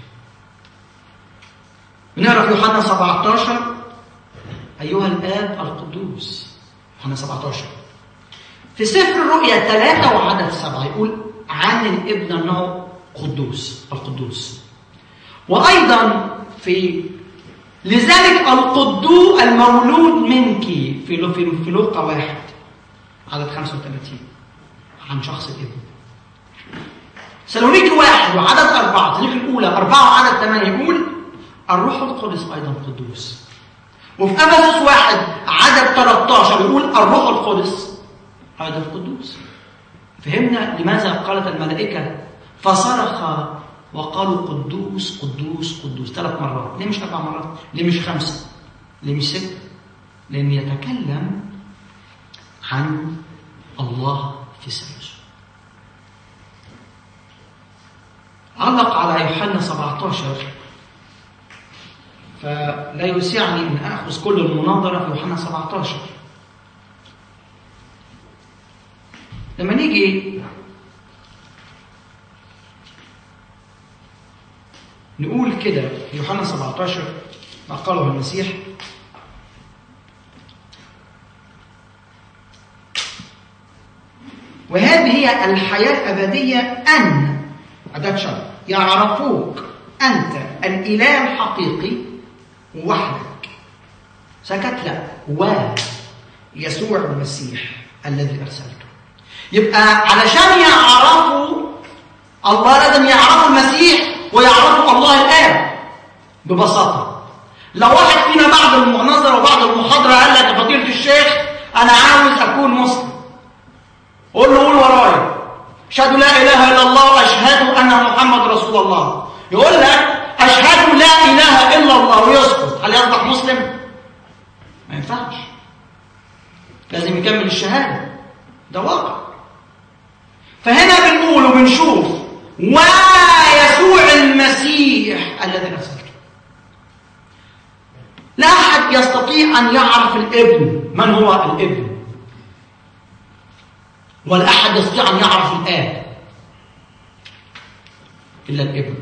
بنعرف يوحنا 17 أيها الآب القدوس، يوحنا 17. في سفر الرؤيا 3 وعدد 7 يقول عن الابن أنه قدوس القدوس. وأيضا في لذلك القدوس المولود منك في لوقا 1 عدد 35 عن شخص الابن. سالونيكي 1 وعدد 4 تاريخ الأولى 4 وعدد 8 يقول الروح القدس أيضا قدوس. وفي أفسس 1 عدد 13 يقول الروح القدس أيضا قدوس. فهمنا لماذا قالت الملائكة فصرخ وقالوا قدوس قدوس قدوس 3 مرات؟ ليه مش 4 مرات؟ ليه مش 5؟ ليه مش 6؟ لأن يتكلم عن الله في ثالوث. علق على يوحنا 17 فلا يسعني أن أخذ كل المناظرة في يوحنا 17. لما نيجي نقول كده في يوحنا 17 ما قاله المسيح وهذه هي الحياة الأبدية أن عدد شر يعرفوك أنت الإله الحقيقي وحدك. سكت لا ويسوع المسيح الذي أرسلته. يبقى علشان يعرفوا الله لازم يعرفوا المسيح ويعرفوا الله الآب. ببساطة لو واحد فينا بعد المناظرة وبعد المحاضرة قال لك يا فضيلة الشيخ أنا عاوز أكون مسلم، قول له قول ورايا أشهد لا إله إلا الله وأشهد أن محمد رسول الله. يقول لك أشهد لا إله إلا الله ويسكت، هل يصبح مسلم؟ ما ينفعش، لازم يكمل الشهادة، ده واقع. فهنا بنقول وبنشوف ويسوع المسيح الذي أرسلته. لا أحد يستطيع أن يعرف الابن من هو الابن، ولا أحد يستطيع أن يعرف الآب إلا الابن.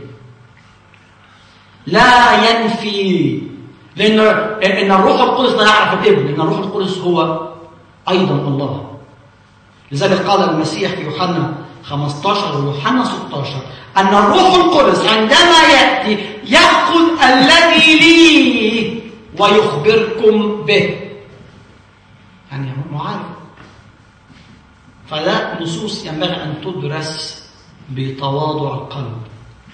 لا ينفي، لأن الروح القدس لا يعرف الابن، لأن الروح القدس هو أيضا الله. لذلك قال المسيح في يوحنا 15 ويوحنا 16 أن الروح القدس عندما يأتي يأخذ الذي لي ويخبركم به. يعني هو عارف. فلا نصوص ينبغي أن تدرس بتواضع القلب.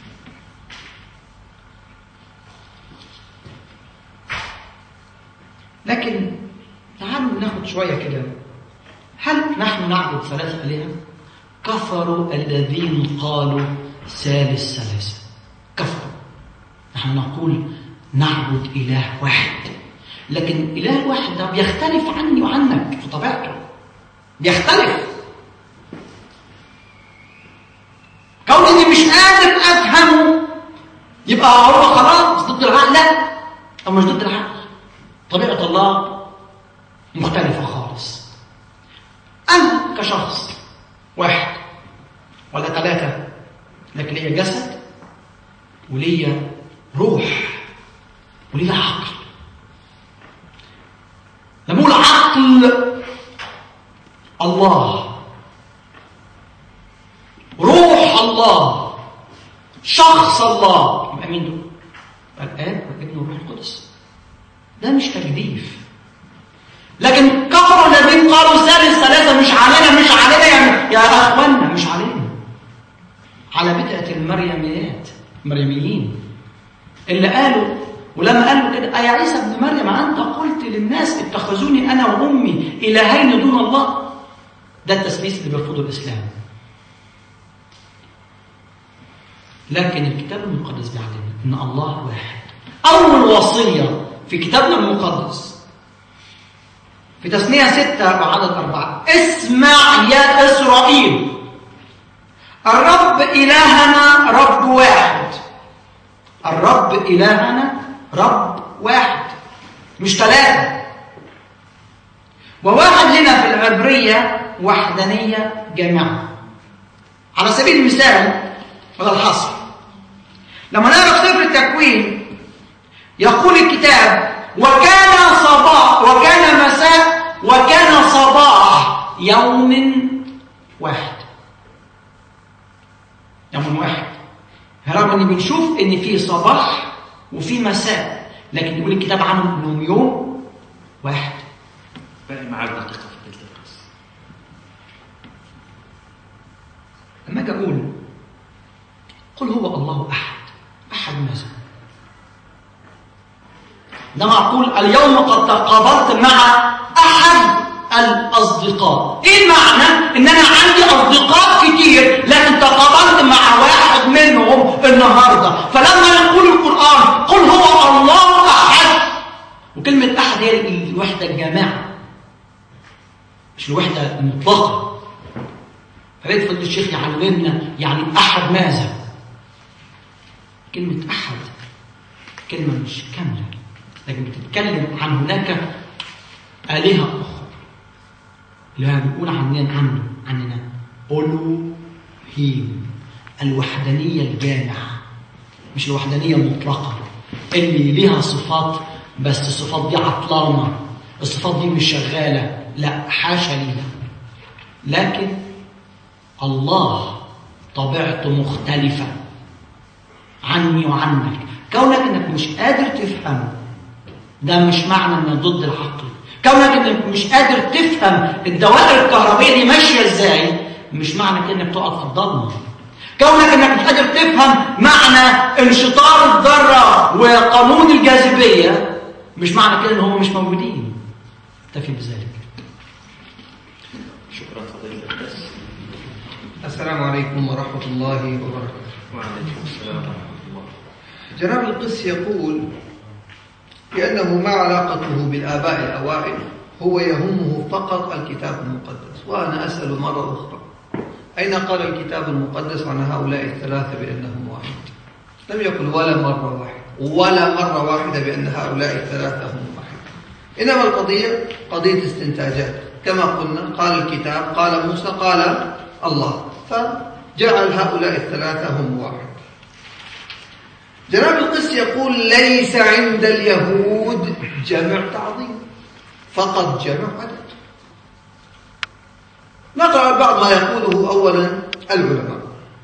لكن تعالوا ناخد شوية كده. هل نحن نعبد 3 آلهة؟ كفروا الذين قالوا ثالث ثلاثة. كفروا. نحن نقول نعبد إله واحد، لكن الإله الواحد ده بيختلف عني وعنك في طبيعته، بيختلف. كوني مش قادر أفهمه يبقى هو خلاص ضد العقل. لا، أو مش ضد العقل، طبيعة الله مختلفة خالص. أنا كشخص واحد ولا 3، لكن ليا جسد وليا روح وليا عقل. لما أقول عقل الله، روح الله، شخص الله، يبقى مين دول؟ الآب والابن والروح القدس. ده مش تجديف. لكن كفروا الذين قالوا ثالث ثلاثة. مش علينا، مش علينا يا أخوانا، مش علينا، على بدعة المريميين اللي قالوا، ولما قالوا كده يا عيسى ابن مريم أنت قلت للناس اتخذوني أنا وأمي إلهين دون الله. ده التثليث اللي بيرفضه الإسلام. لكن الكتاب المقدس بيعلمنا إن الله واحد. أول وصية في كتابنا المقدس في تثنية 6 وعدد 4: اسمع يا إسرائيل، الرب إلهنا رب واحد. الرب إلهنا رب واحد، مش 3. وواحد هنا في العبرية وحدانية جامعة. على سبيل المثال ولا الحصر، لما نقرأ في سفر التكوين يقول الكتاب وكان صباح وكان مساء وكان صباح يوم واحد. يوم واحد، رغم ان بنشوف ان في صباح وفي مساء، لكن يقول الكتاب عنهم أنهم يوم واحد. باقي معاك دقيقة في القصة. لما أجي أقول قل هو الله أحد، أحد ماذا؟ لما أقول اليوم قد تقابلت مع أحد الأصدقاء، إيه معنى؟ إن أنا عندي أصدقاء كتير لكن تقابلت مع واحد منهم النهاردة. فلما نقول القرآن قل هو الله أحد، وكلمة أحد هي الوحدة الجامعة مش الوحدة المطلقة. فبيت فضل الشيخ يعلمنا يعني أحد ماذا؟ كلمة أحد كلمة مش كاملة، لكن بتتكلم عن هناك آلهة أخرى اللي بيقول عننا ألوهيم، الوحدانية الجامعة مش الوحدانية المطلقة اللي ليها صفات بس الصفات دي عطلانة، الصفات دي مش شغالة، لا حاشا ليها. لكن الله طبيعته مختلفة عني وعنك. كونك انك مش قادر تفهم ده مش معنى انه ضد العقل. كونك انك مش قادر تفهم الدوائر الكهربائية دي ماشية ازاي مش معنى كده انك تقعد في الضلمة. كونك انك مش قادر تفهم معنى انشطار الذرة وقانون الجاذبية مش معنى كده ان هم مش موجودين. اكتفي بذلك. شكرا فضيلة الدرس. السلام عليكم ورحمة الله وبركاته. وعليكم السلام ورحمة الله. جناب القس يقول بأنه ما علاقته بالآباء الأوائل، هو يهمه فقط الكتاب المقدس. وأنا أسأل مرة أخرى أين قال الكتاب المقدس عن هؤلاء الثلاثة بأنهم واحد؟ لم يقل ولا مرة واحدة بأن هؤلاء الثلاثة هم واحد. إنما القضية قضية استنتاجات كما قلنا، قال الكتاب، قال موسى، قال الله، فجعل هؤلاء الثلاثة هم واحد. جناب القس يقول ليس عند اليهود جمع تعظيم، فقط جمع عدد. نقرأ بعض ما يقوله أولا العلماء.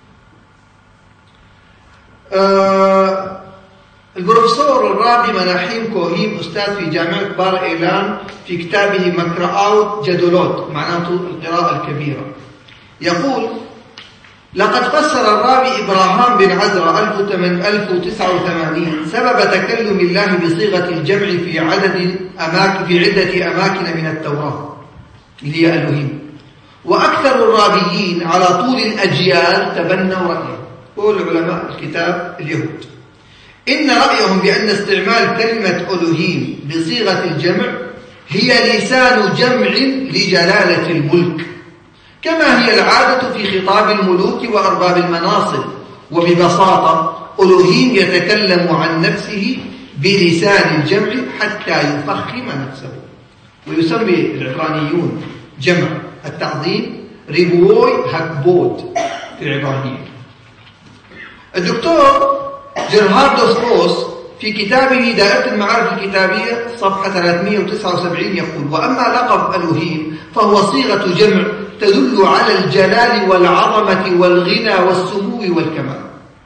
البروفيسور الرابي مناحيم كوهيم أستاذ في جامعة بار إيلان في كتابه مقرآوت جدولوت معناته القراءة الكبيرة يقول لقد فسر الرابي إبراهام بن عزرا 1089 سبب تكلم الله بصيغة الجمع في عدة أماكن من التوراة اللي هي ألوهيم. وأكثر الرابيين على طول الأجيال تبنوا رأيه، قول علماء الكتاب اليهود، إن رأيهم بأن استعمال كلمة ألوهيم بصيغة الجمع هي لسان جمع لجلالة الملك، كما هي العادة في خطاب الملوك وأرباب المناصب. وببساطة ألوهيم يتكلم عن نفسه بلسان الجمع حتى يفخم نفسه. ويسمي العبرانيون جمع التعظيم ريبوي هكبود في العبرانية. الدكتور جيرهاردوس روس في كتابه دائرة المعارف الكتابية صفحة 379 يقول وأما لقب ألوهيم فهو صيغة جمع تدل على الجلال والعظمة والغنى والسمو والكمال.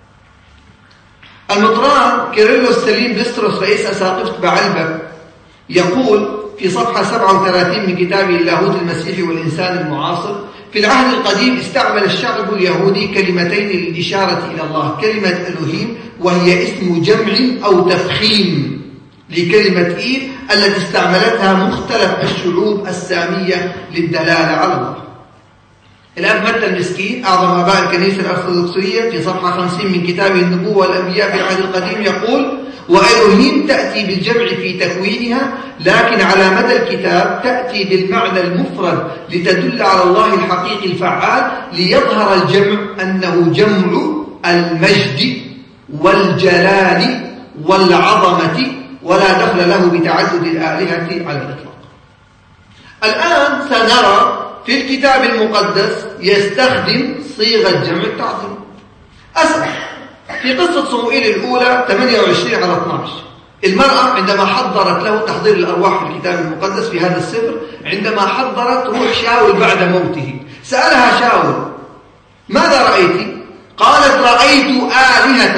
المطران كيرلس سليم بستروس رئيس أساقفة بعلبك يقول في صفحة 37 من كتابه اللاهوت المسيحي والإنسان المعاصر في العهد القديم استعمل الشعب اليهودي كلمتين للإشارة إلى الله، كلمة ألوهيم وهي اسم جمع أو تفخيم لكلمة إيل التي استعملتها مختلف الشعوب السامية للدلالة على الله. الآن متى المسكين أعظم آباء الكنيسة الأرثوذكسية في صفحة 50 من كتابه النبوة والأنبياء في العهد القديم يقول وألوهيم تأتي بالجمع في تكوينها، لكن على مدى الكتاب تأتي بالمعنى المفرد لتدل على الله الحقيقي الفعال، ليظهر الجمع أنه جمع المجد والجلال والعظمة ولا دخل له بتعدد الآلهة على الإطلاق. الآن سنرى في الكتاب المقدس يستخدم صيغة جمع التعظيم. أسأل في قصة صموئيل الأولى 28/12 المرأة عندما حضرت له تحضير الأرواح في الكتاب المقدس في هذا السفر، عندما حضرت روح شاول بعد موته سألها شاول ماذا رأيت؟ قالت رأيت آلهة، استخدمت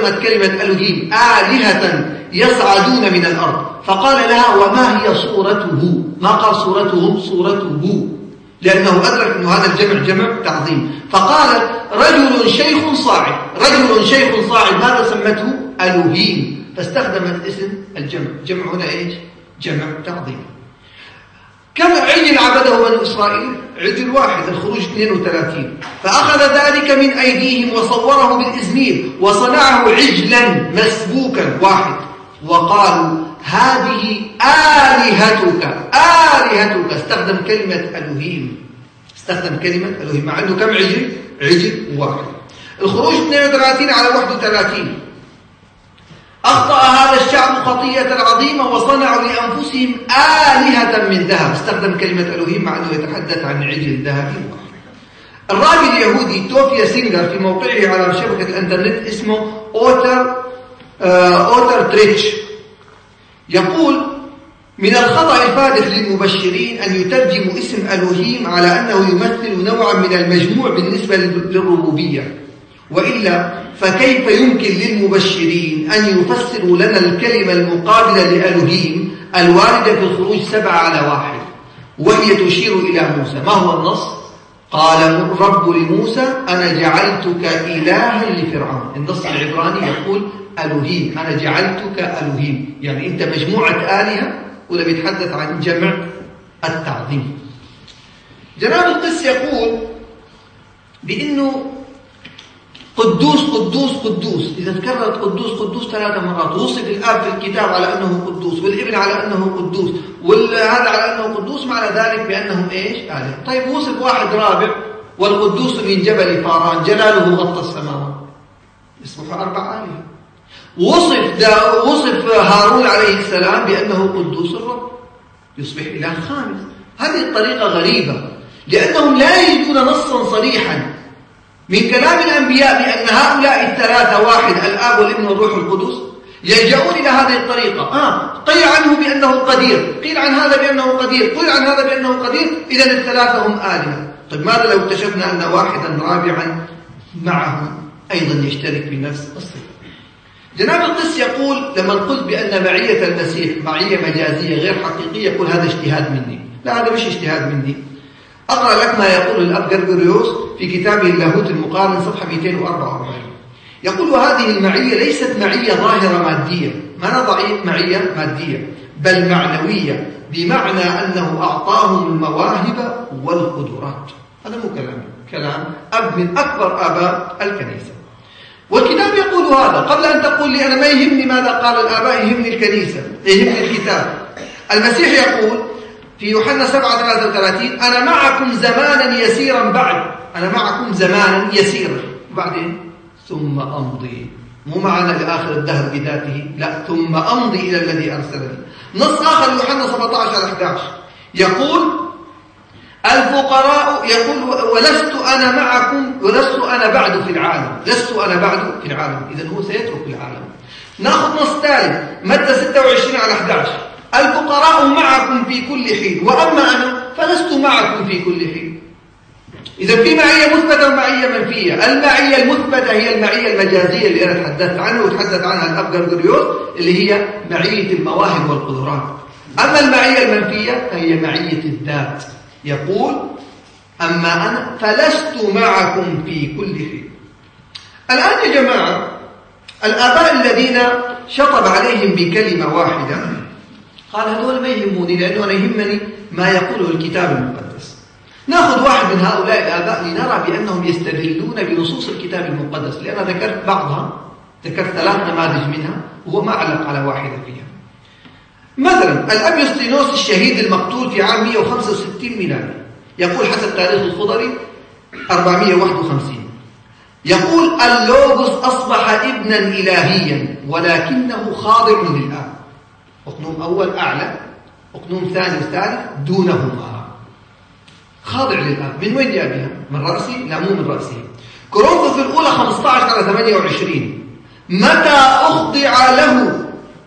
استخدمت كلمة ألوهيم آلهة يصعدون من الأرض، فقال لها وما هي صورته؟ ما قال صورتهم، صورته، لأنه أدرك أن هذا الجمع جمع تعظيم. فقال رجل شيخ صاعد، رجل شيخ صاعد، ماذا سمته؟ ألوهيم، فاستخدمت اسم الجمع. جمع هنا إيش؟ جمع تعظيم. كم عجل عبده بنو إسرائيل؟ عجل واحد، الخروج 32. فأخذ ذلك من أيديهم وصوره بالإزمير وصنعه عجلا مسبوكا واحد، وقالوا هذه آلهتك، آلهتك. استخدم كلمة ألوهيم، استخدم كلمة ألوهيم، مع أنه كم عجل؟ عجل واحد. الخروج 32 على 31. أخطأ هذا الشعب خطيئة عظيمة وصنعوا لأنفسهم آلهة من ذهب. استخدم كلمة ألوهيم مع أنه يتحدث عن عجل ذهبي. الراوي اليهودي توفيا سينجر في موقعه على شبكة الإنترنت اسمه أوتر تريتش يقول من الخطأ الفادح للمبشرين أن يترجموا اسم ألوهيم على أنه يمثل نوعا من المجموع بالنسبة للربوبية، وإلا فكيف يمكن للمبشرين أن يفسروا لنا الكلمة المقابلة لألوهيم الواردة في الخروج 7:1 وهي تشير إلى موسى؟ ما هو النص؟ قال الرب لموسى أنا جعلتك إلها لفرعون. النص العبراني يقول ألوهيم، أنا جعلتك ألوهيم، يعني أنت مجموعة آلهة، ولا بيتحدث عن جمع التعظيم. جناب القس يقول بأنه قدوس قدوس قدوس، إذا تكررت قدوس قدوس 3 مرات، وصف الآب في الكتاب على أنه قدوس، والابن على أنه قدوس، وهذا على أنه قدوس، معنى ذلك بأنهم إيش؟ آلهة. طيب وصف واحد رابع، والقدوس من جبل فاران جلاله غطى السماوات، يصبح 4 آلهة. وصف هارون عليه السلام بأنه قدوس الرب، يصبح إله خامس. هذه الطريقة غريبة، لأنهم لا يجدون نصا صريحا من كلام الأنبياء بأن هؤلاء الثلاثة واحد، الآب والابن والروح القدس، يلجؤون إلى هذه الطريقة. قيل عنه بأنه قدير، قيل عن هذا بأنه قدير، قيل عن هذا بأنه قدير، إذن الثلاثة هم آلهة. طيب ماذا لو اكتشفنا أن واحدا رابعا معه أيضا يشترك في نفس الصفة؟ جناب القس يقول لما قلت بأن معية المسيح معية مجازية غير حقيقية، يقول هذا اجتهاد مني. لا، هذا مش اجتهاد مني. أقرأ لك ما يقول الأب غرغوريوس في كتابه اللاهوت المقارن صفحة 244. يقول وهذه المعية ليست معية ظاهرة مادية، ما نضعي معية مادية، بل معنوية، بمعنى أنه أعطاهم المواهب والقدرات. هذا مو كلام أب من أكبر آباء الكنيسة، والكتاب يقول هذا. قبل أن تقول لي أنا ما يهمني ماذا قال الآباء، يهمني الكنيسة، يهمني الكتاب. المسيح يقول في يوحنا 7:33 أنا معكم زمانا يسيرا بعد، أنا معكم زمانا يسيرا، وبعدين ثم أمضي. مو معنا لآخر الدهر بذاته، لا، ثم أمضي إلى الذي أرسلني. نص آخر يوحنا 17:11 يقول الفقراء، يقول ولست أنا معكم، ولست أنا بعد في العالم، لست أنا بعد في العالم. إذن هو سيترك العالم. نأخذ نص ثالث متى 26:11 الفقراء معكم في كل حين، وأما أنا فلست معكم في كل حين. إذا في معية مثبتة ومعية منفية. المعية المثبتة هي المعية المجازية اللي أنا تحدثت عنها وتحدث عنها الأب غرغوريوس، اللي هي معية المواهب والقدرات. أما المعية المنفية فهي معية الذات. يقول أما أنا فلست معكم في كل حين. الآن يا جماعة الآباء الذين شطب عليهم بكلمة واحدة قال هذول ما يهموني، لأنه أنا يهمني ما يقوله الكتاب المقدس. نأخذ واحد من هؤلاء الآباء لنرى بأنهم يستدلون بنصوص الكتاب المقدس، لأن ذكرت بعضها، ذكرت 3 نماذج منها وهو ما علق على واحدة فيها. مثلا الأب يوستينوس الشهيد المقتول في عام 165 ميلادي، يقول حسب تاريخ الخضري 451، يقول اللوغوس أصبح ابنا إلهيا ولكنه خاضع للآب. أقنوم أول أعلى، أقنوم ثاني وثالث دونهما، خاضع للآب. من وين جابها؟ من رأسي؟ لا، مو من رأسي. كورنثوس الأولى 15:28 متى أخضع له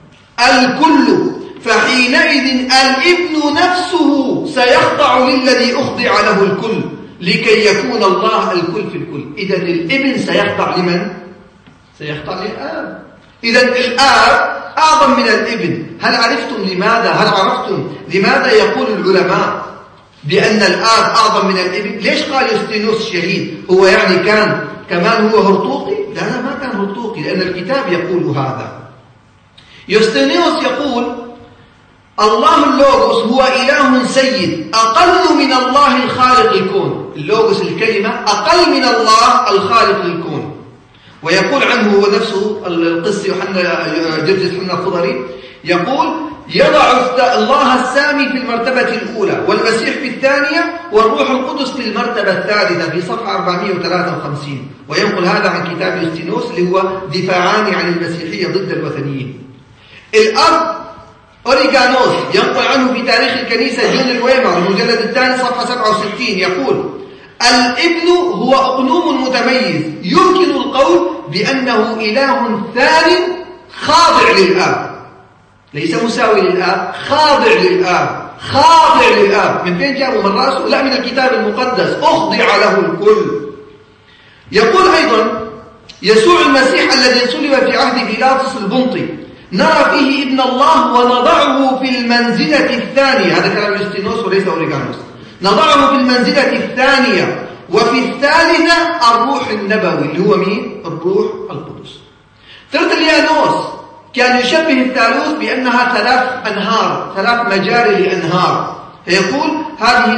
الكل فحينئذ الابن نفسه سيخضع للذي أخضع له الكل لكي يكون الله الكل في الكل. إذن الابن سيخضع لمن؟ سيخضع للآب. إذا الآب أعظم من الابن. هل عرفتم لماذا؟ هل عرفتم لماذا يقول العلماء بأن الآب أعظم من الابن؟ ليش قال يوستينوس شهيد؟ هو يعني كان كمان هو هرطوقي؟ لا ما كان هرطوقي، لأن الكتاب يقول هذا. يوستينوس يقول الله اللوغوس هو إله سيد أقل من الله الخالق الكون. اللوغوس الكلمة أقل من الله الخالق الكون. ويقول عنه هو نفسه القس جرجس يوحنا الخضري يقول يضع الله السامي في المرتبة الأولى والمسيح في الثانية والروح القدس في المرتبة الثالثة في صفحة 453. وينقل هذا عن كتاب يوستينوس اللي هو دفاعان عن المسيحية ضد الوثنيين. الأب أوريغانوس ينقل عنه في تاريخ الكنيسة جون الويمر المجلد الثاني صفحة 67 يقول الابن هو أقنوم متميز يمكن القول بأنه إله ثان خاضع للآب، ليس مساوي للآب، خاضع للآب، خاضع للآب. من فين جابوا؟ من رأسه؟ لا، من الكتاب المقدس، أخضع له الكل. يقول أيضا يسوع المسيح الذي صلب في عهد بيلاطس البنطي نرى فيه ابن الله ونضعه في المنزلة الثانية. هذا كلام يوستينوس وليس أوريغانوس. نضعه في المنزلة الثانية وفي الثالثة الروح النبوي اللي هو مين؟ الروح القدس. ترتليانوس كان يشبه الثالوث بأنها 3 أنهار، 3 مجاري لأنهار. فيقول هذه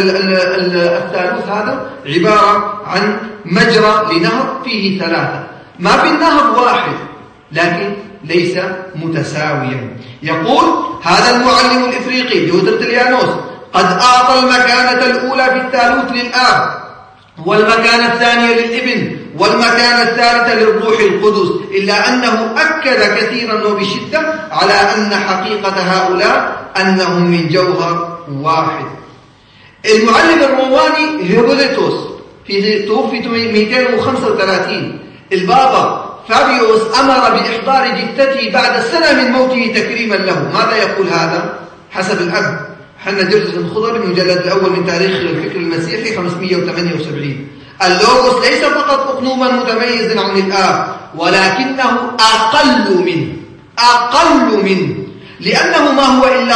الثالوث هذا عبارة عن مجرى لنهر فيه 3، ما في النهر واحد لكن ليس متساويا. يقول هذا المعلم الإفريقي اللي هو ترتليانوس قد أعطى المكانة الأولى في الثالوث للآب والمكانة الثانية للابن والمكانة الثالثة للروح القدس، إلا أنه أكد كثيرا وبشدة على أن حقيقة هؤلاء أنهم من جوهر واحد. المعلم الروماني هيبوليتوس توفي 235 البابا فابيوس أمر بإحضار جثته بعد سنة من موته تكريما له. ماذا يقول هذا؟ حسب الأب حنا جرجس الخضري المجلد الأول من تاريخ الفكر المسيحي 578. اللوغوس ليس فقط أقنوما متميزا عن الآب ولكنه أقل منه لأنه ما هو إلا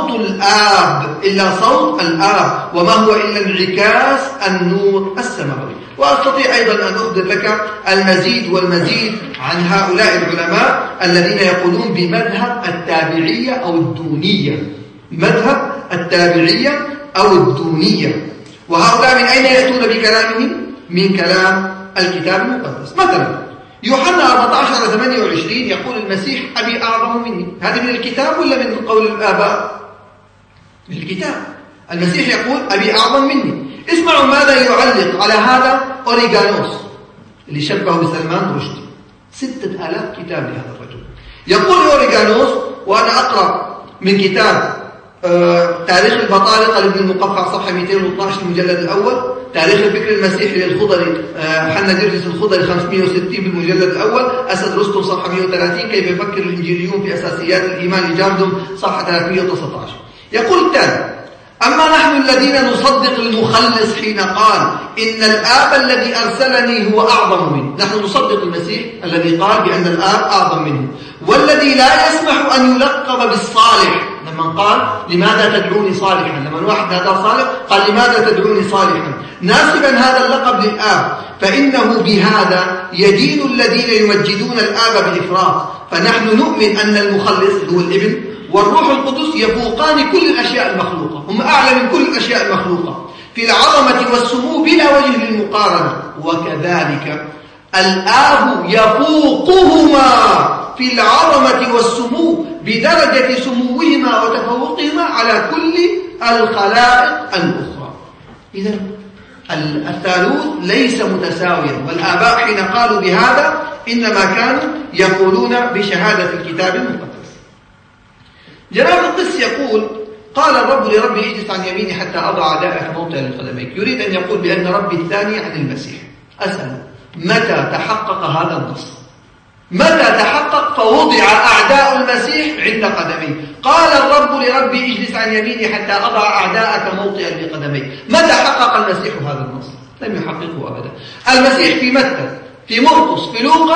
صوت الآب وما هو إلا انعكاس النور السماوي. وأستطيع أيضا أن أخبر لك المزيد والمزيد عن هؤلاء العلماء الذين يقولون بمذهب التابعية أو الدونية، مذهب التابعية أو الدونية. وهؤلاء من أين يأتون بكلامهم؟ من كلام الكتاب المقدس. مثلا يوحنا 14:28 يقول المسيح أبي أعظم مني. هذه من الكتاب ولا من قول الآباء؟ من الكتاب. المسيح يقول أبي أعظم مني. اسمعوا ماذا يعلق على هذا أوريغانوس اللي شبهه بسلمان رشدي. 6000 كتاب لهذا الرجل. يقول أوريغانوس، وأنا أقرأ من كتاب تاريخ البطارقة لابن المقفع صفحة 212 المجلد الأول، تاريخ الفكر المسيحي للخضري حنا جرجس الخضري 560 بالمجلد الأول، أسد رستم صفحة 130 كيف يفكر الإنجيليون في أساسيات الإيمان لجاردم صفحة 319. يقول التالي: أما نحن الذين نصدق المخلص حين قال إن الآب الذي أرسلني هو أعظم منه. نحن نصدق المسيح الذي قال بأن الآب أعظم منه، والذي لا يسمح أن يلقب بالصالح. لما قال لماذا تدعوني صالحا، لما واحد هذا صالح قال لماذا تدعوني صالحا، ناسبا هذا اللقب للآب، فإنه بهذا يدين الذين يمجدون الآب بالإفراط. فنحن نؤمن أن المخلص هو الابن والروح القدس يفوقان كل الأشياء المخلوقة، هم أعلى من كل الأشياء المخلوقة في العظمة والسمو بلا وجه للمقارنة، وكذلك الآب يفوقهما في العظمة والسمو بدرجة سموهما وتفوقهما على كل الخلائق الأخرى. إذن الثالوث ليس متساويا، والآباء حين قالوا بهذا إنما كانوا يقولون بشهادة الكتاب المقدس. جناب القس يقول: قال الرب لربي اجلس عن يميني حتى أضع أعداءك موطئا لقدميك. يريد أن يقول بأن ربي الثاني عن المسيح. أسأل: متى تحقق هذا النص؟ متى تحقق فوضع أعداء المسيح عند قدميه؟ قال الرب لربي اجلس عن يميني حتى أضع أعداءك موطئا لقدميك. متى حقق المسيح هذا النص؟ لم يحققه أبدا. المسيح في متى، في مرقس، في لوقا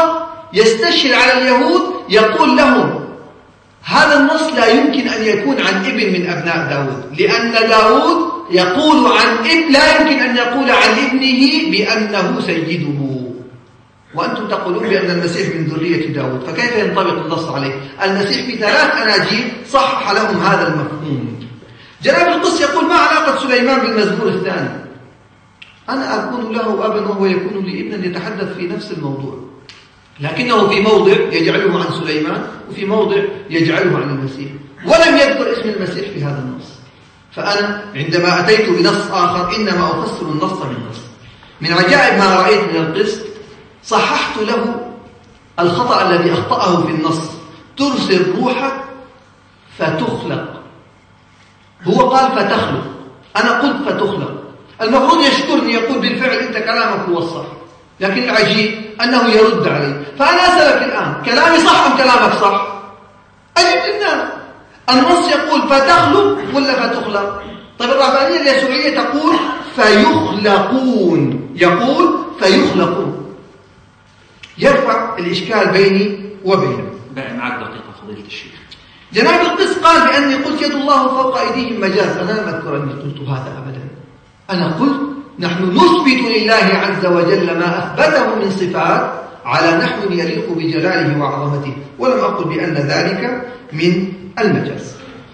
يستشهد على اليهود يقول لهم هذا النص لا يمكن أن يكون عن ابن من أبناء داود، لأن داود يقول عن ابن، لا يمكن أن يقول عن ابنه بأنه سيده، وأنتم تقولون بأن المسيح من ذرية داود، فكيف ينطبق النص عليه؟ المسيح في 3 أناجيل صحح لهم هذا المفهوم. جناب القس يقول ما علاقة سليمان بالمزمور الثاني؟ أنا أكون له أبا وهو يكون لي ابنا، يتحدث في نفس الموضوع، لكنه في موضع يجعله عن سليمان وفي موضع يجعله عن المسيح، ولم يذكر اسم المسيح في هذا النص. فأنا عندما أتيت بنص آخر إنما أفسر النص بالنص. من عجائب ما رأيت من القس صححت له الخطأ الذي أخطأه في النص: ترسل روحك فتخلق. هو قال فتخلق، أنا قلت فتخلق. المفروض يشكرني، يقول بالفعل أنت كلامك هو الصح، لكن العجيب أنه يرد علي. فأنا أسألك الآن، كلامي صح أم كلامك صح؟ أجب للناس. النص يقول فتخلق ولا فتخلق؟ طيب الرهبانية اليسوعية تقول فيخلقون، يقول فيخلقون. يرفع الإشكال بيني وبينه. بقى معك دقيقة فضيلة الشيخ. جناب القس قال بأني قلت يد الله فوق أيديهم مجاز. أنا لم أذكر أني قلت هذا أبدا. أنا قلت نحن نثبت لله عز وجل ما أثبته من صفات على نحو يليق بجلاله وعظمته، ولم أقل بأن ذلك من المجاز.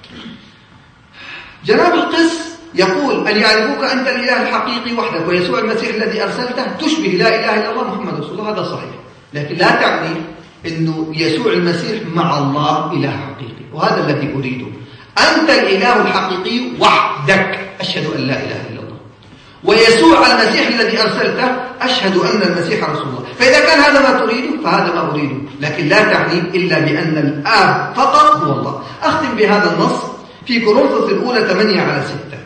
جناب القس يقول أن يعرفوك أنت الإله الحقيقي وحدك ويسوع المسيح الذي أرسلته تشبه لا إله إلا الله محمد رسول الله. هذا صحيح، لكن لا تعني أنه يسوع المسيح مع الله إله حقيقي، وهذا الذي أريده. أنت الإله الحقيقي وحدك، أشهد أن لا إله إلا الله، ويسوع المسيح الذي أرسلته أشهد أن المسيح رسول الله. فإذا كان هذا ما تريده فهذا ما أريده، لكن لا تعني إلا بأن الآب فقط هو الله. أختم بهذا النص في كورنثوس الأولى 8:6: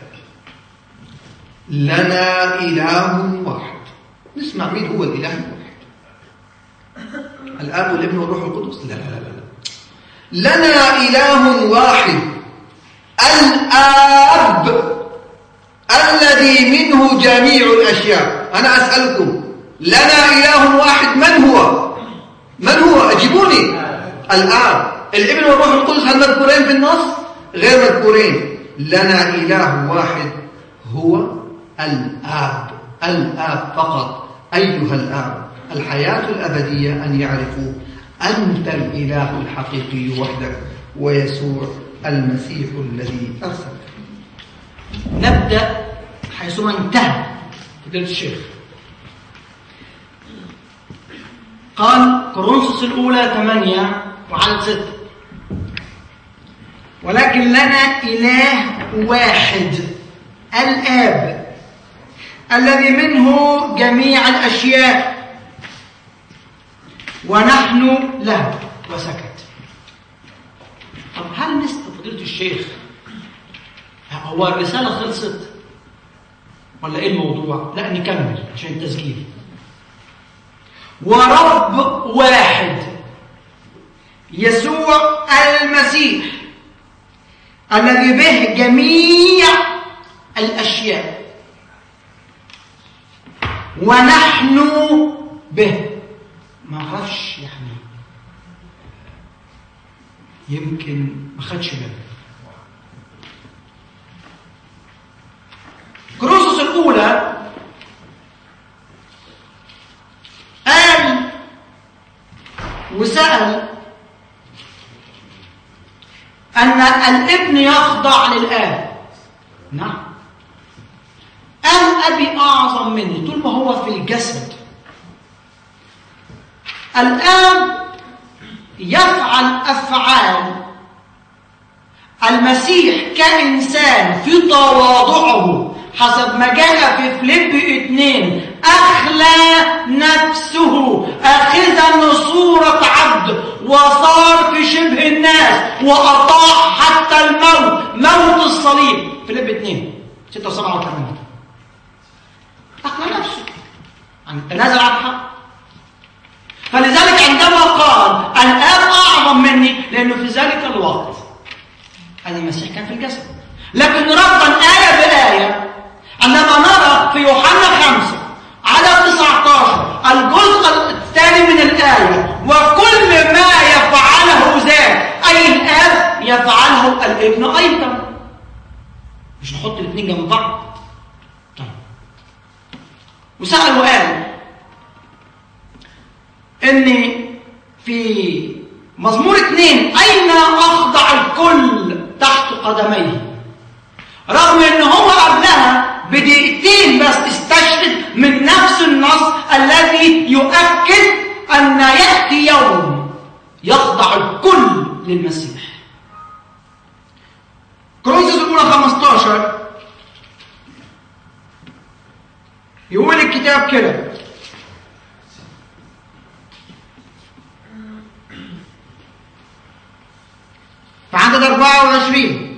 لنا إله واحد. نسمع مين هو الإله الواحد؟ الآب والابن والروح القدس؟ لا لا لا لا. لنا إله واحد، الآب الذي منه جميع الأشياء. أنا أسألكم، لنا إله واحد، من هو؟ من هو؟ أجيبوني. الآب. الابن والروح القدس هل مذكورين في النص؟ غير مذكورين. لنا إله واحد هو الآب، الآب فقط. أيها الآب، الحياة الأبدية أن يعرفوا أنت الإله الحقيقي وحدك ويسوع المسيح الذي أرسلك. نبدأ حيثما انتهى فضيلة الشيخ. قال كورنثوس الأولى 8:6: ولكن لنا إله واحد، الآب الذي منه جميع الأشياء ونحن له. وسكت. طب هل مثل فضيلة الشيخ هو الرسالة خلصت ولا ايه الموضوع؟ لا نكمل عشان التسجيل. ورب واحد يسوع المسيح الذي به جميع الأشياء ونحن به. ما اعرفش يعني، يمكن ما خدش باله. كورنثوس الأولى قال وسأل أن الابن يخضع للآب. نعم. قال أبي أعظم مني طول ما هو في الجسد. الآب يفعل أفعال المسيح كإنسان في تواضعه حسب ما جاء في فيليب 2: أخلى نفسه أخذا صورة عبد وصار في شبه الناس وأطاع حتى الموت، موت الصليب. فيليب 2:6 و7 و8. أخلى نفسه، يعني تنازل عن حق. فلذلك عندما قال الآب أعظم مني، لأنه في ذلك الوقت أن المسيح كان في الجسد. لكن ربطا آية بآية عندما نرى في يوحنا 5 عدد 19 الجزء الثاني من الآية: وكل ما يفعله ذاك أي الآب يفعله الابن أيضا. مش نحط الاثنين جنب بعض. طيب وسأل وقال إن في مزمور 2 أين أخضع الكل تحت قدميه، رغم إن هو قبلها بدقيقتين بس استشهد من نفس النص الذي يؤكد أن يأتي يوم يخضع الكل للمسيح. كورنثوس الأولى 15 يقول الكتاب كده: في عدد 24: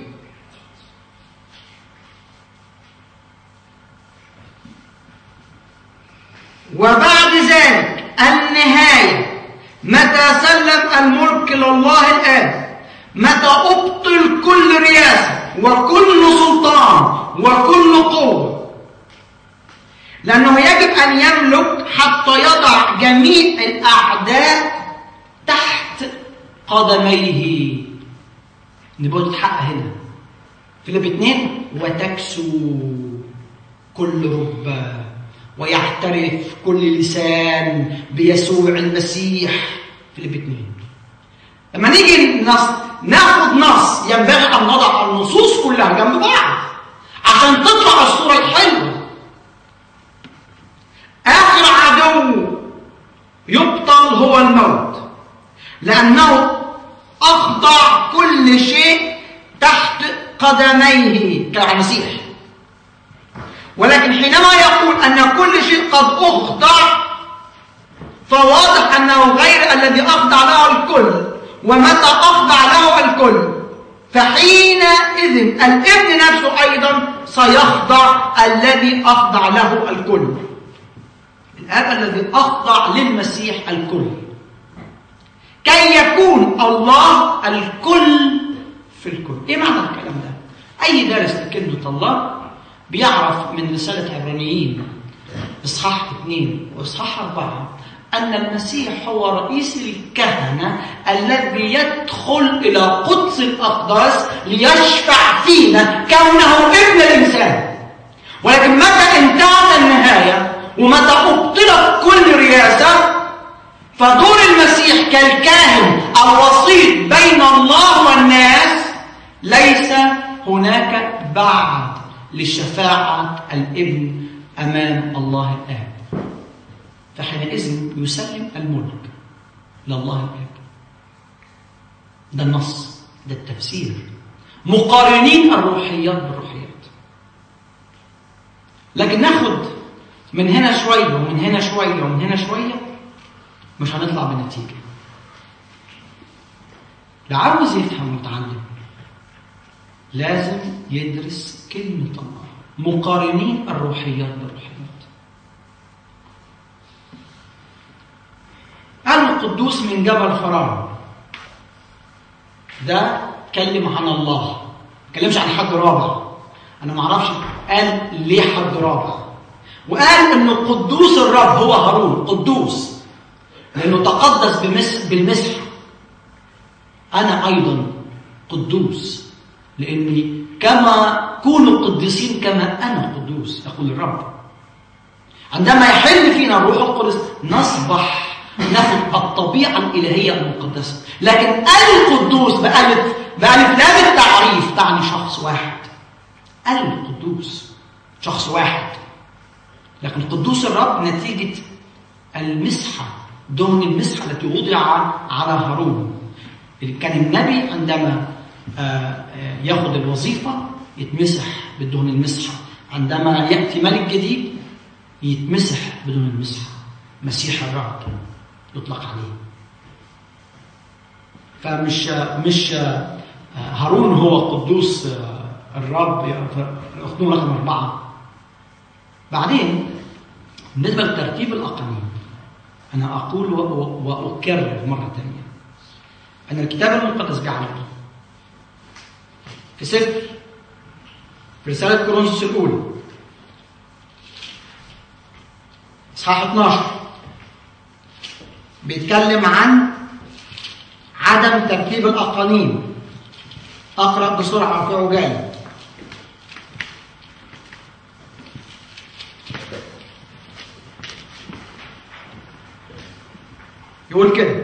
وبعد ذلك النهاية متى سلم الملك لله الآب، متى أبطل كل رياسة وكل سلطان وكل قوة، لأنه يجب أن يملك حتى يضع جميع الأعداء تحت قدميه. نبقى تتحقق هنا فيليب 2: وتكسو كل ركبة ويعترف كل لسان بيسوع المسيح. فيليب 2. لما نيجي ناخد نص ينبغي أن نضع النصوص كلها جنب بعض عشان تطلع الصورة الحلوة. آخر عدو يبطل هو الموت، لأنه أخضع كل شيء تحت قدميه كالمسيح. ولكن حينما يقول أن كل شيء قد أخضع، فواضح أنه غير الذي أخضع له الكل. ومتى أخضع له الكل فحينئذ الابن نفسه أيضا سيخضع الذي أخضع له الكل. الآب الذي أخضع للمسيح الكل، كي يكون الله الكل في الكل. إيه معنى الكلام ده؟ أي دارس لكلمة الله بيعرف من رسالة عبرانيين إصحاح 2 وإصحاح 4 أن المسيح هو رئيس الكهنة الذي يدخل إلى قدس الأقداس ليشفع فينا كونه ابن الإنسان. ولكن متى انتهت النهاية ومتى أبطلت كل رياسة، فدور المسيح كالكاهن الوسيط بين الله والناس ليس هناك بعد لشفاعة الابن أمام الله الآب. فحينئذ يسلم الملك لله الآب. ده النص، ده التفسير، مقارنين الروحيات بالروحيات. لكن ناخد من هنا شوية ومن هنا شوية ومن هنا شوية، مش هنطلع بنتيجة. اللي عاوز يفهم ويتعلم لازم يدرس كلمة الله، مقارنين الروحيات بالروحيات. القدوس من جبل فرعون ده كلم عن الله، ما كلمش عن حد رابع. انا ما اعرفش قال ليه حد رابع. وقال انه قدوس الرب هو هارون، قدوس لانه تقدس بالمسح. انا ايضا قدوس لاني كما كونوا قديسين كما انا قدوس، يقول الرب. عندما يحل فينا الروح القدس نصبح ناخد الطبيعة الإلهية المقدسة. لكن القدوس بألف لام التعريف تعني شخص واحد. القدوس شخص واحد. لكن قدوس الرب نتيجة المسحة، دهن المسحة التي وضع على هارون. كان النبي عندما ياخد الوظيفة يتمسح بدهن المسحة، عندما يأتي ملك جديد يتمسح بدهن المسحة. مسيح الرب يطلق عليه. فمش هارون هو قدوس الرب، الاخدون رقم 4. بعدين بالنسبة لترتيب الأقانيم، أنا أقول وأكرر مرة ثانية أن الكتاب المقدس بيعلم في رسالة كورنثوس الأولى إصحاح 12 بيتكلم عن عدم ترتيب الأقانيم. أقرأ بسرعة في عجالة. يقول كده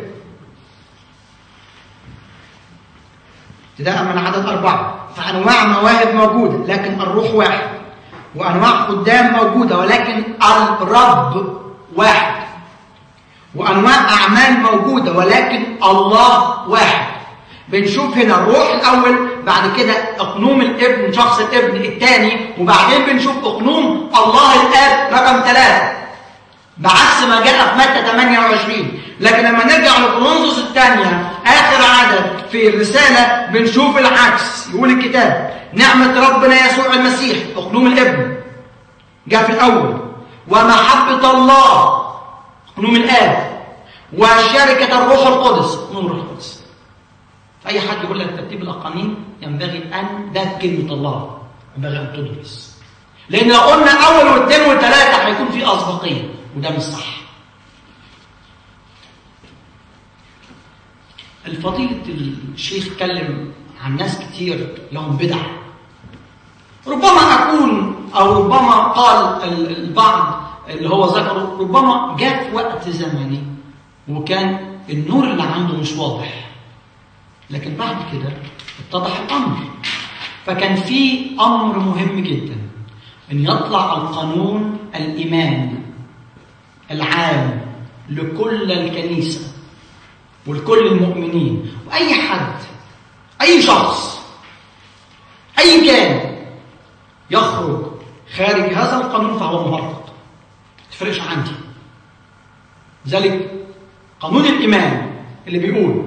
ابتداء من عدد 4: فأنواع مواهب موجودة لكن الروح واحد، وأنواع خدام موجودة ولكن الرب واحد، وأنواع أعمال موجودة ولكن الله واحد. بنشوف هنا الروح الأول، بعد كده أقنوم الابن، شخص الابن الثاني، وبعدين بنشوف أقنوم الله الآب رقم 3 بعكس ما جاء في متى 28. لكن لما نرجع لكورنثوس الثانية آخر عدد في الرسالة بنشوف العكس. يقول الكتاب: نعمة ربنا يسوع المسيح، أقنوم الابن جاء في الأول، ومحبة الله أقنوم الآب، وشركة الروح القدس أقنوم الروح القدس. أي حد يقول لك ترتيب الأقانيم ينبغي أن ده كلمة الله ينبغي أن تدرس، لأن لو قلنا أول واثنين وثلاثة هيكون في أسبقية وده مش صح. الفضيلة الشيخ اتكلم عن ناس كتير لهم بدع، ربما أكون أو ربما قال البعض اللي هو ذكره، ربما جاء في وقت زمني وكان النور اللي عنده مش واضح، لكن بعد كده اتضح الأمر. فكان في أمر مهم جدا أن يطلع القانون الإيمان العام لكل الكنيسة ولكل المؤمنين، وأي حد أي شخص أي كان يخرج خارج هذا القانون فهو مهرطق، ما تفرقش عندي. ذلك قانون الإيمان اللي بيقول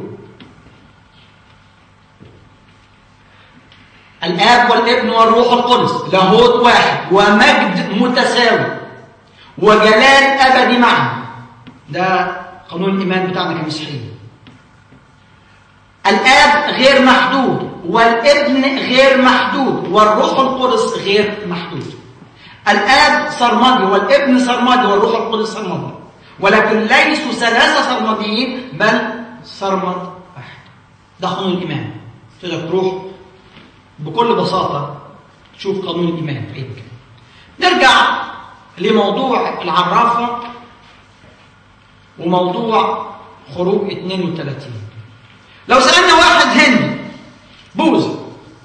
الآب والابن والروح القدس لاهوت واحد ومجد متساوي وجلال أبدي معا، ده قانون الإيمان بتاعنا كمسيحيين. الآب غير محدود والابن غير محدود والروح القدس غير محدود. الآب سرمدي والابن سرمدي والروح القدس سرمدي، ولكن ليسوا ثلاثة سرمديين بل سرمد واحد. ده قانون الإيمان. تقدر تروح بكل بساطة تشوف قانون الإيمان في أي مكان. نرجع لموضوع العرافة وموضوع خروج 32. لو سألنا واحد هندي بوذي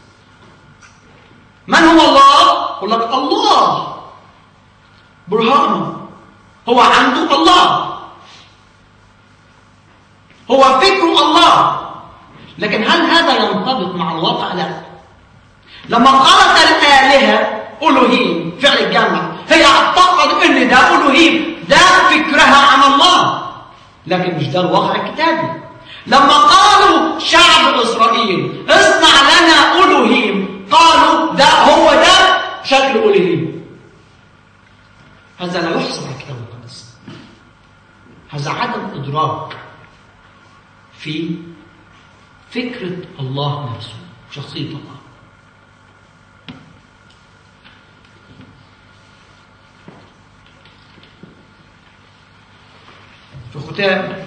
من هو الله؟ يقول لك الله برهانه، هو عنده الله، هو فكره الله. لكن هل هذا ينطبق مع الواقع؟ لا. لما قالت الآلهة ألوهيم فعل الجمع، هي اعتقد ان ده ألوهيم، ده فكرها عن الله، لكن مش ده الواقع الكتابي. لما قالوا شعب إسرائيل اصنع لنا ألوهيم، قالوا ده هو ده شكل ألوهيم. هذا لا يحسب على الكتاب المقدس. هذا عدم إدراك في فكرة الله نفسه وشخصية الله. في ختام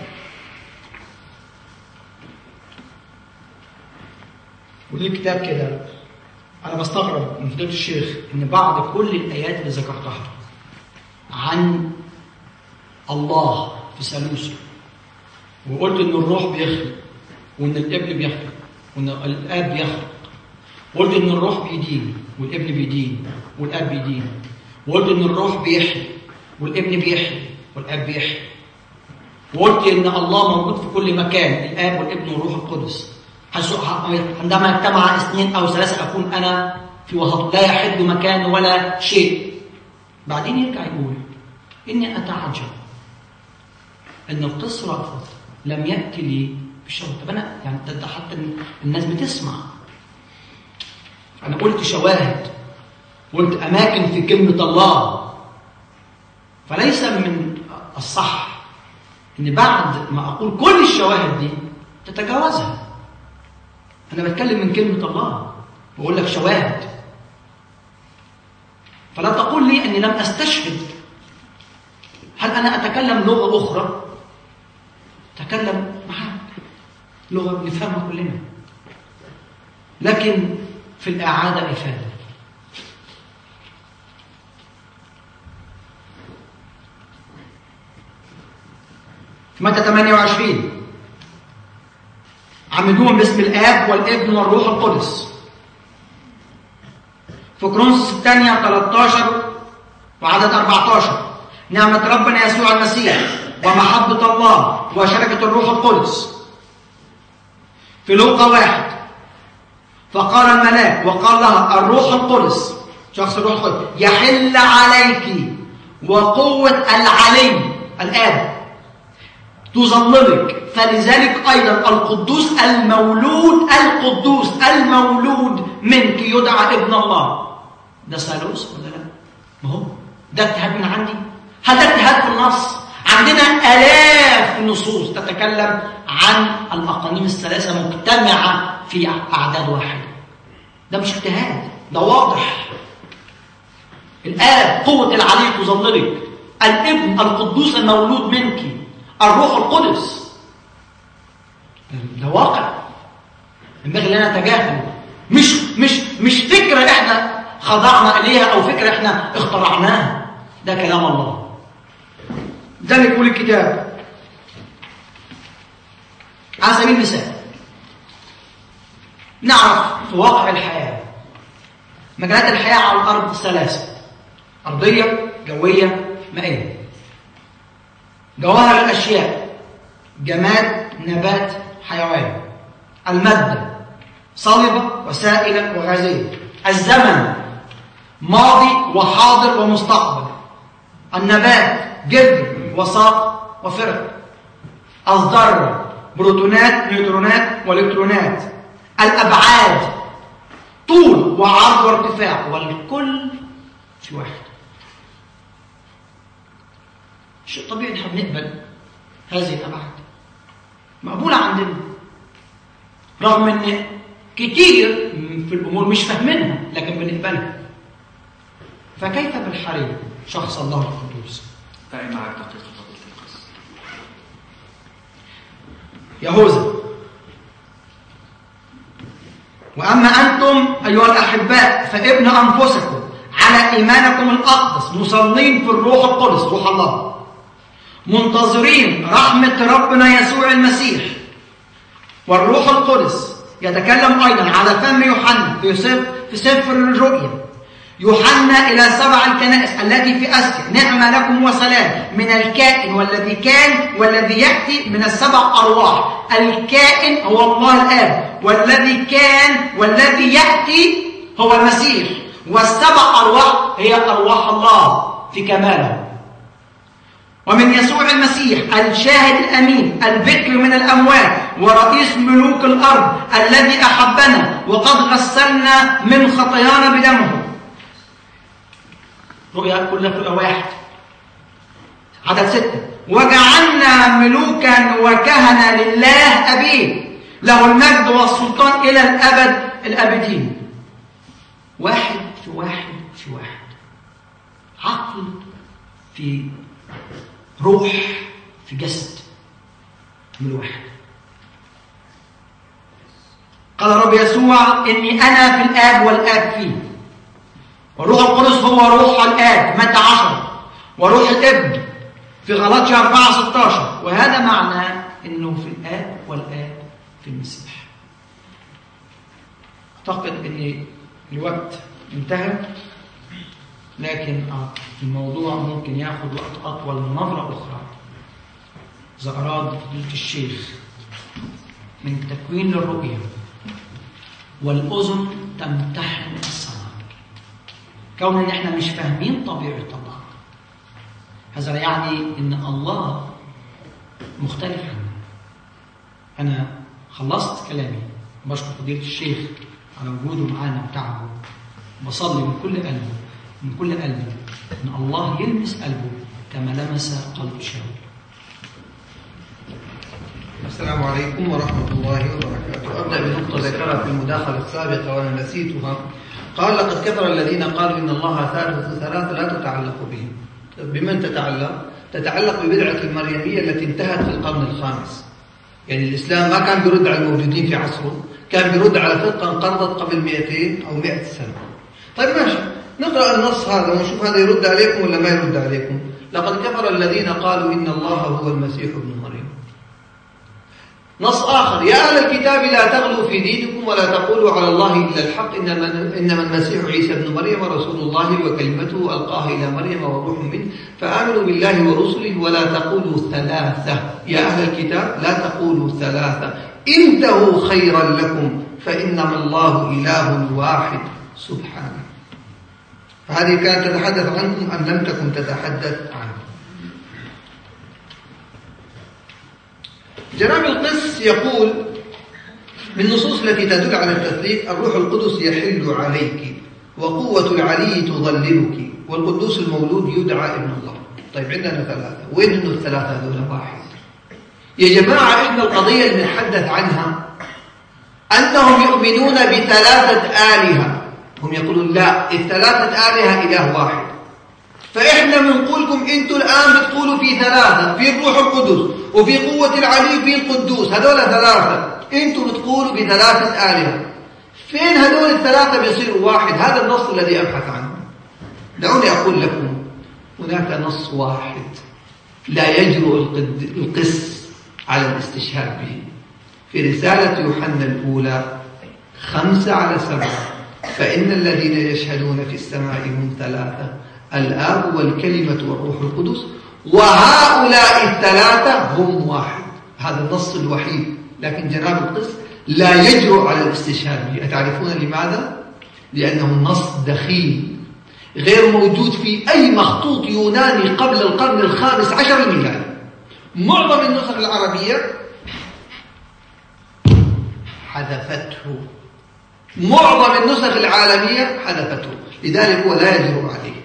وليه كتاب كده، أنا بستغرب من فضيلة الشيخ إن بعض كل الآيات اللي ذكرتها عن الله في ثالوثه، وقلت إن الروح بيخلق وإن الابن بيخلق وإن الآب بيخلق، وقلت إن الروح بيدين والابن بيدين والآب بيدين، وقلت إن الروح بيحيي والابن بيحيي والآب بيحيي، وقلت إن الله موجود في كل مكان، الآب والابن والروح القدس. عندما اجتمع 2 أو 3 أكون أنا في وسط، لا يحد مكان ولا شيء. بعدين يرجع يقول إني أتعجب أن القس رأفت لم يأتي لي بالشهوة. طب أنا يعني ده حتى الناس بتسمع. أنا قلت شواهد، قلت أماكن في كلمة الله، فليس من الصح إن بعد ما أقول كل الشواهد دي تتجاوزها. أنا بتكلم من كلمة الله وأقول لك شواهد، فلا تقول لي أني لم أستشهد. هل أنا أتكلم لغة أخرى تكلم معاك لغة نفهمها كلنا، لكن في الإعادة إفادة. في متى 28 عمدوهم باسم الآب والابن والروح القدس. في كورنثوس الثانية 13 وعدد 14 نعمة ربنا يسوع المسيح ومحبة الله وشركة الروح القدس. في لوقا 1 فقال الملاك وقال لها الروح القدس، شخص الروح القدس، يحل عليك وقوة العلي الآب تظللك، فلذلك أيضا القدوس المولود منك يدعى ابن الله. ده ثالوث ولا لا؟ ما هو ده اجتهاد من عندي؟ هل ده اجتهاد في النص؟ عندنا آلاف النصوص تتكلم عن الأقانيم الثلاثة مجتمعة في أعداد واحدة. ده مش اجتهاد، ده واضح. الآب قوة العلي تظللك، الابن القدوس المولود منك، الروح القدس. ده واقع ينبغي لنا نتجاهله، مش فكرة احنا خضعنا اليها او فكرة احنا اخترعناها. ده كلام الله. ده اللي يقول الكتاب. على سبيل المثال نعرف في واقع الحياة مجالات الحياة على الأرض ثلاثة: أرضية، جوية، مائية. جوهر الأشياء جماد، نبات، حيوان. المادة صلبة وسائلة وغازية. الزمن ماضي وحاضر ومستقبل. النبات جذر وساق وفرق. الذرة بروتونات، نيوترونات والكترونات. الأبعاد طول وعرض وارتفاع، والكل في واحد. شيء طبيعي نحن بنقبل هذه الأبعاد، مقبولة عندنا، رغم ان كتير في الأمور مش فاهمينها لكن بنقبلها. فكيف بالحري شخص الله القدوس؟ معك دقيقة فضيلة القس. يهوذا: وأما أنتم أيها الأحباء فابن أنفسكم على إيمانكم الأقدس مصلين في الروح القدس، روح الله، منتظرين رحمة ربنا يسوع المسيح. والروح القدس يتكلم أيضا على فم يوحنا في سفر الرؤيا: يوحنا إلى 7 الكنائس التي في آسيا، نعمة لكم وسلام من الكائن والذي كان والذي يأتي من السبع أرواح. الكائن هو الله الآب، والذي كان والذي يأتي هو المسيح، والسبع أرواح هي أرواح الله في كماله. ومن يسوع المسيح الشاهد الأمين البكر من الأموات ورئيس ملوك الأرض الذي أحبنا وقد غسلنا من خطايانا بدمه. رؤيا كلها في رؤيا 1 عدد 6: وجعلنا ملوكا وكهنة لله أبيه له المجد والسلطان إلى الأبد الأبدين. واحد في واحد في واحد، عقل في روح في جسد من واحد. قال الرب يسوع: إني أنا في الآب والآب فيه. والروح القدس هو روح الآب متى 10، وروح الابن في غلاطيا 4:16. وهذا معنى إنه في الآب والآب في المسيح. أعتقد إن الوقت انتهى، لكن الموضوع ممكن ياخذ وقت أطول من نظرة أخرى إذا أراد فضيلة الشيخ من تكوين للرؤية. والأذن تمتحن السمع. كون إن إحنا مش فاهمين طبيعة الله، هذا يعني إن الله مختلف عننا. أنا خلصت كلامي، بشكر فضيلة الشيخ على وجوده معانا وتعبه. بصلي من كل قلبي إن الله يلمس قلبه كما لمس قلب شاول. السلام عليكم ورحمة الله وبركاته. أبدأ بنقطة ذكرها في المداخلة السابقة وأنا نسيتها. قال: لقد كثر الذين قالوا إن الله ثالث ثلاثة لا تتعلق بهم. بمن تتعلق؟ تتعلق ببدعة المريمية التي انتهت في القرن الخامس. يعني الإسلام ما كان بيرد على الموجودين في عصره، كان بيرد على فرقة انقرضت قبل 200 أو 100 سنة. طيب ماشي، نقرأ النص هذا ونشوف هذا يرد عليكم ولا ما يرد عليكم. لقد كفر الذين قالوا إن الله هو المسيح ابن مريم. نص آخر: يا أهل الكتاب لا تغلوا في دينكم ولا تقولوا على الله إلا الحق إنما المسيح عيسى ابن مريم رسول الله وكلمته ألقاها إلى مريم وروح منه فآمنوا بالله ورسله ولا تقولوا ثلاثة. يا أهل الكتاب لا تقولوا ثلاثة، انتهوا خيرا لكم فإنما الله إله واحد سبحانه. فهذه كانت تتحدث عنكم أم لم تكن تتحدث عنكم؟ جناب القس يقول من النصوص التي تدل على التثليث: الروح القدس يحل عليك وقوة العلي تظللك والقدوس المولود يدعى ابن الله. طيب عندنا ثلاثة، وين إنه الثلاثة هذول واحد؟ يا جماعة إحنا القضية اللي نتحدث عنها أنهم يؤمنون بثلاثة آلهة، هم يقولون لا، الثلاثة آلهة إله واحد. فإحنا بنقولكم أنتم الآن بتقولوا في ثلاثة، في الروح القدس وفي قوة العلي في القدوس، هذول ثلاثة، أنتم بتقولوا بثلاثة آلهة. فين هذول الثلاثة بيصيروا واحد؟ هذا النص الذي أبحث عنه. دعوني أقول لكم هناك نص واحد لا يجرؤ القس على الاستشهاد به في رسالة يوحنا الأولى 5:7: فإن الذين يشهدون في السماء هم ثلاثة، الآب والكلمة والروح القدس، وهؤلاء الثلاثة هم واحد. هذا النص الوحيد، لكن جناب القس لا يجرؤ على الاستشهاد به. أتعرفون لماذا؟ لأنه النص دخيل غير موجود في أي مخطوط يوناني قبل القرن الخامس عشر الميلادي. معظم النسخ العربية حذفته، معظم النسخ العالمية حذفته، لذلك هو لا يجرؤ عليه.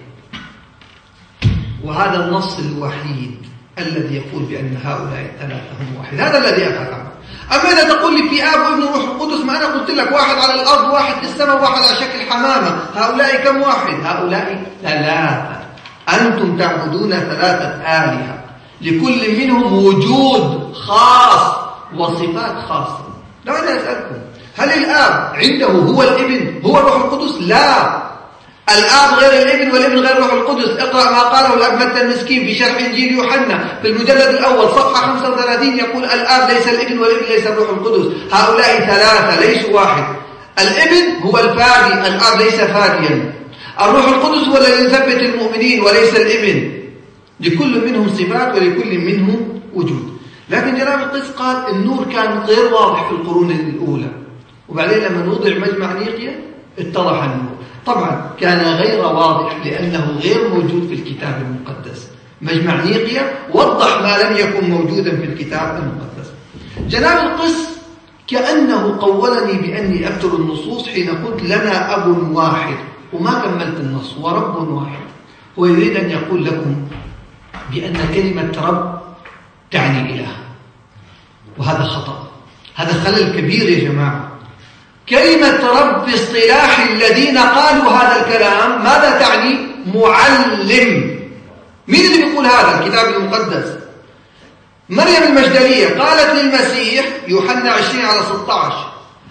وهذا النص الوحيد الذي يقول بأن هؤلاء الثلاثة هم واحد، هذا الذي أبحث عنه. أما إذا تقول لي في آب وابن وروح القدس، ما أنا قلت لك واحد على الأرض واحد في السماء واحد على شكل حمامة، هؤلاء كم واحد؟ هؤلاء ثلاثة. أنتم تعبدون ثلاثة آلهة لكل منهم وجود خاص وصفات خاصة. دعوني أسألكم، هل الآب عنده هو الابن هو الروح القدس؟ لا، الآب غير الابن والابن غير الروح القدس. اقرأ ما قاله الأب متى المسكين في شرح إنجيل يوحنا في المجلد الأول صفحة 35، يقول الآب ليس الابن والابن ليس الروح القدس، هؤلاء ثلاثة ليسوا واحد. الابن هو الفادي، الآب ليس فاديا. الروح القدس هو الذي يثبت المؤمنين وليس الابن. لكل منهم صفات ولكل منهم وجود. لكن جناب القس قال النور كان غير واضح في القرون الأولى، وبعدين لما نوضع مجمع نيقيا اتضح النور. طبعا كان غير واضح لأنه غير موجود في الكتاب المقدس. مجمع نيقيا وضح ما لم يكن موجودا في الكتاب المقدس. جناب القس كأنه قولني بأني أكتب النصوص حين قلت لنا أب واحد، وما كملت النص ورب واحد. هو يريد أن يقول لكم بأن كلمة رب تعني إله، وهذا خطأ، هذا خلل كبير يا جماعة. كلمة رب في اصطلاح الذين قالوا هذا الكلام ماذا تعني؟ معلم. مين اللي بيقول هذا؟ الكتاب المقدس. مريم المجدلية قالت للمسيح يوحنا 20:16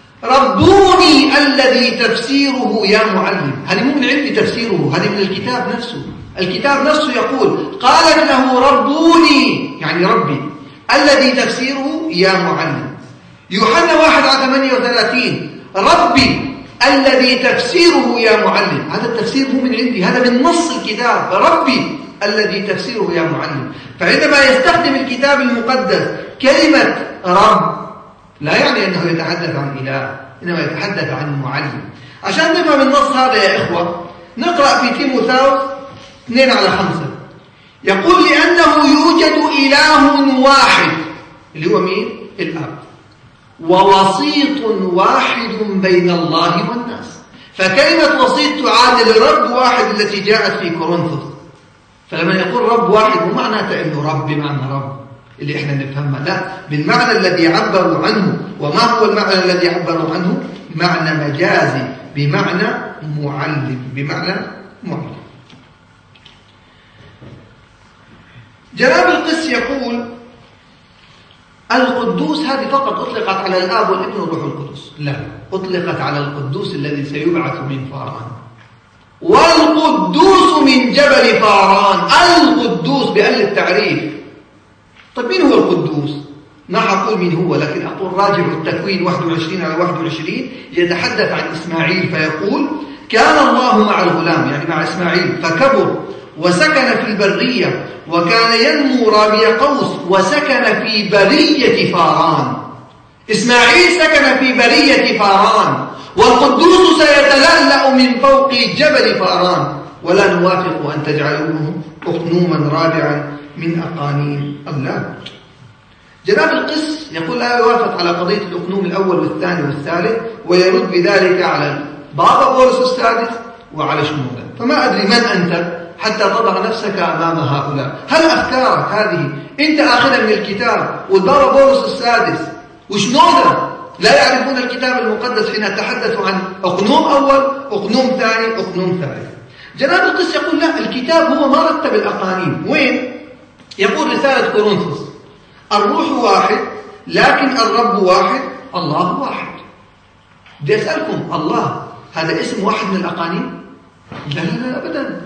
ربوني الذي تفسيره يا معلم. هذه مو من عندي تفسيره، هذه من الكتاب نفسه. الكتاب نفسه يقول قالت له ربوني يعني ربي الذي تفسيره يا معلم. يوحنا 1:38 ربي الذي تفسيره يا معلم. هذا التفسير مو من عندي، هذا من نص الكتاب، ربي الذي تفسيره يا معلم. فعندما يستخدم الكتاب المقدس كلمة رب لا يعني أنه يتحدث عن إله، إنما يتحدث عن معلم. عشان نفهم النص هذا يا إخوة نقرأ في تيموثاوس 2:5 يقول لأنه يوجد إله واحد اللي هو مين؟ الآب، ووسيط واحد بين الله والناس. فكلمة وسيط تعادل رب واحد التي جاءت في كورنثوس. فلما يقول رب واحد مو معناته انه رب بمعنى رب اللي احنا نفهمها، لا، بالمعنى الذي عبروا عنه. وما هو المعنى الذي عبروا عنه؟ معنى مجازي، بمعنى معلم، بمعنى معلم. جناب القس يقول القدوس هذه فقط أطلقت على الآب والابن والروح القدس. لا، أطلقت على القدوس الذي سيبعث من فاران. والقدوس من جبل فاران، القدوس بأهل التعريف. طيب مين هو القدوس؟ ما أقول مين هو، لكن أقول راجعوا التكوين 21 على 21 يتحدث عن إسماعيل فيقول كان الله مع الغلام، يعني مع إسماعيل، فكبر وسكن في البرية وكان ينمو رامي قوس وسكن في برية فاران. إسماعيل سكن في برية فاران، والقدوس سيتلألأ من فوق جبل فاران، ولا نوافق أن تجعلوه أقنوما رابعا من أقانيم الله. جناب القس يقول لا يوافق على قضية الأقنوم الأول والثاني والثالث، ويرد بذلك على بابا بولس السادس وعلى شنودة. فما أدري من أنت حتى تضع نفسك أمام هؤلاء. هل أفكارك هذه أنت آخذها من الكتاب والبابا بولس السادس وشنودة لا يعرفون الكتاب المقدس حين يتحدثوا عن أقنوم أول، أقنوم ثاني، أقنوم ثالث؟ جناب القس يقول لا، الكتاب هو ما رتب الأقانيم. وين؟ يقول رسالة كورنثوس الروح واحد لكن الرب واحد، الله واحد. بدي أسألكم، الله هذا اسم واحد من الأقانيم؟ لا لا لا أبدا.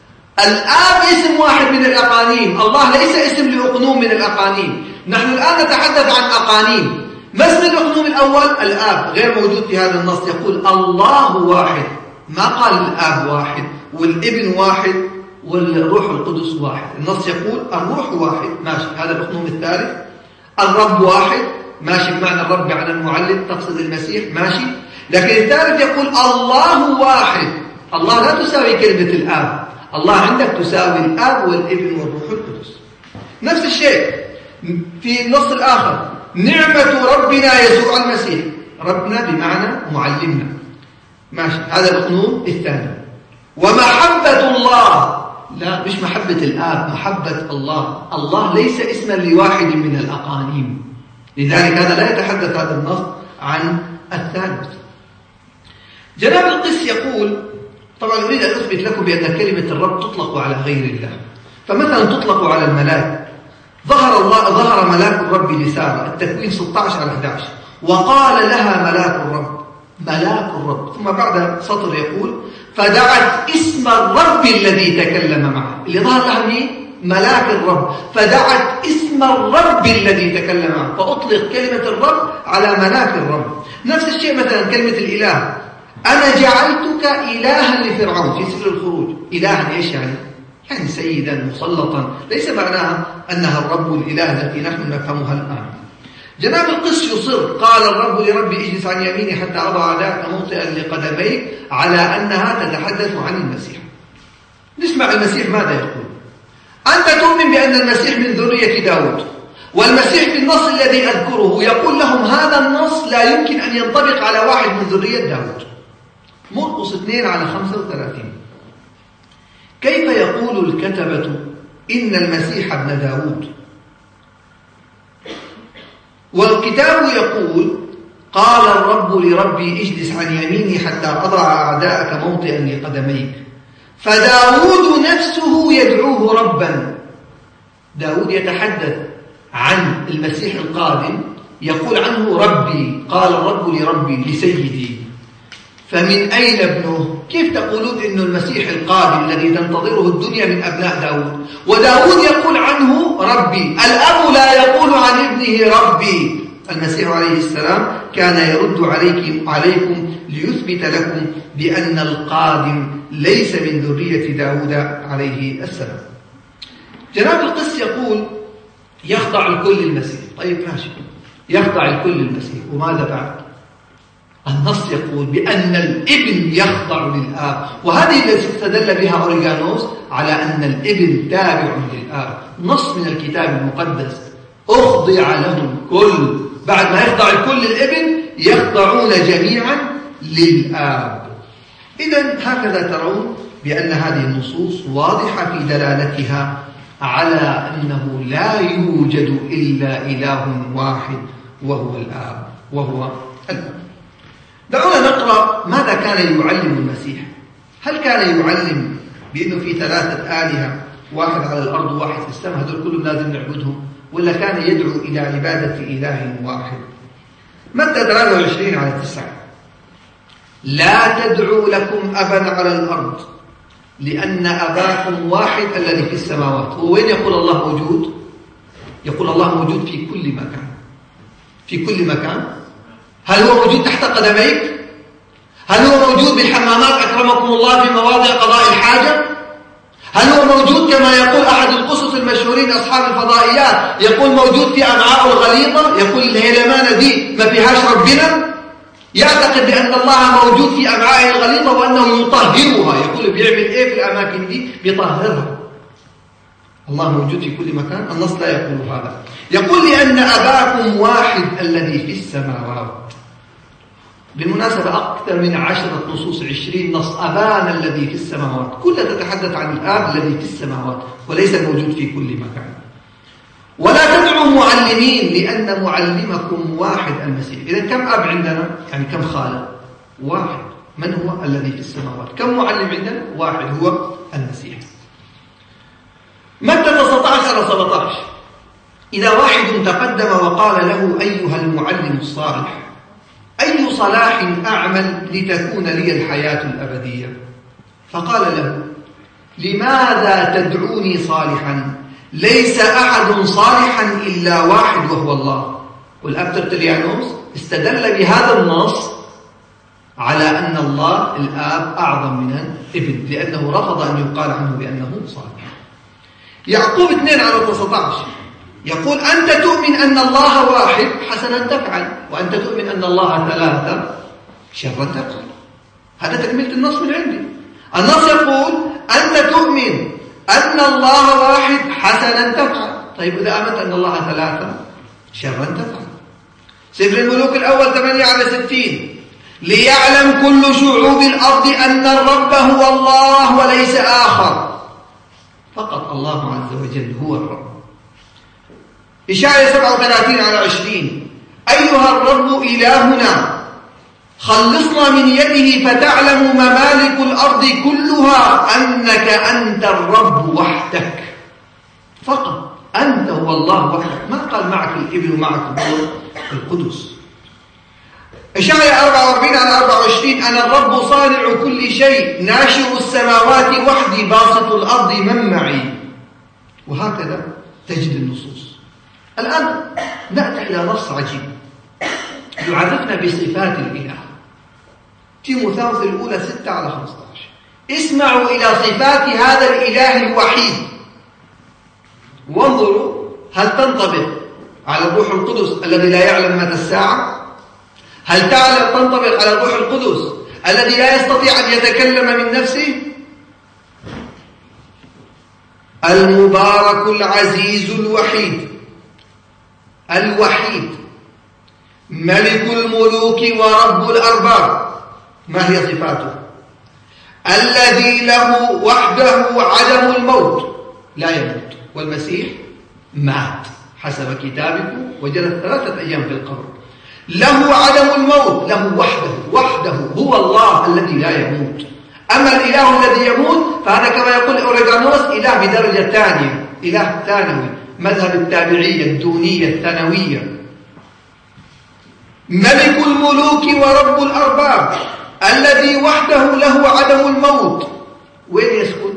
الآب اسم واحد من الأقانيم، الله ليس اسم لأقنوم من الأقانيم. نحن الآن نتحدث عن أقانيم. ما اسم الأقنوم الأول؟ الآب، غير موجود في هذا النص. يقول الله واحد، ما قال الآب واحد والابن واحد والروح القدس واحد. النص يقول الروح واحد، ماشي، هذا الأقنوم الثالث. الرب واحد، ماشي، بمعنى الرب على المعلم تقصد المسيح، ماشي. لكن الثالث يقول الله واحد. الله لا تساوي كلمة الآب، الله عندك تساوي الآب والابن والروح القدس. نفس الشيء في النص الآخر، نعمة ربنا يسوع المسيح، ربنا بمعنى معلمنا، ماشي، هذا الأقنوم الثاني. ومحبة الله، لا مش محبة الآب، محبة الله. الله ليس اسما لواحد من الأقانيم، لذلك هذا لا يتحدث هذا النص عن الثالث. جناب القس يقول طبعا أريد أن أثبت لكم بأن كلمة الرب تطلق على غير الله. فمثلا تطلق على الملاك. ظهر ملاك الرب لسارة، التكوين 16 على 11، وقال لها ملاك الرب، ملاك الرب. ثم بعد سطر يقول فدعت اسم الرب الذي تكلم معه. اللي ظهر لها مين؟ ملاك الرب. فدعت اسم الرب الذي تكلم معه، فأطلق كلمة الرب على ملاك الرب. نفس الشيء مثلا كلمة الإله، أنا جعلتك إلها لفرعون في سفر الخروج. إلها إيش يعني؟ يعني سيدا مسلطا، ليس معناها أنها الرب الإله التي نحن نفهمها الآن. جناب القس يصر، قال الرب لربي اجلس عن يميني حتى أضع أعداءك موطئا لقدميك، على أنها تتحدث عن المسيح. نسمع المسيح ماذا يقول. أنت تؤمن بأن المسيح من ذرية داود، والمسيح في النص الذي أذكره يقول لهم هذا النص لا يمكن أن ينطبق على واحد من ذرية داود. مرقس 2 على 35. كيف يقول الكتبة إن المسيح ابن داود؟ والكتاب يقول قال الرب لربي اجلس عن يميني حتى أضع أعداءك موطئا لقدميك. فداود نفسه يدعوه ربا. داود يتحدث عن المسيح القادم، يقول عنه ربي، قال الرب لربي لسيدي. فمن أين ابنه؟ كيف تقولون إنه المسيح القادم الذي تنتظره الدنيا من أبناء داود، وداود يقول عنه ربي؟ الأب لا يقول عن ابنه ربي. المسيح عليه السلام كان يرد عليكم ليثبت لكم بأن القادم ليس من ذرية داود عليه السلام. جناب القس يقول يخضع الكل للمسيح. طيب ماشي، يخضع الكل للمسيح، وماذا بعد؟ النص يقول بأن الابن يخضع للآب، وهذه التي استدل بها أوريغانوس على أن الابن تابع للآب. نص من الكتاب المقدس أخضع له الكل، بعد ما يخضع الكل للابن يخضعون جميعا للآب. إذن هكذا ترون بأن هذه النصوص واضحة في دلالتها على أنه لا يوجد إلا إله واحد وهو الآب، وهو الآب. دعونا نقرأ ماذا كان يعلم المسيح. هل كان يعلم بأنه في 3 آلهة واحد على الأرض وواحد في السماء، هذول كلهم لازم نعبدهم، ولا كان يدعو إلى عبادة إله واحد؟ متى 23 على 9: لا تدعوا لكم أبا على الأرض لأن أباكم واحد الذي في السماوات. هو وين يقول الله موجود؟ يقول الله موجود في كل مكان. في كل مكان. هل هو موجود تحت قدميك؟ هل هو موجود بالحمامات أكرمكم الله في مواضع قضاء الحاجة؟ هل هو موجود كما يقول أحد القصص المشهورين أصحاب الفضائيات، يقول موجود في أمعاء الغليظة، يقول الهيلمانة دي ما فيهاش ربنا؟ يعتقد بأن الله موجود في أمعاء الغليظة وأنه يطهرها، يقول بيعمل إيه في الأماكن دي؟ بيطهرها. الله موجود في كل مكان؟ النص لا يقول هذا. يقول لأن أباكم واحد الذي في السماوات. بالمناسبة أكثر من 10 نصوص، 20 نص أبانا الذي في السماوات، كلها تتحدث عن الآب الذي في السماوات وليس الموجود في كل مكان. ولا تدعوا معلمين لأن معلمكم واحد المسيح. إذن كم أب عندنا؟ يعني كم خالق؟ واحد. من هو الذي في السماوات؟ كم معلم عندنا؟ واحد، هو المسيح. متى 19 على 17: إذا واحد تقدم وقال له أيها المعلم الصالح أي صلاح أعمل لتكون لي الحياة الأبدية؟ فقال له لماذا تدعوني صالحا؟ ليس أحد صالحا إلا واحد وهو الله. والأب ترتليانوس استدل بهذا النص على أن الله الآب أعظم من الابن، لأنه رفض أن يقال عنه بأنه صالح. يعقوب 2 على 19 يقول أنت تؤمن أن الله واحد حسنا تفعل، وأنت تؤمن أن الله 3 شرا تفعل. هذا تكملة النص من عندي. النص يقول أنت تؤمن أن الله واحد حسنا تفعل. طيب إذا آمنت أن الله 3 شرا تفعل. سفر الملوك الأول 8 على 60: ليعلم كل شعوب الأرض أن الرب هو الله وليس آخر، فقط الله عز وجل هو الرب. إشعياء 37 على 20: أيها الرب إلهنا خلصنا من يده فتعلم ممالك الأرض كلها أنك أنت الرب وحدك. فقط أنت هو الله وحدك، ما قال معك الابن ومعك الروح القدس. إشعياء 44 على 24: أنا الرب صانع كل شيء ناشر السماوات وحدي باسط الأرض من معي. وهكذا تجد النصوص. الآن نأتي إلى نص عجيب يعرفنا بصفات الإله. تيموثاوس الأولى 6 على 15: اسمعوا إلى صفات هذا الإله الوحيد وانظروا هل تنطبق على الروح القدس الذي لا يعلم متى الساعة؟ هل تنطبق على الروح القدس الذي لا يستطيع أن يتكلم من نفسه؟ المبارك العزيز الوحيد ملك الملوك ورب الأرباب. ما هي صفاته؟ الذي له وحده عدم الموت، لا يموت، والمسيح مات حسب كتابكم وجلس 3 أيام في القبر. له عدم الموت، له وحده هو الله الذي لا يموت. أما الإله الذي يموت فهذا كما يقول أوريغانوس إله بدرجة ثانية، إله ثانوي، مذهب التابعية الدونية الثانوية. ملك الملوك ورب الأرباب الذي وحده له عدم الموت. وين يسكن؟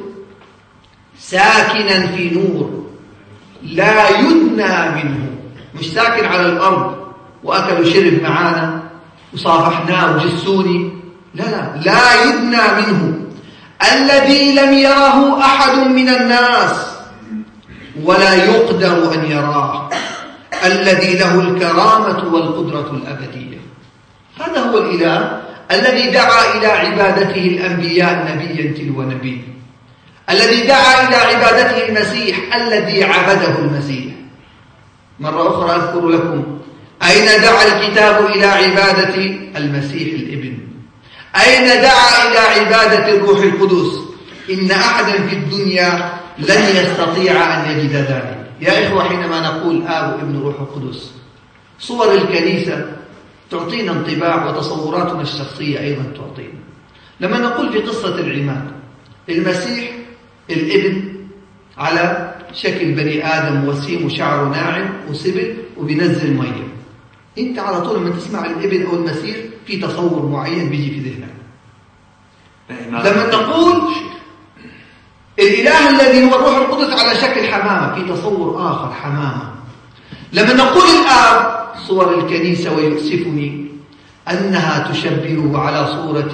ساكنا في نور لا يدنى منه. مش ساكن على الأرض وأكل وشرب معانا وصافحناه وجسوني، لا يدنى منه. الذي لم يره أحد من الناس ولا يقدر أن يراه، الذي له الكرامة والقدرة الأبدية. هذا هو الإله الذي دعا إلى عبادته الأنبياء نبيا تلو نبي، الذي دعا إلى عبادته المسيح الذي عبده المسيح. مرة أخرى أذكر لكم أين دعا الكتاب إلى عبادة المسيح الابن؟ أين دعا إلى عبادة الروح القدس؟ إن أحدا في الدنيا لن يستطيع أن يجد ذلك. يا إخوة، حينما نقول آب وابن روح القدس، صور الكنيسة تعطينا انطباع وتصوراتنا الشخصية أيضا تعطينا. لما نقول في قصة العماد، المسيح الابن على شكل بني آدم وسيم وشعره ناعم وسبل وبينزل مية. انت على طول لما تسمع الابن او المسير في تصور معين بيجي في ذهنك. لما نقول الإله الذي هو الروح القدس على شكل حمامة في تصور آخر حمامة. لما نقول الآب صور الكنيسة ويؤسفني أنها تشبهه على صورة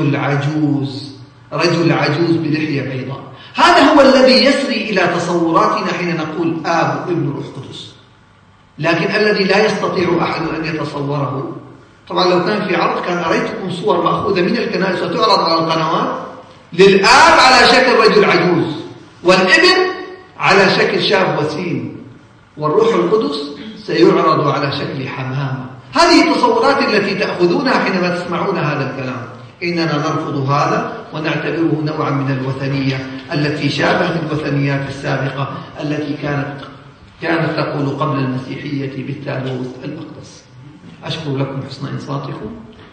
رجل عجوز بلحية بيضاء. هذا هو الذي يسري إلى تصوراتنا حين نقول آب وابن روح قدس. لكن الذي لا يستطيع أحد أن يتصوره، طبعا لو كان في عرض كان أريتكم صور مأخوذة من الكنائس وتعرض على القنوات للآب على شكل رجل عجوز، والابن على شكل شاب وسيم، والروح القدس سيعرض على شكل حمامة. هذه التصورات التي تأخذونها حينما تسمعون هذا الكلام. إننا نرفض هذا ونعتبره نوعا من الوثنية التي شابهت الوثنيات السابقة التي كانت تقول قبل المسيحية بالثالوث الأقدس. أشكر لكم حسن إنصاتكم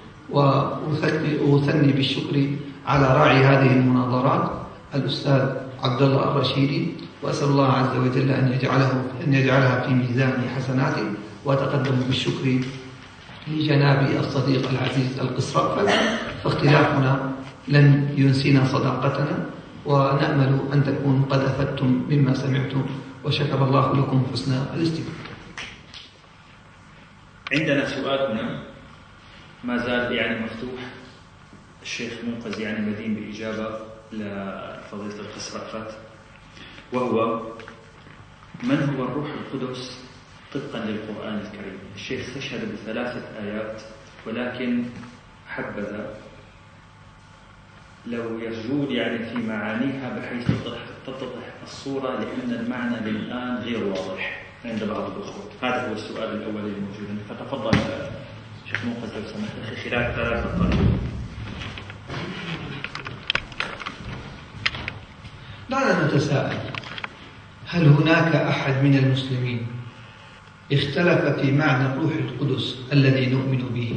وأثني بالشكر على راعي هذه المناظرات الأستاذ عبد الله الرشيدي، وأسأل الله عز وجل أن يجعلها في ميزان حسناته. وأتقدم بالشكر لجناب الصديق العزيز القس رأفت، فاختلافنا لن ينسينا صداقتنا، ونأمل أن تكونوا قد أفدتم مما سمعتم، وشكر الله لكم حسن الاستماع. عندنا سؤال هنا ما زال مفتوح. الشيخ منقذ مدين بإجابة لفضيلة القس رأفت، وهو: من هو الروح القدس طبقا للقرآن الكريم؟ الشيخ استشهد ب3 آيات، ولكن حبذا لو يجول في معانيها بحيث تتضح الصورة، لأن المعنى للآن غير واضح عند بعض الأخوة. هذا هو السؤال الأول الموجود، فتفضل شيخ منقذ لو سمحت أخي خلال 3 دقائق. دعنا نتساءل: هل هناك أحد من المسلمين اختلف في معنى الروح القدس الذي نؤمن به؟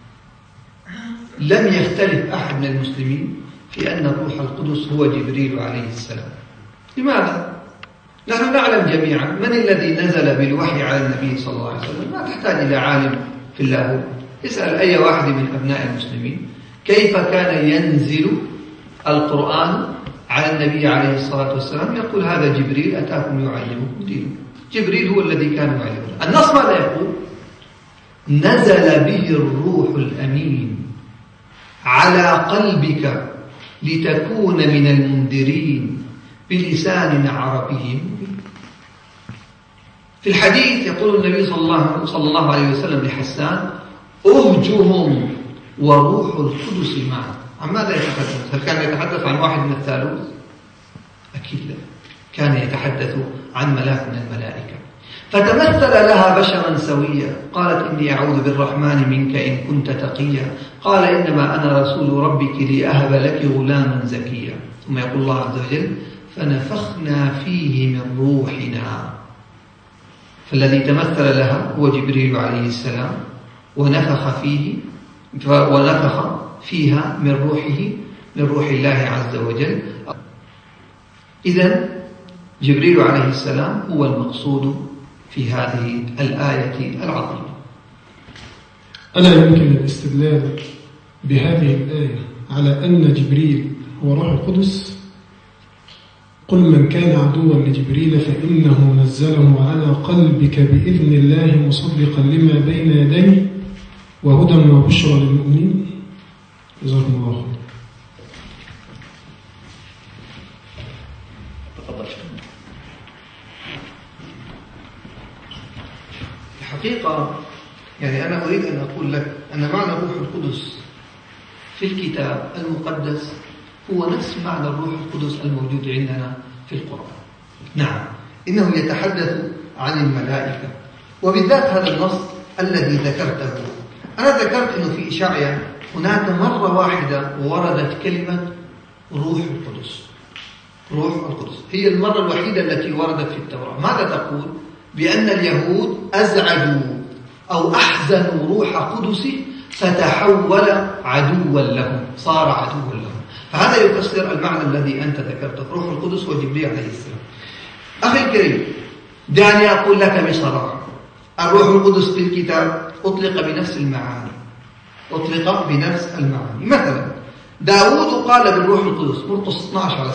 لم يختلف أحد من المسلمين في أن الروح القدس هو جبريل عليه السلام. لماذا؟ نحن نعلم جميعا من الذي نزل بالوحي على النبي صلى الله عليه وسلم. ما تحتاج إلى عالم في اللاهوت، اسأل أي واحد من أبناء المسلمين كيف كان ينزل القرآن على النبي عليه الصلاة والسلام. يقول: هذا جبريل أتاكم يعلمكم دينكم. جبريل هو الذي كان يعلمنا. النص ماذا يقول؟ نزل به الروح الأمين على قلبك لتكون من المنذرين بلسان عربي مبين. في الحديث يقول النبي صلى الله عليه وسلم لحسان: أهجهم وروح القدس معه. عن ماذا يتحدث؟ هل كان يتحدث عن واحد من الثالوث؟ أكيد لا، كان يتحدث عن ملاك من الملائكة. فتمثل لها بشرا سويا، قالت: إني أعوذ بالرحمن منك إن كنت تقيا. قال: إنما أنا رسول ربك لأهب لك غلاما زكيا. ثم يقول الله عز وجل: فنفخنا فيه من روحنا. فالذي تمثل لها هو جبريل عليه السلام، ونفخ فيها من روح الله عز وجل. إذن جبريل عليه السلام هو المقصود في هذه الآية العظيمة. ألا يمكن الاستدلال بهذه الآية على أن جبريل هو روح القدس؟ قل من كان عدوا لجبريل فإنه نزله على قلبك بإذن الله مصدقا لما بين يديه وهدى وبشرى للمؤمنين. جزاكم الله خير. الحقيقة أنا أريد أن أقول لك أن معنى الروح القدس في الكتاب المقدس هو نفس معنى الروح القدس الموجود عندنا في القرآن. نعم، إنه يتحدث عن الملائكة، وبالذات هذا النص الذي ذكرته. أنا ذكرت أنه في إشعياء هناك مرة واحدة وردت كلمة روح القدس. روح القدس هي المرة الوحيدة التي وردت في التوراة. ماذا تقول؟ بأن اليهود أزعجوا أو أحزنوا روح قدسه فتحول عدوا لهم، صار عدوا لهم. فهذا يفسر المعنى الذي أنت ذكرته. روح القدس هو جبريل عليه السلام. أخي الكريم، دعني أقول لك بصراحة، الروح القدس في الكتاب أطلق بنفس المعاني، أطلق بنفس المعاني. مثلا داود قال بالروح القدس، مرقس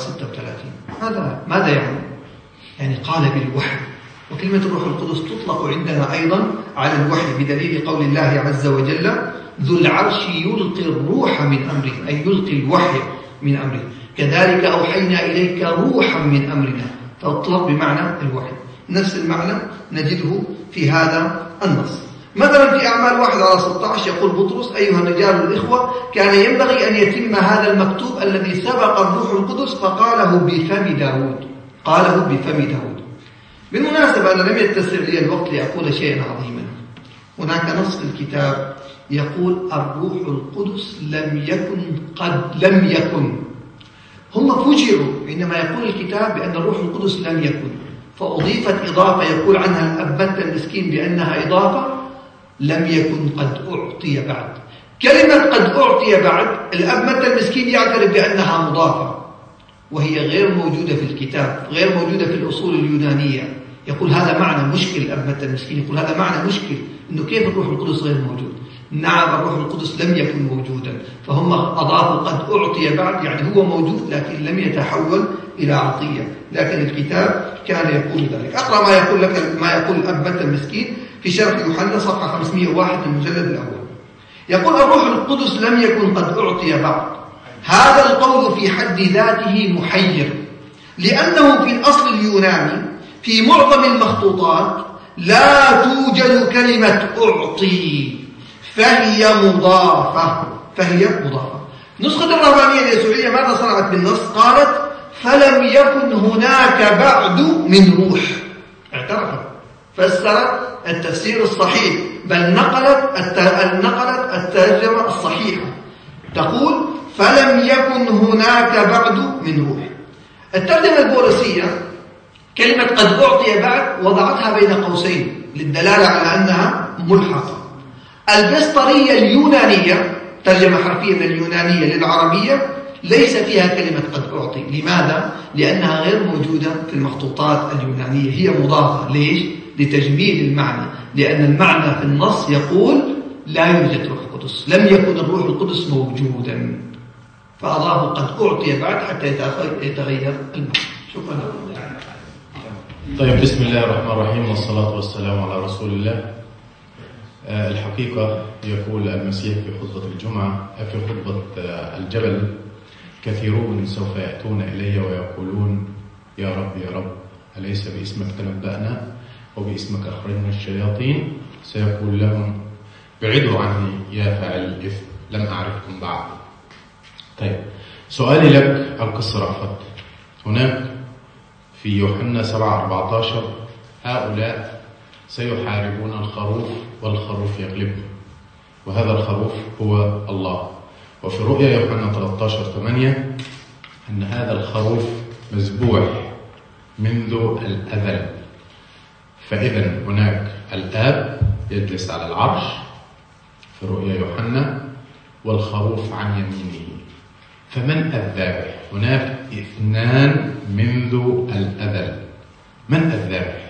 12:36. ماذا يعني؟ يعني قال بالوحي. وكلمة الروح القدس تطلق عندنا أيضا على الوحي بدليل قول الله عز وجل: ذو العرش يلقي الروح من أمره، أي يلقي الوحي من أمره. كذلك أوحينا إليك روحا من أمرنا، فأطلق بمعنى الوحي. نفس المعنى نجده في هذا النص. مثلا في أعمال 1:16 يقول بطرس: أيها الرجال الإخوة، كان ينبغي أن يتم هذا المكتوب الذي سبق الروح القدس فقاله بفم داود. قاله بفم داود. بالمناسبة أنا لم يتسع لي الوقت لأقول شيئا عظيما. هناك نص في الكتاب يقول الروح القدس لم يكن. هم فجروا عندما يقول الكتاب بأن الروح القدس لم يكن، فأضيفت إضافة يقول عنها الأبت المسكين بأنها إضافة: لم يكن قد أعطي بعد. كلمة قد أعطي بعد، الأبت المسكين يعترف بأنها مضافة، وهي غير موجودة في الكتاب، غير موجودة في الأصول اليونانية. يقول هذا معنى مشكل. الأبت المسكين يقول هذا معنى مشكل، إنه كيف الروح القدس غير موجود؟ نعم، الروح القدس لم يكن موجودا، فهم أضافوا قد أعطي بعد، يعني هو موجود لكن لم يتحول إلى عطية. لكن الكتاب كان يقول ذلك. أقرأ ما يقول الأبت المسكين في شرح يوحنا صفحة 501 من المجلد الأول. يقول الروح القدس لم يكن قد أعطي بعد. هذا القول في حد ذاته محير، لأنه في الأصل اليوناني في معظم المخطوطات لا توجد كلمة أعطي، فهي مضافة. نسخة الرهبانية اليسوعية ماذا صنعت بالنص؟ قالت: فلم يكن هناك بعد من روح. اعترفت، فسرت التفسير الصحيح، بل نقلت الترجمة الصحيحة، تقول: فلم يكن هناك بعد من روح. الترجمة البوليسية كلمة قد أعطي بعد وضعتها بين قوسين للدلالة على أنها ملحقة. البسطرية اليونانية، ترجمة حرفية من اليونانية للعربية، ليس فيها كلمة قد أعطي. لماذا؟ لأنها غير موجودة في المخطوطات اليونانية، هي مضافة. ليش؟ لتجميل المعنى، لأن المعنى في النص يقول لا يوجد روح القدس، لم يكن الروح القدس موجودا، فأضافوا قد أعطي بعد حتى يتغير المعنى. شكرا. طيب، بسم الله الرحمن الرحيم، والصلاة والسلام على رسول الله. الحقيقة يقول المسيح في خطبة الجمعة، في خطبة الجبل: كثيرون سوف يأتون إلي ويقولون: يا رب يا رب، أليس باسمك تنبأنا وباسمك أخرجنا الشياطين؟ سيقول لهم: بعدوا عني يا فاعل الإثم، لم أعرفكم بعد. طيب، سؤالي لك القصة رأفت. هناك في يوحنا 7:14: هؤلاء سيحاربون الخروف والخروف يغلبهم، وهذا الخروف هو الله. وفي رؤيا يوحنا 13:8 أن هذا الخروف مذبوح منذ الأزل. فإذا هناك الآب يجلس على العرش في رؤيا يوحنا، والخروف عن يمينه. فمن الذابح؟ هناك اثنان منذ الأزل. من الذابح؟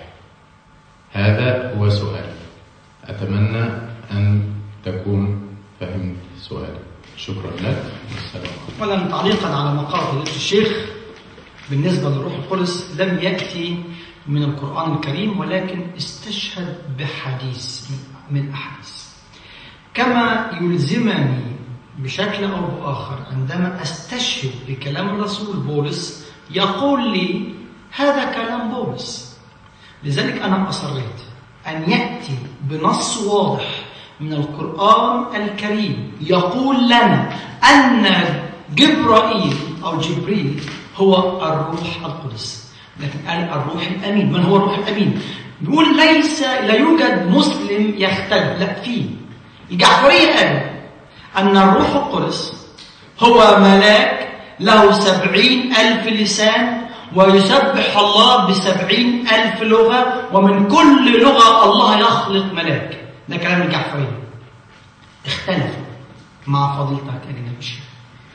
هذا هو سؤالي. أتمنى أن تكون فهمت سؤالي. شكرا لك، والسلام عليكم. أولا تعليقا على ما قال فضيلة الشيخ بالنسبة للروح القدس، لم يأتي من القرآن الكريم، ولكن استشهد بحديث من أحاديث. كما يلزمني بشكل أو بآخر عندما أستشهد بكلام الرسول بولس يقول لي هذا كلام بولس. لذلك أنا أصريت أن يأتي بنص واضح من القرآن الكريم يقول لنا أن جبرائيل أو جبريل هو الروح القدس. لكن قال الروح الأمين. من هو الروح الأمين؟ بيقول لا يوجد مسلم يختلف، لا فيه. الجعفرية قال أن الروح القدس هو ملاك له 70,000 لسان ويسبح الله ب70,000 لغة، ومن كل لغة الله يخلق ملاك. ده كلام الجعفرية. اختلفوا مع فضيلتك أجنبي الشيخ.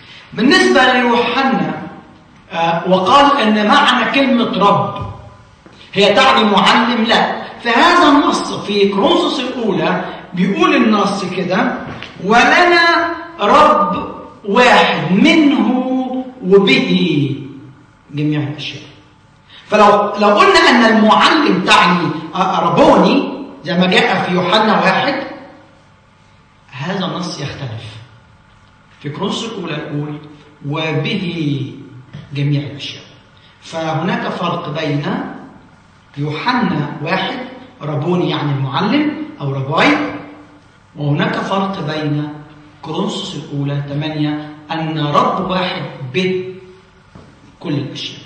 بالنسبة ليوحنا وقال أن معنى كلمة رب هي تعني معلم؟ لا. فهذا النص في كورنثوس الأولى بيقول النص كده: ولنا رب واحد منه وبه جميع الأشياء. فلو قلنا أن المعلم تعني ربوني زي ما جاء في يوحنا 1، هذا النص يختلف. في كورنثوس الأولى يقول وبه جميع الأشياء. فهناك فرق بين يوحنا 1 ربوني يعني المعلم أو رباي، وهناك فرق بين كورنثوس الأولى 8 أن رب واحد به كل الأشياء.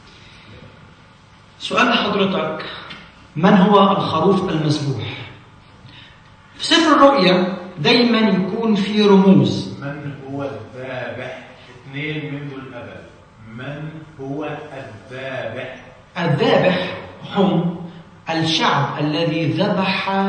سؤال لحضرتك: من هو الخروف المذبوح؟ في سفر الرؤيا دايما يكون في رموز. من هو الذابح؟ 2 منذ الأبد. من هو الذابح؟ الذابح هم الشعب الذي ذبح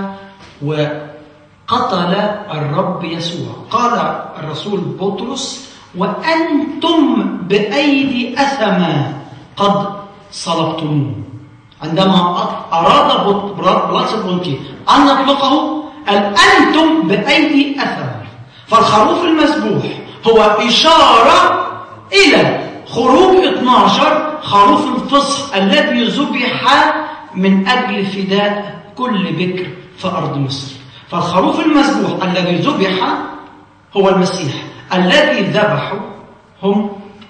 وقتل الرب يسوع. قال الرسول بطرس: وأنتم بأيدي أثمة قد صلبتموه. عندما أراد بلاطس البنطي أن يطلقه قال: أنتم بأيدي أثمة. فالخروف المذبوح هو إشارة إلى خروج 12 خروف الفصح الذي ذبح من أجل فداء كل بكر في أرض مصر. فالخروف المذبوح الذي ذبح هو المسيح. الذي ذبحوا هم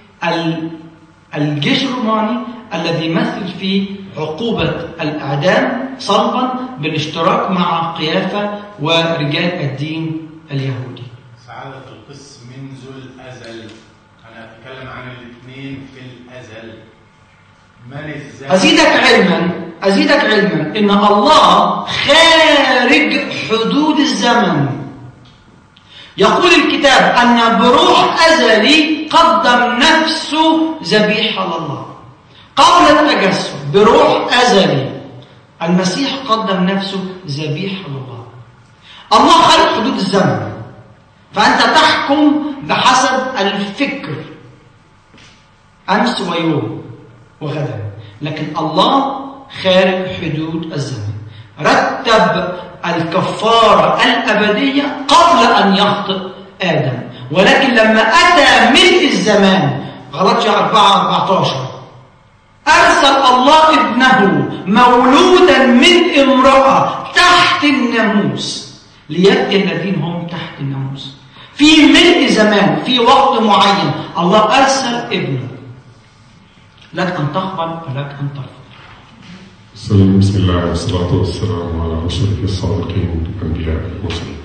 الجيش الروماني الذي يمثل في عقوبة الإعدام صلبا بالاشتراك مع قيافة ورجال الدين اليهودي. سعادة القس منذ الأزل. أنا أتكلم عن الاثنين في الأزل. من الزمن؟ أزيدك علما إن الله خارج حدود الزمن. يقول الكتاب أن بروح أزلي قدم نفسه ذبيحة لله. قبل التجسد بروح أزلي المسيح قدم نفسه ذبيحة لله. الله خارج حدود الزمن، فأنت تحكم بحسب الفكر أمس ويوم وغدا، لكن الله خارج حدود الزمن. رتب الكفارة الأبدية قبل أن يخطئ آدم، ولكن لما أتى ملء الزمان غلطية 4:14 أرسل الله ابنه مولودا من امرأة تحت الناموس ليأتي الذين هم تحت الناموس. في ملء زمان، في وقت معين، الله أرسل ابنه. لك أن تقبل ولك أن ترفض. بسم الله والصلاة والسلام على رسوله الصادقين الأنبياء المرسلين.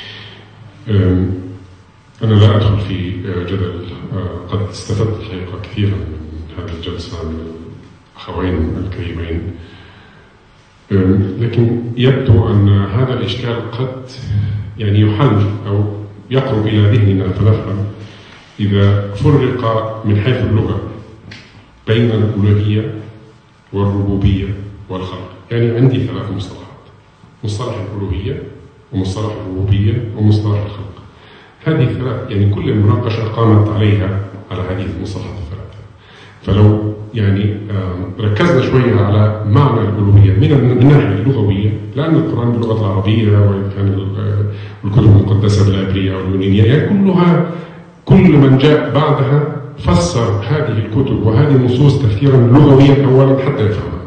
أنا لا أدخل في جدل، قد استفدت الحقيقة كثيرا من هذه الجلسة من الأخوين الكريمين، لكن يبدو أن هذا الإشكال قد يحل أو يقرب إلى ذهننا فنفهم إذا فرق من حيث اللغة بين الألوهية والربوبية والخلق. عندي 3 مصطلحات: مصطلح الألوهية ومصطلح الربوبية ومصطلح الخلق. هذه 3 كل المناقشة قامت عليها على هذه المصطلحات ال3. فلو ركزنا شوية على معنى الألوهية من الناحية اللغوية، لأن القرآن باللغة العربية وإن كان الكتب المقدسة بالعبرية أو اليونانية كل من جاء بعدها فسر هذه الكتب وهذه النصوص تفسيرا لغويا أولا حتى يفهمها.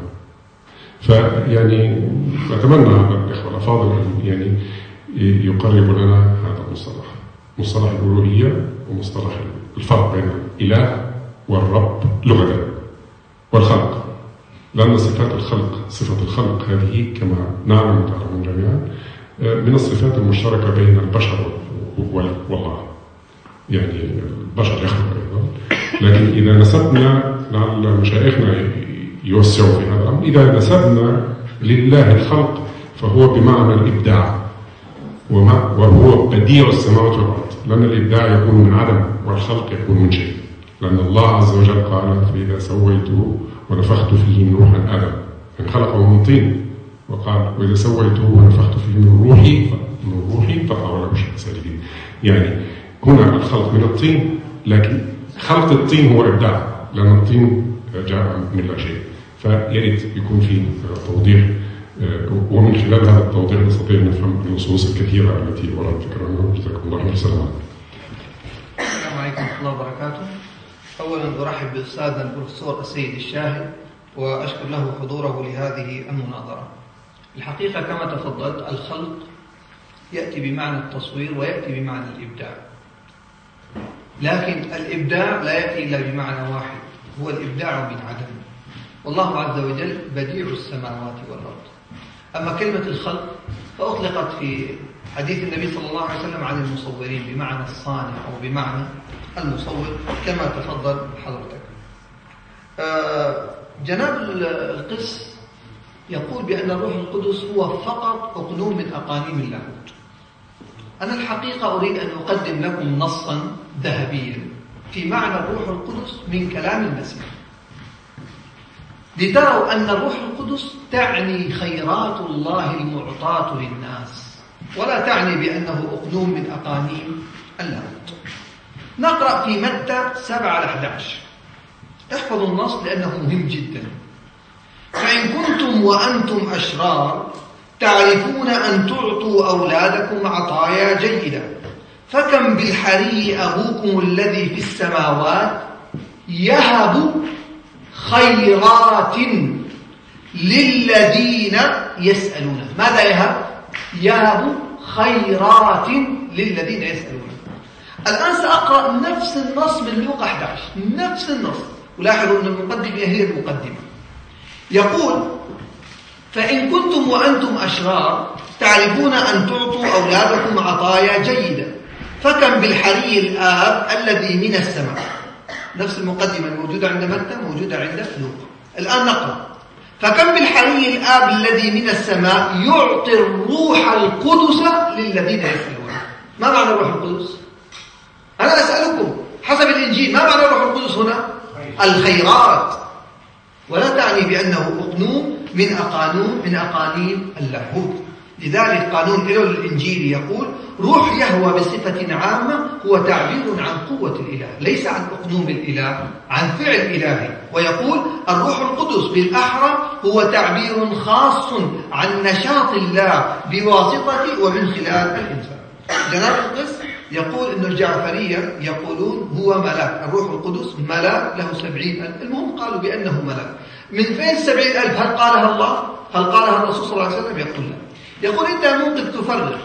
أتمنى على الإخوة الأفاضل أن يقربوا لنا هذا المصطلح، مصطلح الألوهية ومصطلح الفرق بين الإله والرب لغة والخلق، لأن صفة الخلق هذه كما نعلم وتعلمون جميعا من الصفات المشتركة بين البشر والله. البشر يخلق أيضا، لكن إذا نسبنا، لعل مشايخنا يوسعوا في هذا الأمر، إذا نسبنا لله الخلق فهو بمعنى الإبداع، وهو بديع السماوات والأرض، لأن الإبداع يكون من عدم والخلق يكون من شيء. لأن الله عز وجل قال: فإذا سويته ونفخت فيه من روح آدم، خلقه من طين، وقال: وإذا سويته ونفخت فيه من روحي فقعوا له ساجدين. هنا الخلق من الطين، لكن خلق الطين هو إبداع، لأن الطين جاء من لا شيء. فياريت يكون في توضيح، ومن خلال هذا التوضيح نستطيع أن نفهم النصوص الكثيرة التي وردت في القرآن. جزاكم الله خير. السلام عليكم. السلام عليكم ورحمة الله وبركاته. أولا أرحب بأستاذنا البروفيسور السيد الشاهد وأشكر له حضوره لهذه المناظرة. الحقيقة كما تفضلت الخلق يأتي بمعنى التصوير ويأتي بمعنى الإبداع، لكن الإبداع لا يأتي إلا بمعنى واحد، هو الإبداع من عدم. والله عز وجل بديع السماوات والأرض. أما كلمة الخلق فأطلقت في حديث النبي صلى الله عليه وسلم عن المصورين بمعنى الصانع أو بمعنى المصور كما تفضل حضرتك. جناب القس يقول بأن الروح القدس هو فقط أقنوم من أقانيم اللاهوت. أنا الحقيقة أريد أن أقدم لكم نصا ذهبيا في معنى الروح القدس من كلام المسيح، لتروا أن الروح القدس تعني خيرات الله المعطاة للناس، ولا تعني بأنه أقنوم من أقانيم اللاهوت. نقرأ في متى 7-11. احفظوا النص لأنه مهم جدا. فإن كنتم وأنتم أشرار تعرفون أن تعطوا أولادكم عطايا جيدة، فكم بالحري أبوكم الذي في السماوات يهب خيرات للذين يسألون. ماذا يهب؟ يهب خيرات للذين يسألون. الآن سأقرأ نفس النص من لوقا 11، نفس النص، ولاحظوا أن المقدمة هي المقدمة. يقول: فإن كنتم وأنتم أشرار تعرفون أن تعطوا أولادكم عطايا جيدة، فكم بالحري الآب الذي من السماء. نفس المقدمة الموجودة عند متى موجودة عند لوقا. الآن نقرأ: فكم بالحري الآب الذي من السماء يعطي الروح القدس للذين يسألون. ما معنى الروح القدس؟ أنا أسألكم حسب الإنجيل، ما معنى الروح القدس هنا؟ الخيرات، ولا تعني بأنه أقنوم من أقانيم اللاهوت. لذلك قانون إله الإنجيل يقول: روح يهوى بصفة عامة هو تعبير عن قوة الإله، ليس عن أقنوم الإله، عن فعل إلهي. ويقول: الروح القدس بالأحرى هو تعبير خاص عن نشاط الله بواسطة ومن خلال الإنسان. جناب القس يقول إن الجعفرية يقولون هو ملاك، الروح القدس ملاك له 70,000. المهم قالوا بأنه ملاك. من فين 70,000؟ هل قالها الله؟ هل قالها الرسول صلى الله عليه وسلم؟ يقول لا. يقول أنت ممكن تفرق،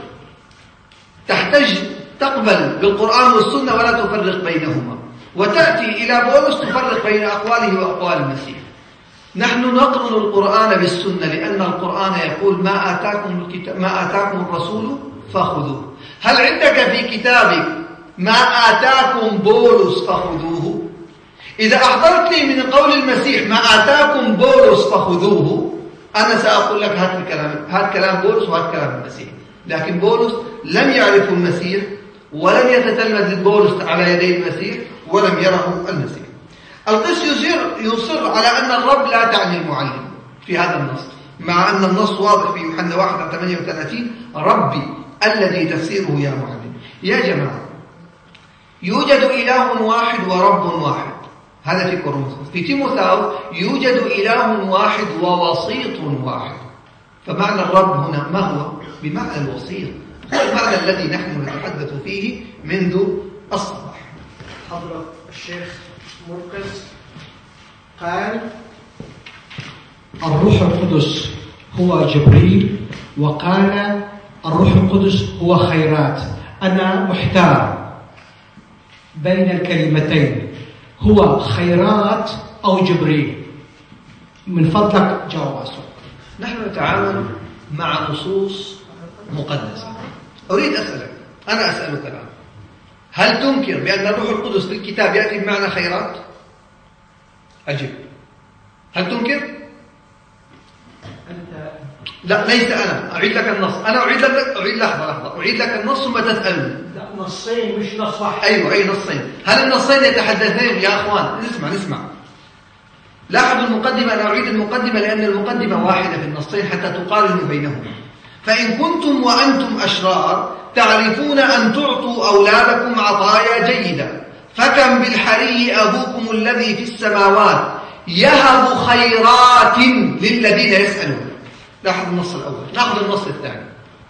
تحتج تقبل بالقرآن والسنة ولا تفرق بينهما، وتأتي إلى بولس تفرق بين أقواله وأقوال المسيح. نحن نقرن القرآن بالسنة لأن القرآن يقول: ما آتاكم الرسول فخذوه. هل عندك في كتابك ما آتاكم بولس فخذوه؟ إذا أحضرت لي من قول المسيح ما آتاكم بولس فخذوه، أنا سأقول لك هات كلام بولس وهات كلام المسيح. لكن بولس لم يعرف المسيح ولم يتتلمذ بولس على يدي المسيح ولم يره المسيح. القس يصر على أن الرب لا تعني المعلم في هذا النص، مع أن النص واضح في يوحنا 1:38: ربي الذي تفسيره يا معلم. يا جماعة، يوجد إله واحد ورب واحد، هذا في كورنثوس. في تيموثاوس يوجد إله واحد ووسيط واحد. فمعنى الرب هنا ما هو؟ بمعنى الوسيط، هو المعنى الذي نحن نتحدث فيه منذ الصباح. حضرة الشيخ مرقس قال: الروح القدس هو جبريل، وقال الروح القدس هو خيرات. أنا محتار بين الكلمتين، هو خيرات أو جبريل؟ من فضلك جاوب السؤال. نحن نتعامل مع نصوص مقدسة. أريد أسألك، أنا أسألك الآن، هل تنكر بأن الروح القدس في الكتاب يأتي بمعنى خيرات؟ أجب. هل تنكر؟ لا، ليس أنا. أعيد لك النص. أنا أعيد لحظة. أعيد لك النص ثم تسألني. لا، نصين مش نص واحد. أيوة، أي نصين. هل النصين يتحدثان يا أخوان؟ نسمع. لاحظوا المقدمة. أنا أعيد المقدمة لأن المقدمة واحدة في النصين حتى تقارنوا بينهما. فإن كنتم وأنتم أشرار تعرفون أن تعطوا أولادكم عطايا جيدة، فكم بالحري أبوكم الذي في السماوات يهب خيرات للذين يسألون. لاحظ النص الأول، ناخذ النص الثاني.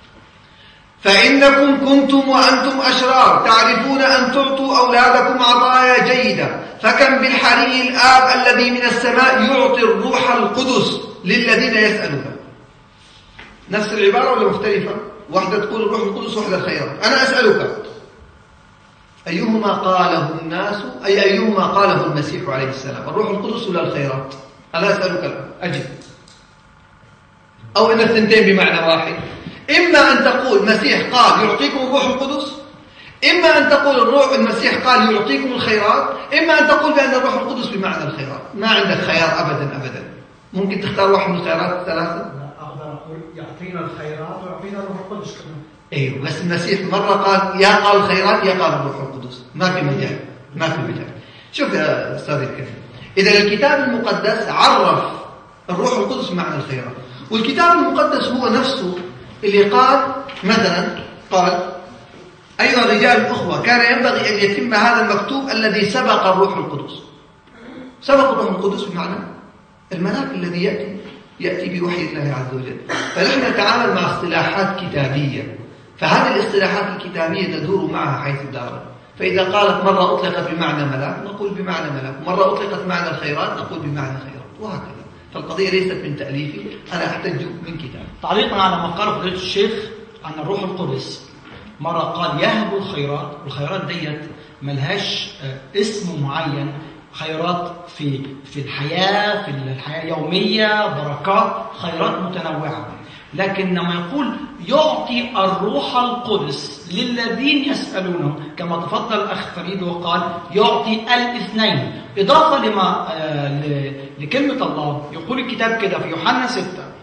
فإنكم كنتم وأنتم أشرار تعرفون أن تعطوا أولادكم عطايا جيدة، فكم بالحري الآب الذي من السماء يعطي الروح القدس للذين يسألون. نفس العبارة ولا مختلفة؟ واحدة تقول الروح القدس وواحدة الخيرات. أنا أسألك أيهما قاله الناس، أيهما قاله المسيح عليه السلام، الروح القدس ولا الخيرات؟ أنا أسألك الآن، أجب. أو إن الثنتين بمعنى واحد. إما أن تقول المسيح قال يعطيكم الروح القدس، إما أن تقول المسيح قال يعطيكم الخيرات، إما أن تقول بأن الروح القدس بمعنى الخيرات. ما عندك خيار أبدا أبدا. ممكن تختار واحد من الخيارات الثلاثة؟ أقدر أقول يعطينا الخيرات ويعطينا الروح القدس كمان. أيوه، بس المسيح مرة قال يا قال الخيرات يا قال الروح القدس، ما في مجال، ما في مجال. شوف يا أستاذ الكريم، إذا الكتاب المقدس عرف الروح القدس بمعنى الخيرات، والكتاب المقدس هو نفسه اللي قال مثلا قال أيها الرجال الأخوة كان ينبغي أن يتم هذا المكتوب الذي سبق الروح القدس. سبق الروح القدس بمعنى الملاك الذي يأتي بوحي الله عز وجل. فنحن نتعامل مع اصطلاحات كتابية، فهذه الاصطلاحات الكتابية تدور معها حيث دارت. فإذا قالت مرة أطلقت بمعنى ملاك نقول بمعنى ملاك، مرة أطلقت بمعنى الخيرات نقول بمعنى خيرات، وهكذا. فالقضية ليست من تأليفي، أنا أحتج من كتاب. تعليقا على ما قال فضيلة الشيخ عن الروح القدس، مرة قال يهب الخيرات، والخيرات ديت ملهاش اسم معين، خيرات في الحياة، في الحياة اليومية، بركات، خيرات متنوعة. لكن لما يقول يعطي الروح القدس للذين يسألونه، كما تفضل الأخ فريد وقال يعطي الاثنين، إضافة لكلمة الله. يقول الكتاب كده في يوحنا 6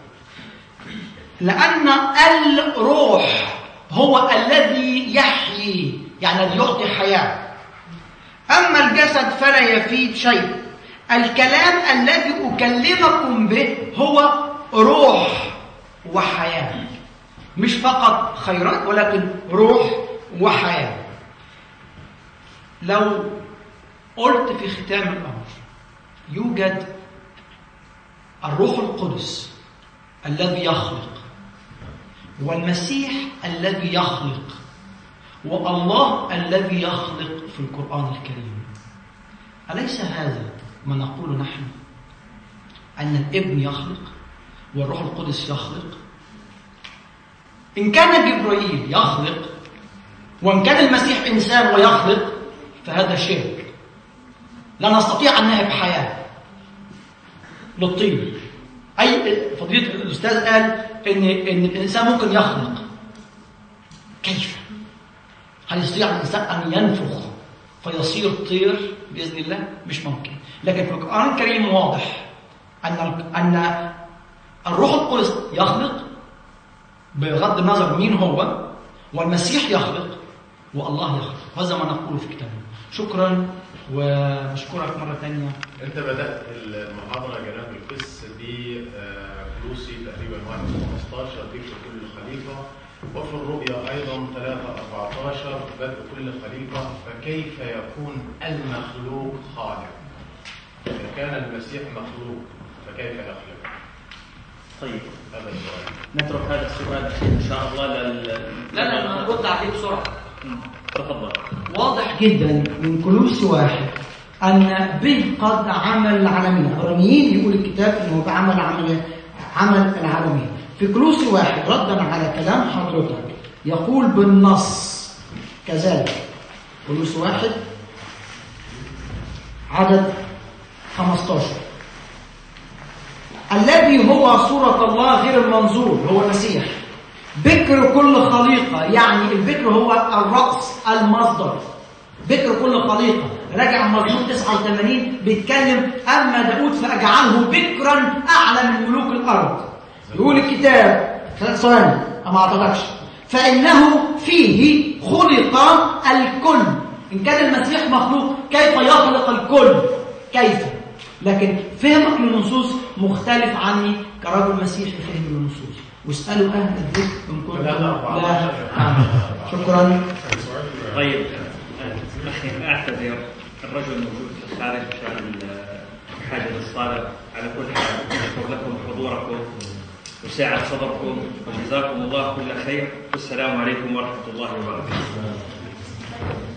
لأن الروح هو الذي يحيي، يعني الذي يعطي حياة، أما الجسد فلا يفيد شيء. الكلام الذي أكلمكم به هو روح وحياة، مش فقط خيرات ولكن روح وحياة. لو قلت في ختام الأمر يوجد الروح القدس الذي يخلق، والمسيح الذي يخلق، والله الذي يخلق في القرآن الكريم، أليس هذا ما نقول نحن؟ أن الابن يخلق والروح القدس يخلق. إن كان جبرائيل يخلق وإن كان المسيح إنسان ويخلق فهذا شرك. لا نستطيع أن نهب حياة للطين. أي فضيلة الأستاذ قال إن الإنسان ممكن يخلق، كيف؟ هل يستطيع الإنسان أن ينفخ فيصير طير بإذن الله؟ مش ممكن. لكن في القرآن الكريم واضح أن الروح القدس يخلق بغض النظر مين هو، والمسيح يخلق والله يخلق. هذا ما نقوله في كتابنا. شكرا وأشكرك مرة ثانية. أنت بدأت المحاضرة جناب القس بكلوسي تقريبا 1:15 ضيف كل خليفة، وفي الرؤيا أيضا 3:14 بدء كل خليفة. فكيف يكون المخلوق خالق؟ إذا كان المسيح مخلوق فكيف يخلق؟ طيب هذا السؤال. نترك هذا السؤال إن شاء الله لا نرد عليه بسرعة. تفضل. واضح جدا من كلوس 1 أن به قد عمل العالمين. العبرانيين يقول الكتاب أنه بعمل عمل العالمين. في كلوس 1 ردا على كلام حضرتك يقول بالنص كذلك. كلوس 1 عدد 15 الذي هو صورة الله غير المنظور، هو المسيح، بكر كل خليقة. يعني البكر هو الرأس، المصدر، بكر كل خليقة. راجع مزمور 89 بيتكلم أما داود فأجعله بكرا أعلى من ملوك الأرض. يقول الكتاب ثواني أما أعتقدش فإنه فيه خلق الكل. إن كان المسيح مخلوق كيف يخلق الكل؟ كيف؟ لكن فهمك للنصوص مختلف عني كرجل مسيحي فهم للنصوص. واسألوا أهل الذكر إن كنتم لا شكرا. طيب أعتذر، الرجل موجود في الخارج مشان بحاجة للصلاة. على كل حال أشكر لكم حضوركم وسعة صدركم وجزاكم الله كل خير. والسلام عليكم ورحمة الله وبركاته.